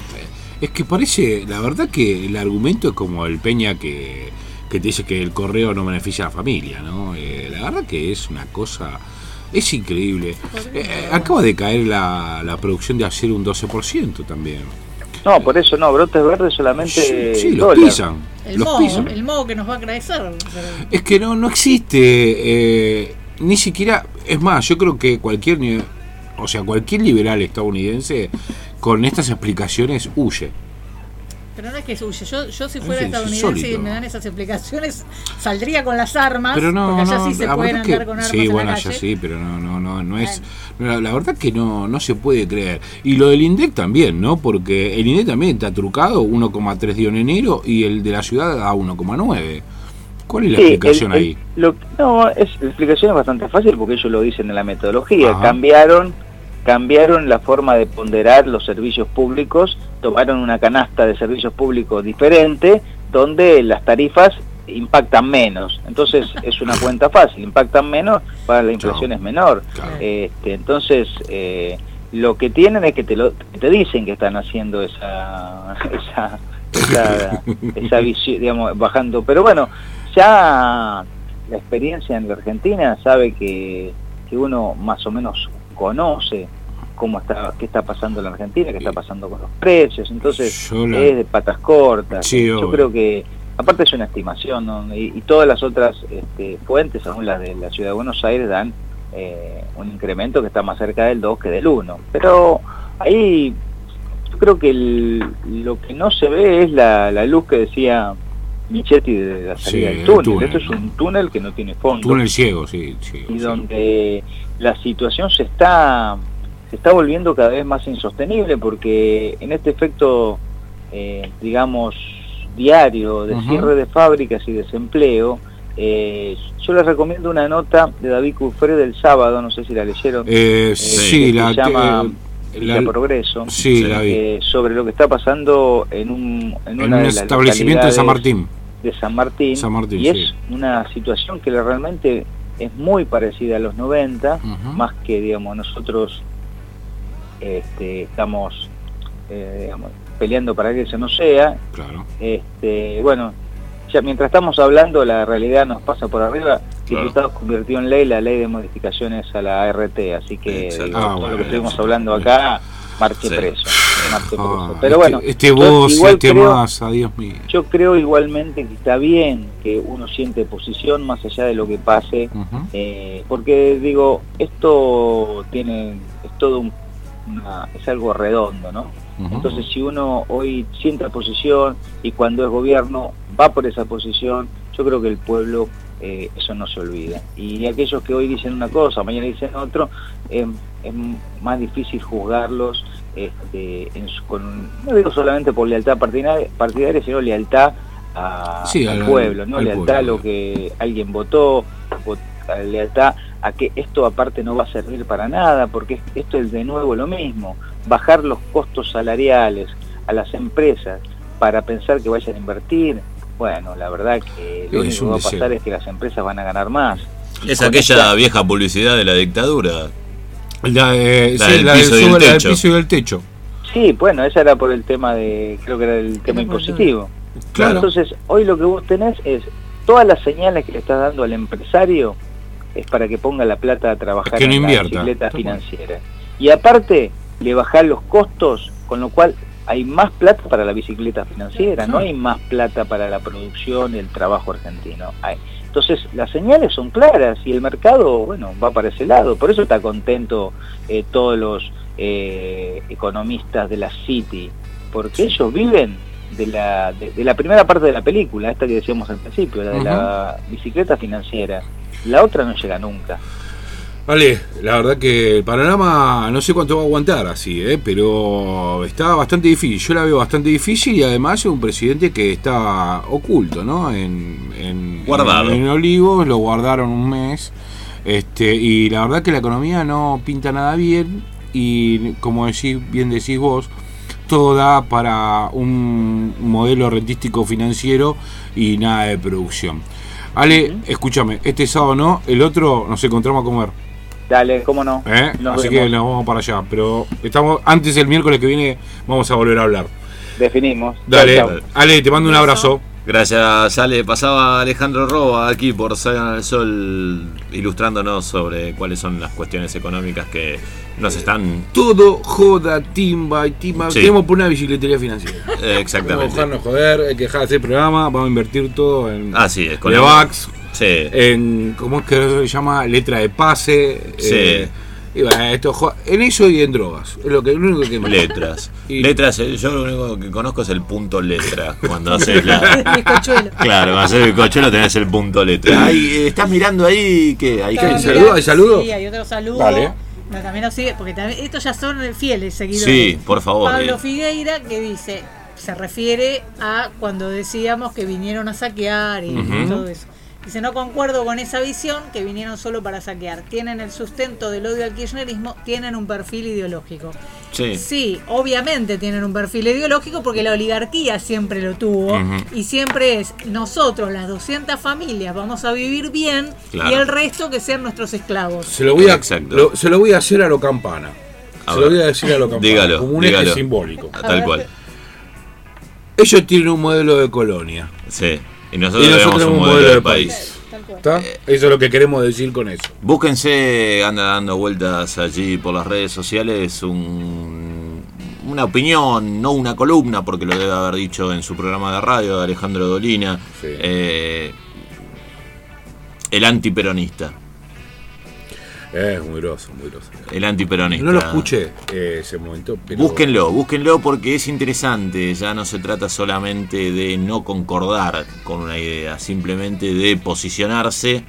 Es que parece, la verdad que el argumento es como el Peña que te dice que el correo no beneficia a la familia, ¿no? La verdad que es una cosa... Es increíble. Acaba de caer la producción de acero un 12% también. No, por eso no, brotes verdes solamente... Sí, los pisan. El modo que nos va a crecer. Es que no existe, ni siquiera... Es más, yo creo que cualquier liberal estadounidense con estas explicaciones huye. Pero no es que huye. Yo si fuera estadounidense y me dan esas explicaciones, saldría con las armas, pero no, porque allá sí se pueden andar con armas en la calle. Allá sí, pero no es... La verdad que no se puede creer. Y lo del INDEC también, ¿no? Porque el INDEC también está trucado, 1,3 dio en enero, y el de la ciudad a 1,9. ¿Cuál es la explicación ahí? La explicación es bastante fácil, porque ellos lo dicen en la metodología. Cambiaron la forma de ponderar los servicios públicos, tomaron una canasta de servicios públicos diferente, donde las tarifas impactan menos. Entonces es una cuenta fácil, impactan menos, para la inflación es menor. Entonces lo que tienen es que te dicen que están haciendo esa visión, digamos, bajando. Pero bueno, ya la experiencia en la Argentina sabe que uno más o menos conoce qué está pasando en la Argentina, qué está pasando con los precios. Entonces es de patas cortas. Yo creo que aparte es una estimación, ¿no? Y todas las otras fuentes, según las de la Ciudad de Buenos Aires, dan un incremento que está más cerca del 2 que del 1. Pero ahí yo creo que lo que no se ve es la luz que decía Michetti de la salida del túnel. Esto es un túnel que no tiene fondo. Túnel ciego, y donde la situación se está volviendo cada vez más insostenible, porque en este efecto, digamos, diario de cierre de fábricas y desempleo, yo les recomiendo una nota de David Cufré del sábado, no sé si la leyeron, que se llama Villa Progreso, sobre lo que está pasando en un establecimiento de San Martín. Y es una situación que realmente es muy parecida a los 90, más que, digamos, nosotros estamos digamos, peleando para que eso no sea. Bueno, ya mientras estamos hablando, la realidad nos pasa por arriba. Diputados convirtió en ley la ley de modificaciones a la ART, así que todo lo que estuvimos hablando acá, marche preso. Pero bueno, Dios mío. Yo creo igualmente que está bien que uno siente posición más allá de lo que pase, porque digo, esto es todo es algo redondo, ¿no? Entonces, si uno hoy siente posición y cuando es gobierno va por esa posición, yo creo que el pueblo eso no se olvida. Y aquellos que hoy dicen una cosa, mañana dicen otro, es más difícil juzgarlos, no digo solamente por lealtad partidaria, sino lealtad al pueblo, ¿no? Lealtad a lo que alguien votó, lealtad a que esto aparte no va a servir para nada, porque esto es de nuevo lo mismo, bajar los costos salariales a las empresas para pensar que vayan a invertir. Bueno, la verdad que lo único que va a pasar es que las empresas van a ganar más. Es aquella vieja publicidad de la dictadura. La del piso y del techo. Sí, bueno, esa era por el tema creo que era el tema impositivo. Claro. Entonces, hoy lo que vos tenés es, todas las señales que le estás dando al empresario es para que ponga la plata a trabajar Es que no en la invierta. bicicleta financiera. Y aparte, le bajás los costos, con lo cual hay más plata para la bicicleta financiera, no hay más plata para la producción y el trabajo argentino. Entonces, las señales son claras y el mercado, bueno, va para ese lado. Por eso está contento todos los economistas de la City, porque ellos viven de la primera parte de la película, esta que decíamos al principio, la de la bicicleta financiera. La otra no llega nunca. Vale, la verdad que el panorama no sé cuánto va a aguantar así, pero está bastante difícil. Yo la veo bastante difícil y además es un presidente que está oculto, ¿no? Guardado. En Olivos, lo guardaron un mes. Y la verdad que la economía no pinta nada bien y como bien decís vos, todo da para un modelo rentístico financiero y nada de producción. Ale, escúchame, este sábado no, el otro nos encontramos a comer. Dale, cómo no. Así que nos vamos para allá. Pero estamos antes el miércoles que viene vamos a volver a hablar. Definimos. Dale, Chau, chau. Ale, te mando un abrazo. Gracias, Ale. Pasaba Alejandro Roa aquí por Salgan al Sol ilustrándonos sobre cuáles son las cuestiones económicas que nos están... Todo joda, timba y timba. Sí. Tenemos por una bicicletería financiera. Exactamente. Vamos a dejarnos joder, hay que dejar de hacer programa, vamos a invertir todo en Así es, con Levax, Sí. en ¿cómo es que se llama? Letra de pase. Sí. Y bueno, en eso y en drogas. Es lo único que me Letras. Y- Letras, yo lo único que conozco es el punto letra. Cuando haces la. Bizcochuelo. Claro, cuando haces el cochuelo tenés el punto letra. Ay, estás mirando ahí que hay Estaba gente. mirando- ¿Hay saludo? Sí, hay otro saludo. Dale. No, también nos sigue, porque también, estos ya son fieles seguidores. Sí, por favor. Pablo Figueira, que dice, se refiere a cuando decíamos que vinieron a saquear y todo eso. Dice, no concuerdo con esa visión, que vinieron solo para saquear. Tienen el sustento del odio al kirchnerismo, tienen un perfil ideológico. Sí. Sí, obviamente tienen un perfil ideológico porque la oligarquía siempre lo tuvo y siempre es nosotros, las 200 familias, vamos a vivir bien Claro. y el resto que sean nuestros esclavos. Se lo voy a, Exacto. se lo voy a hacer a lo Campana. A Se ver. lo voy a decir a lo Campana. Dígalo, como un dígalo. eje simbólico. Tal cual. Ellos tienen un modelo de colonia. Sí. Y nosotros, Y nosotros tenemos un modelo de país. Tal cual. ¿Está? Eso es lo que queremos decir con eso. Búsquense, anda dando vueltas allí por las redes sociales una opinión, no una columna, porque lo debe haber dicho en su programa de radio de Alejandro Dolina, Sí. el antiperonista. Es muy groso, muy groso. El antiperonista. No lo escuché ese momento, pero... Búsquenlo porque es interesante, ya no se trata solamente de no concordar con una idea, simplemente de posicionarse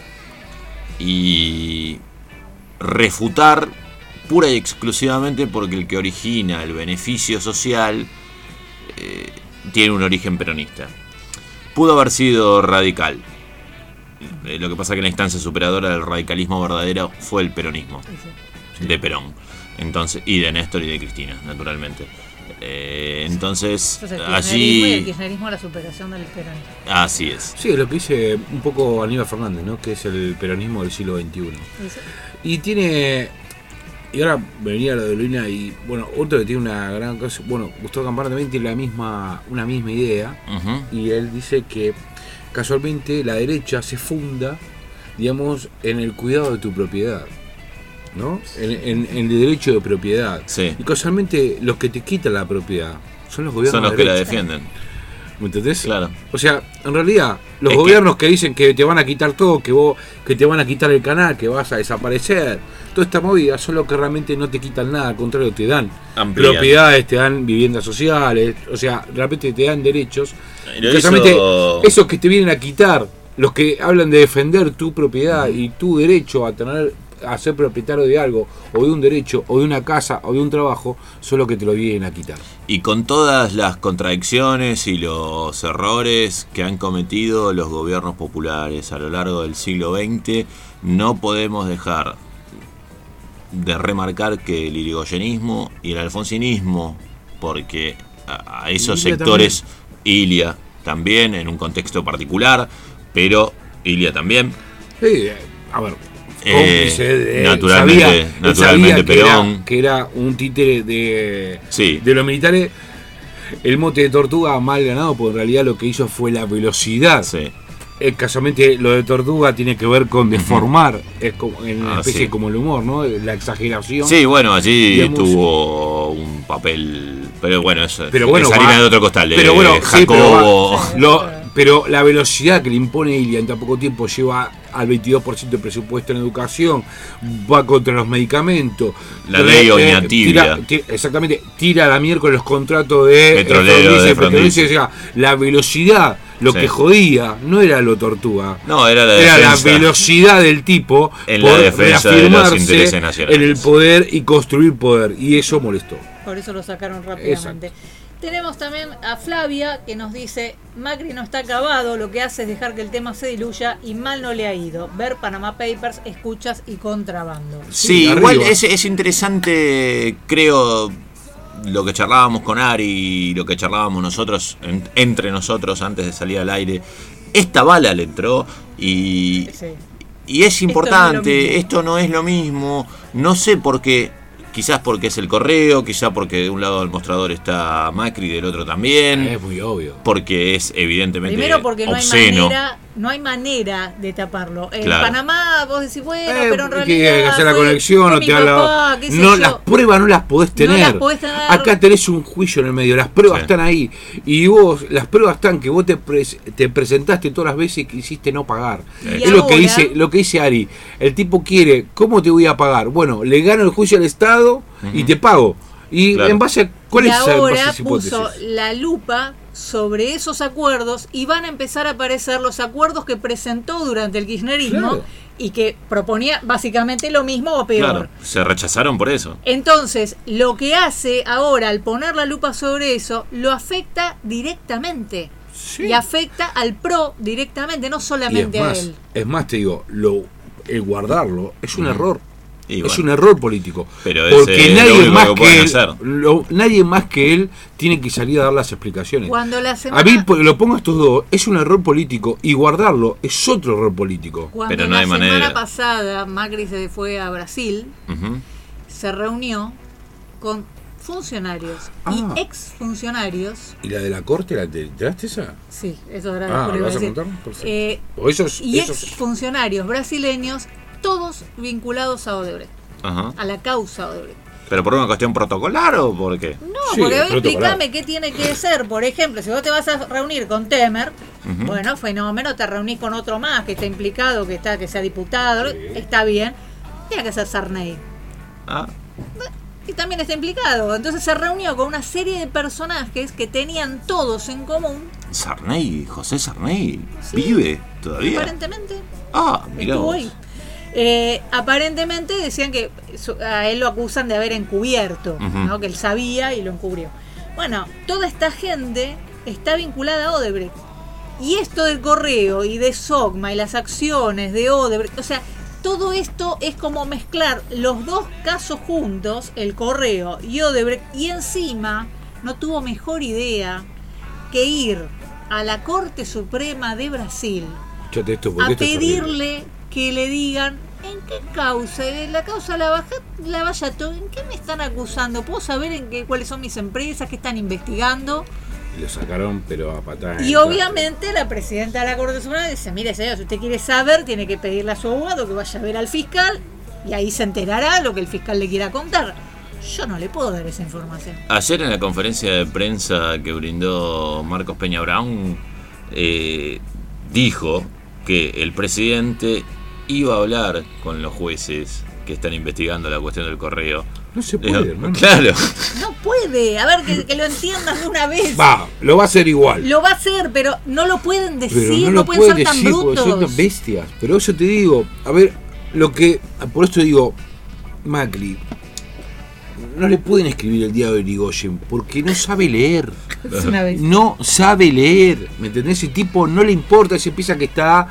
y refutar pura y exclusivamente porque el que origina el beneficio social tiene un origen peronista. Pudo haber sido radical. Lo que pasa es que la instancia superadora del radicalismo verdadero fue el peronismo de Perón, entonces, y de Néstor y de Cristina, naturalmente. Entonces, Entonces, el kirchnerismo y el allí, kirchnerismo es la superación del peronismo. así es. Sí, es lo que dice un poco Aníbal Fernández, ¿no? Que es el peronismo del siglo XXI. Y tiene... Y ahora venía lo de Dolina y, bueno, otro que tiene una gran cosa... Bueno, Gustavo Campana también tiene una misma idea. Ujú. Y él dice que casualmente la derecha se funda, digamos, en el cuidado de tu propiedad, ¿no? En el derecho de propiedad. Sí. Y casualmente los que te quitan la propiedad son los gobiernos Son los de que la derecha. defienden. ¿Me entendés? Claro. O sea, en realidad, los Es gobiernos que dicen que te van a quitar todo, que te van a quitar el canal, que vas a desaparecer, toda esta movida son los que realmente no te quitan nada, al contrario, te dan Amplían. propiedades, te dan viviendas sociales, o sea, realmente te dan derechos. Y lo Y casualmente, hizo- esos que te vienen a quitar, los que hablan de defender tu propiedad y tu derecho a ser propietario de algo, o de un derecho, o de una casa, o de un trabajo, son los que te lo vienen a quitar. Y con todas las contradicciones y los errores que han cometido los gobiernos populares a lo largo del siglo XX, no podemos dejar de remarcar que el irigoyenismo y el alfonsinismo, porque a esos Ilia sectores, Ilia también en un contexto particular, pero Ilia también, Sí, a ver, cómplice de naturalmente Perón. Que era un títere de Sí. de los militares. El mote de Tortuga mal ganado, porque en realidad lo que hizo fue la velocidad. Sí. Casualmente lo de Tortuga tiene que ver con deformar, es como en una especie sí. como el humor, ¿no? La exageración. Sí, bueno, allí Digamos, tuvo un papel, pero bueno, eso pero bueno, es harina de otro costal. Pero bueno, Jacobo. pero la velocidad que le impone Ilia en tan poco tiempo lleva al 22% de presupuesto en educación, va contra los medicamentos. La ley Oñatibia. Exactamente, tira a la miércoles los contratos de Petrolero, de Frondizi. o sea, la velocidad, lo Sí. que jodía, no era lo Tortuga. No, era la Era la defensa. velocidad del tipo En la defensa de los reafirmarse intereses nacionales. en el poder y construir poder. Y eso molestó. Por eso lo sacaron rápidamente. Tenemos también a Flavia que nos dice: Macri no está acabado, lo que hace es dejar que el tema se diluya y mal no le ha ido. Ver Panama Papers, escuchas y contrabando. Sí, igual es interesante, creo, lo que charlábamos con Ari y lo que charlábamos nosotros, entre nosotros antes de salir al aire. Esta bala le entró y es importante, esto no es lo mismo, no sé por qué. Quizás porque es el correo, quizás porque de un lado del mostrador está Macri y del otro también. Es muy obvio. Porque es evidentemente Primero porque obsceno. no hay manera de taparlo. En Claro. Panamá vos decís, bueno, pero en que realidad hacer la fue- conexión, fue no mi te da papá, qué sé no, yo. las pruebas no las podés tener. No las podés tener. Acá tenés un juicio en el medio, las pruebas están ahí. Y vos, las pruebas están que vos te presentaste todas las veces que hiciste no pagar. Y Es lo que ahora- dice Ari. El tipo quiere, ¿cómo te voy a pagar? Bueno, le gano el juicio al Estado y te pago. Y Claro. en base a ¿cuál y es esa ahora hipótesis? puso la lupa sobre esos acuerdos y van a empezar a aparecer los acuerdos que presentó durante el kirchnerismo Claro. y que proponía básicamente lo mismo o peor. Claro, se rechazaron por eso. Entonces, lo que hace ahora al poner la lupa sobre eso, lo afecta directamente. Y afecta al PRO directamente, no Y solamente a él. es más, te digo, el guardarlo es un error. Y Es bueno. un error político. Pero porque es lo nadie único más que que pueden él, hacer. nadie más que él tiene que salir a dar las explicaciones. Cuando la A semana, mí lo pongo a estos dos, es un error político y guardarlo es otro error político. cuando Pero no hay la semana manera. pasada Macri se fue a Brasil, Ujú. se reunió con funcionarios Ah. y exfuncionarios. ¿Y la de la corte, la te enteraste esa? Sí, eso ahora Ah, después le ¿lo voy vas a decir. contar? Perfecto. Eh, O esos, y esos- exfuncionarios brasileños, todos vinculados a Odebrecht, Ajá. a la causa Odebrecht. ¿Pero por una cuestión protocolar o por qué? No, Sí, porque a ver, protocolar. explícame qué tiene que ser. Por ejemplo, si vos te vas a reunir con Temer, Ujú. bueno, fenómeno, te reunís con otro más que está implicado, que sea diputado, está bien. Tiene que ser Sarney. Ah, Y también está implicado. Entonces se reunió con una serie de personajes que tenían todos en común, Sarney, José Sarney, ¿vive todavía? aparentemente. Ah, mirá Estuvo vos. ahí. Aparentemente decían que a él lo acusan de haber encubierto, Ujú. ¿no? Que él sabía y lo encubrió. Bueno, toda esta gente está vinculada a Odebrecht. Y esto del correo y de Sogma y las acciones de Odebrecht, o sea, todo esto es como mezclar los dos casos juntos, el correo y Odebrecht, y encima no tuvo mejor idea que ir a la Corte Suprema de Brasil Escuchate esto, porque a esto es terrible. pedirle que le digan en qué causa, la causa Lavallato, en qué me están acusando, puedo saber cuáles son mis empresas, qué están investigando. Lo sacaron, pero a patadas. Y obviamente la presidenta de la Corte Suprema dice, mire señor, si usted quiere saber, tiene que pedirle a su abogado que vaya a ver al fiscal y ahí se enterará lo que el fiscal le quiera contar. Yo no le puedo dar esa información. Ayer en la conferencia de prensa que brindó Marcos Peña Brown, dijo que el presidente iba a hablar con los jueces que están investigando la cuestión del correo. No se puede, hermano. Claro. No puede, a ver, que lo entiendan de una vez. Va, lo va a hacer igual. Lo va a hacer, pero no lo pueden Pero decir, no no, lo pueden pueden ser tan decir porque son brutos. bestias. Pero eso te digo, a ver, por esto digo, Macri, no le pueden escribir el diario de Irigoyen porque no sabe leer. Es una bestia. No sabe leer, ¿me entendés? Ese tipo no le importa, se piensa que está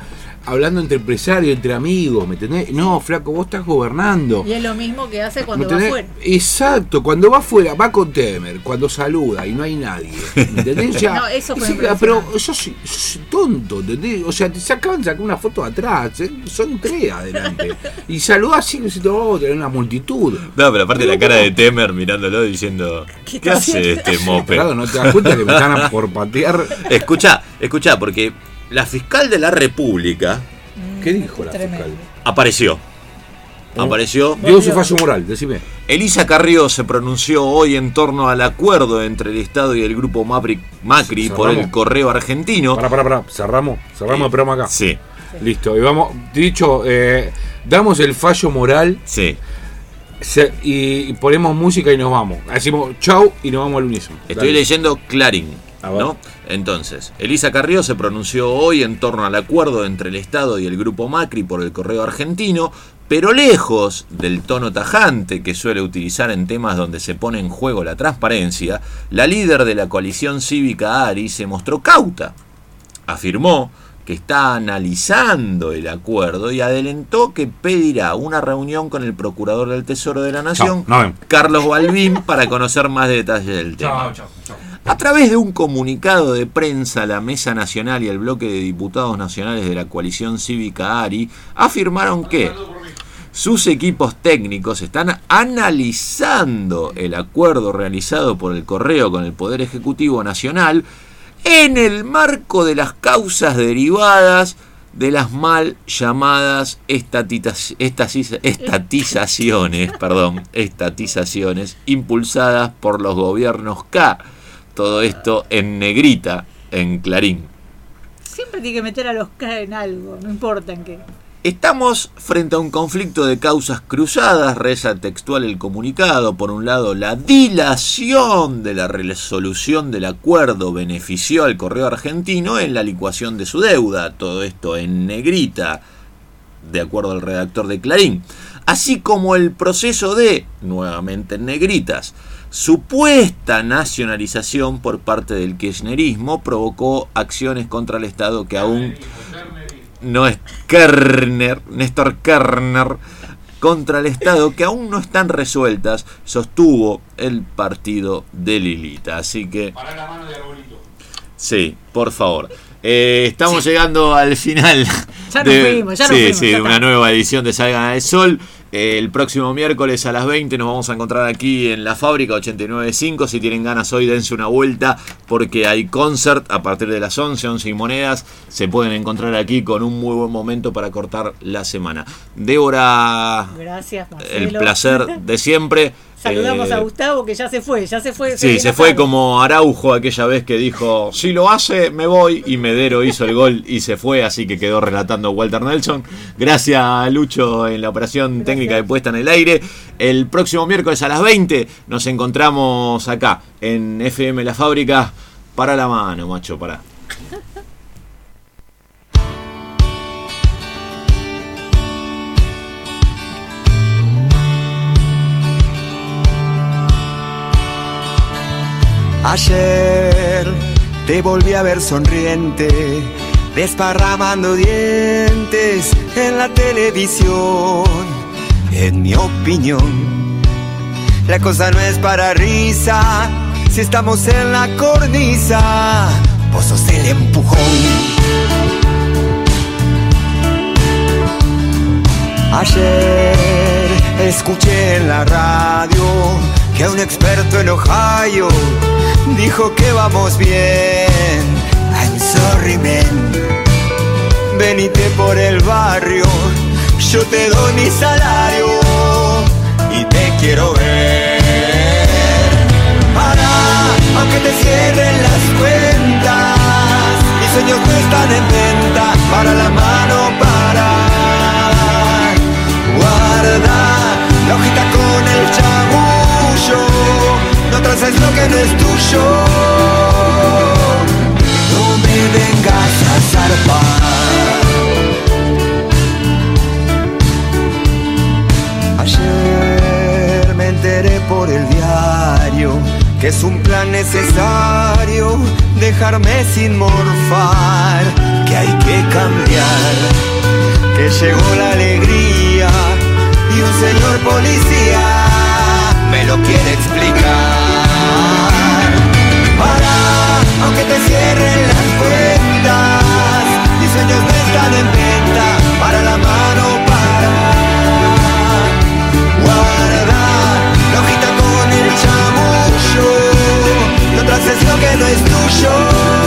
hablando entre empresarios, entre amigos, ¿me entendés? No, flaco, vos estás gobernando. Y es lo mismo que hace cuando va afuera. Exacto, cuando va afuera, va con Temer, cuando saluda y no hay nadie. ¿Me entendés? O sea, no, eso fue pero sos tonto, ¿entendés? O sea, te acaban de sacar una foto atrás, son tres adelante. Y saludás así, como si tenés una multitud. No, pero aparte la cara de Temer mirándolo diciendo, ¿qué hace este mope? Claro, no te das cuenta que me están por patear. Escuchá, porque la fiscal de la República... ¿Qué dijo la fiscal? Apareció. Dio su fallo moral, decime. Elisa Carrió se pronunció hoy en torno al acuerdo entre el Estado y el grupo Macri por el correo argentino. Pará. Cerramos el programa acá. Sí. Listo. Y vamos, dicho, damos el fallo moral. Sí. Y ponemos música y nos vamos. Decimos chau y nos vamos al unísono. Estoy leyendo Clarín, ¿no? Entonces, Elisa Carrió se pronunció hoy en torno al acuerdo entre el Estado y el grupo Macri por el correo argentino, pero lejos del tono tajante que suele utilizar en temas donde se pone en juego la transparencia, la líder de la coalición cívica ARI se mostró cauta. Afirmó que está analizando el acuerdo y adelantó que pedirá una reunión con el Procurador del Tesoro de la Nación, Carlos Balbín, para conocer más detalles del tema. A través de un comunicado de prensa, la Mesa Nacional y el bloque de diputados nacionales de la coalición cívica ARI afirmaron que sus equipos técnicos están analizando el acuerdo realizado por el Correo con el Poder Ejecutivo Nacional en el marco de las causas derivadas de las mal llamadas estatizaciones impulsadas por los gobiernos K. Todo esto en negrita, en Clarín. Siempre tiene que meter a los K en algo, no importa en qué. Estamos frente a un conflicto de causas cruzadas, reza textual el comunicado. Por un lado, la dilación de la resolución del acuerdo benefició al Correo Argentino en la licuación de su deuda. Todo esto en negrita, de acuerdo al redactor de Clarín. Así como el proceso de, nuevamente en negritas, supuesta nacionalización por parte del kirchnerismo provocó acciones contra el Estado que aún... No es Néstor Kirchner, contra el Estado, que aún no están resueltas, sostuvo el partido de Lilita. Así que... Para la mano de Arbolito. Sí, por favor. Estamos llegando al final. Ya nos fuimos. Sí, una nueva edición de Salgan al Sol. El próximo miércoles a las 20 nos vamos a encontrar aquí en la Fábrica 89.5. Si tienen ganas hoy, dense una vuelta porque hay concert a partir de las 11 y monedas. Se pueden encontrar aquí con un muy buen momento para cortar la semana. Débora, gracias, Marcelo. El placer de siempre. Saludamos a Gustavo, que ya se fue. Sí, se fue como Araujo aquella vez que dijo, si lo hace, me voy, y Medero hizo el gol y se fue, así que quedó relatando Walter Nelson. Gracias a Lucho en la operación técnica de puesta en el aire. El próximo miércoles a las 20 nos encontramos acá, en FM La Fábrica. Para la mano, macho, para. Ayer te volví a ver sonriente, desparramando dientes en la televisión. En mi opinión, la cosa no es para risa. Si estamos en la cornisa, vos sos el empujón. Ayer escuché en la radio que un experto en Ohio dijo que vamos bien. I'm sorry, man. Venite por el barrio, yo te doy mi salario y te quiero ver. Para, aunque te cierren las cuentas, mis sueños no están en venta. Para la mano, para. Guarda la hojita con el chamullo, no traces lo que no es tuyo. No me vengas a zarpar. Ayer me enteré por el diario que es un plan necesario dejarme sin morfar, que hay que cambiar, que llegó la alegría y un señor policía me lo quiere explicar. Para, aunque te cierren las puertas, mis sueños no están en venta, para la mano para. Guarda la hojita con el chamullo, no traces lo que no es tuyo.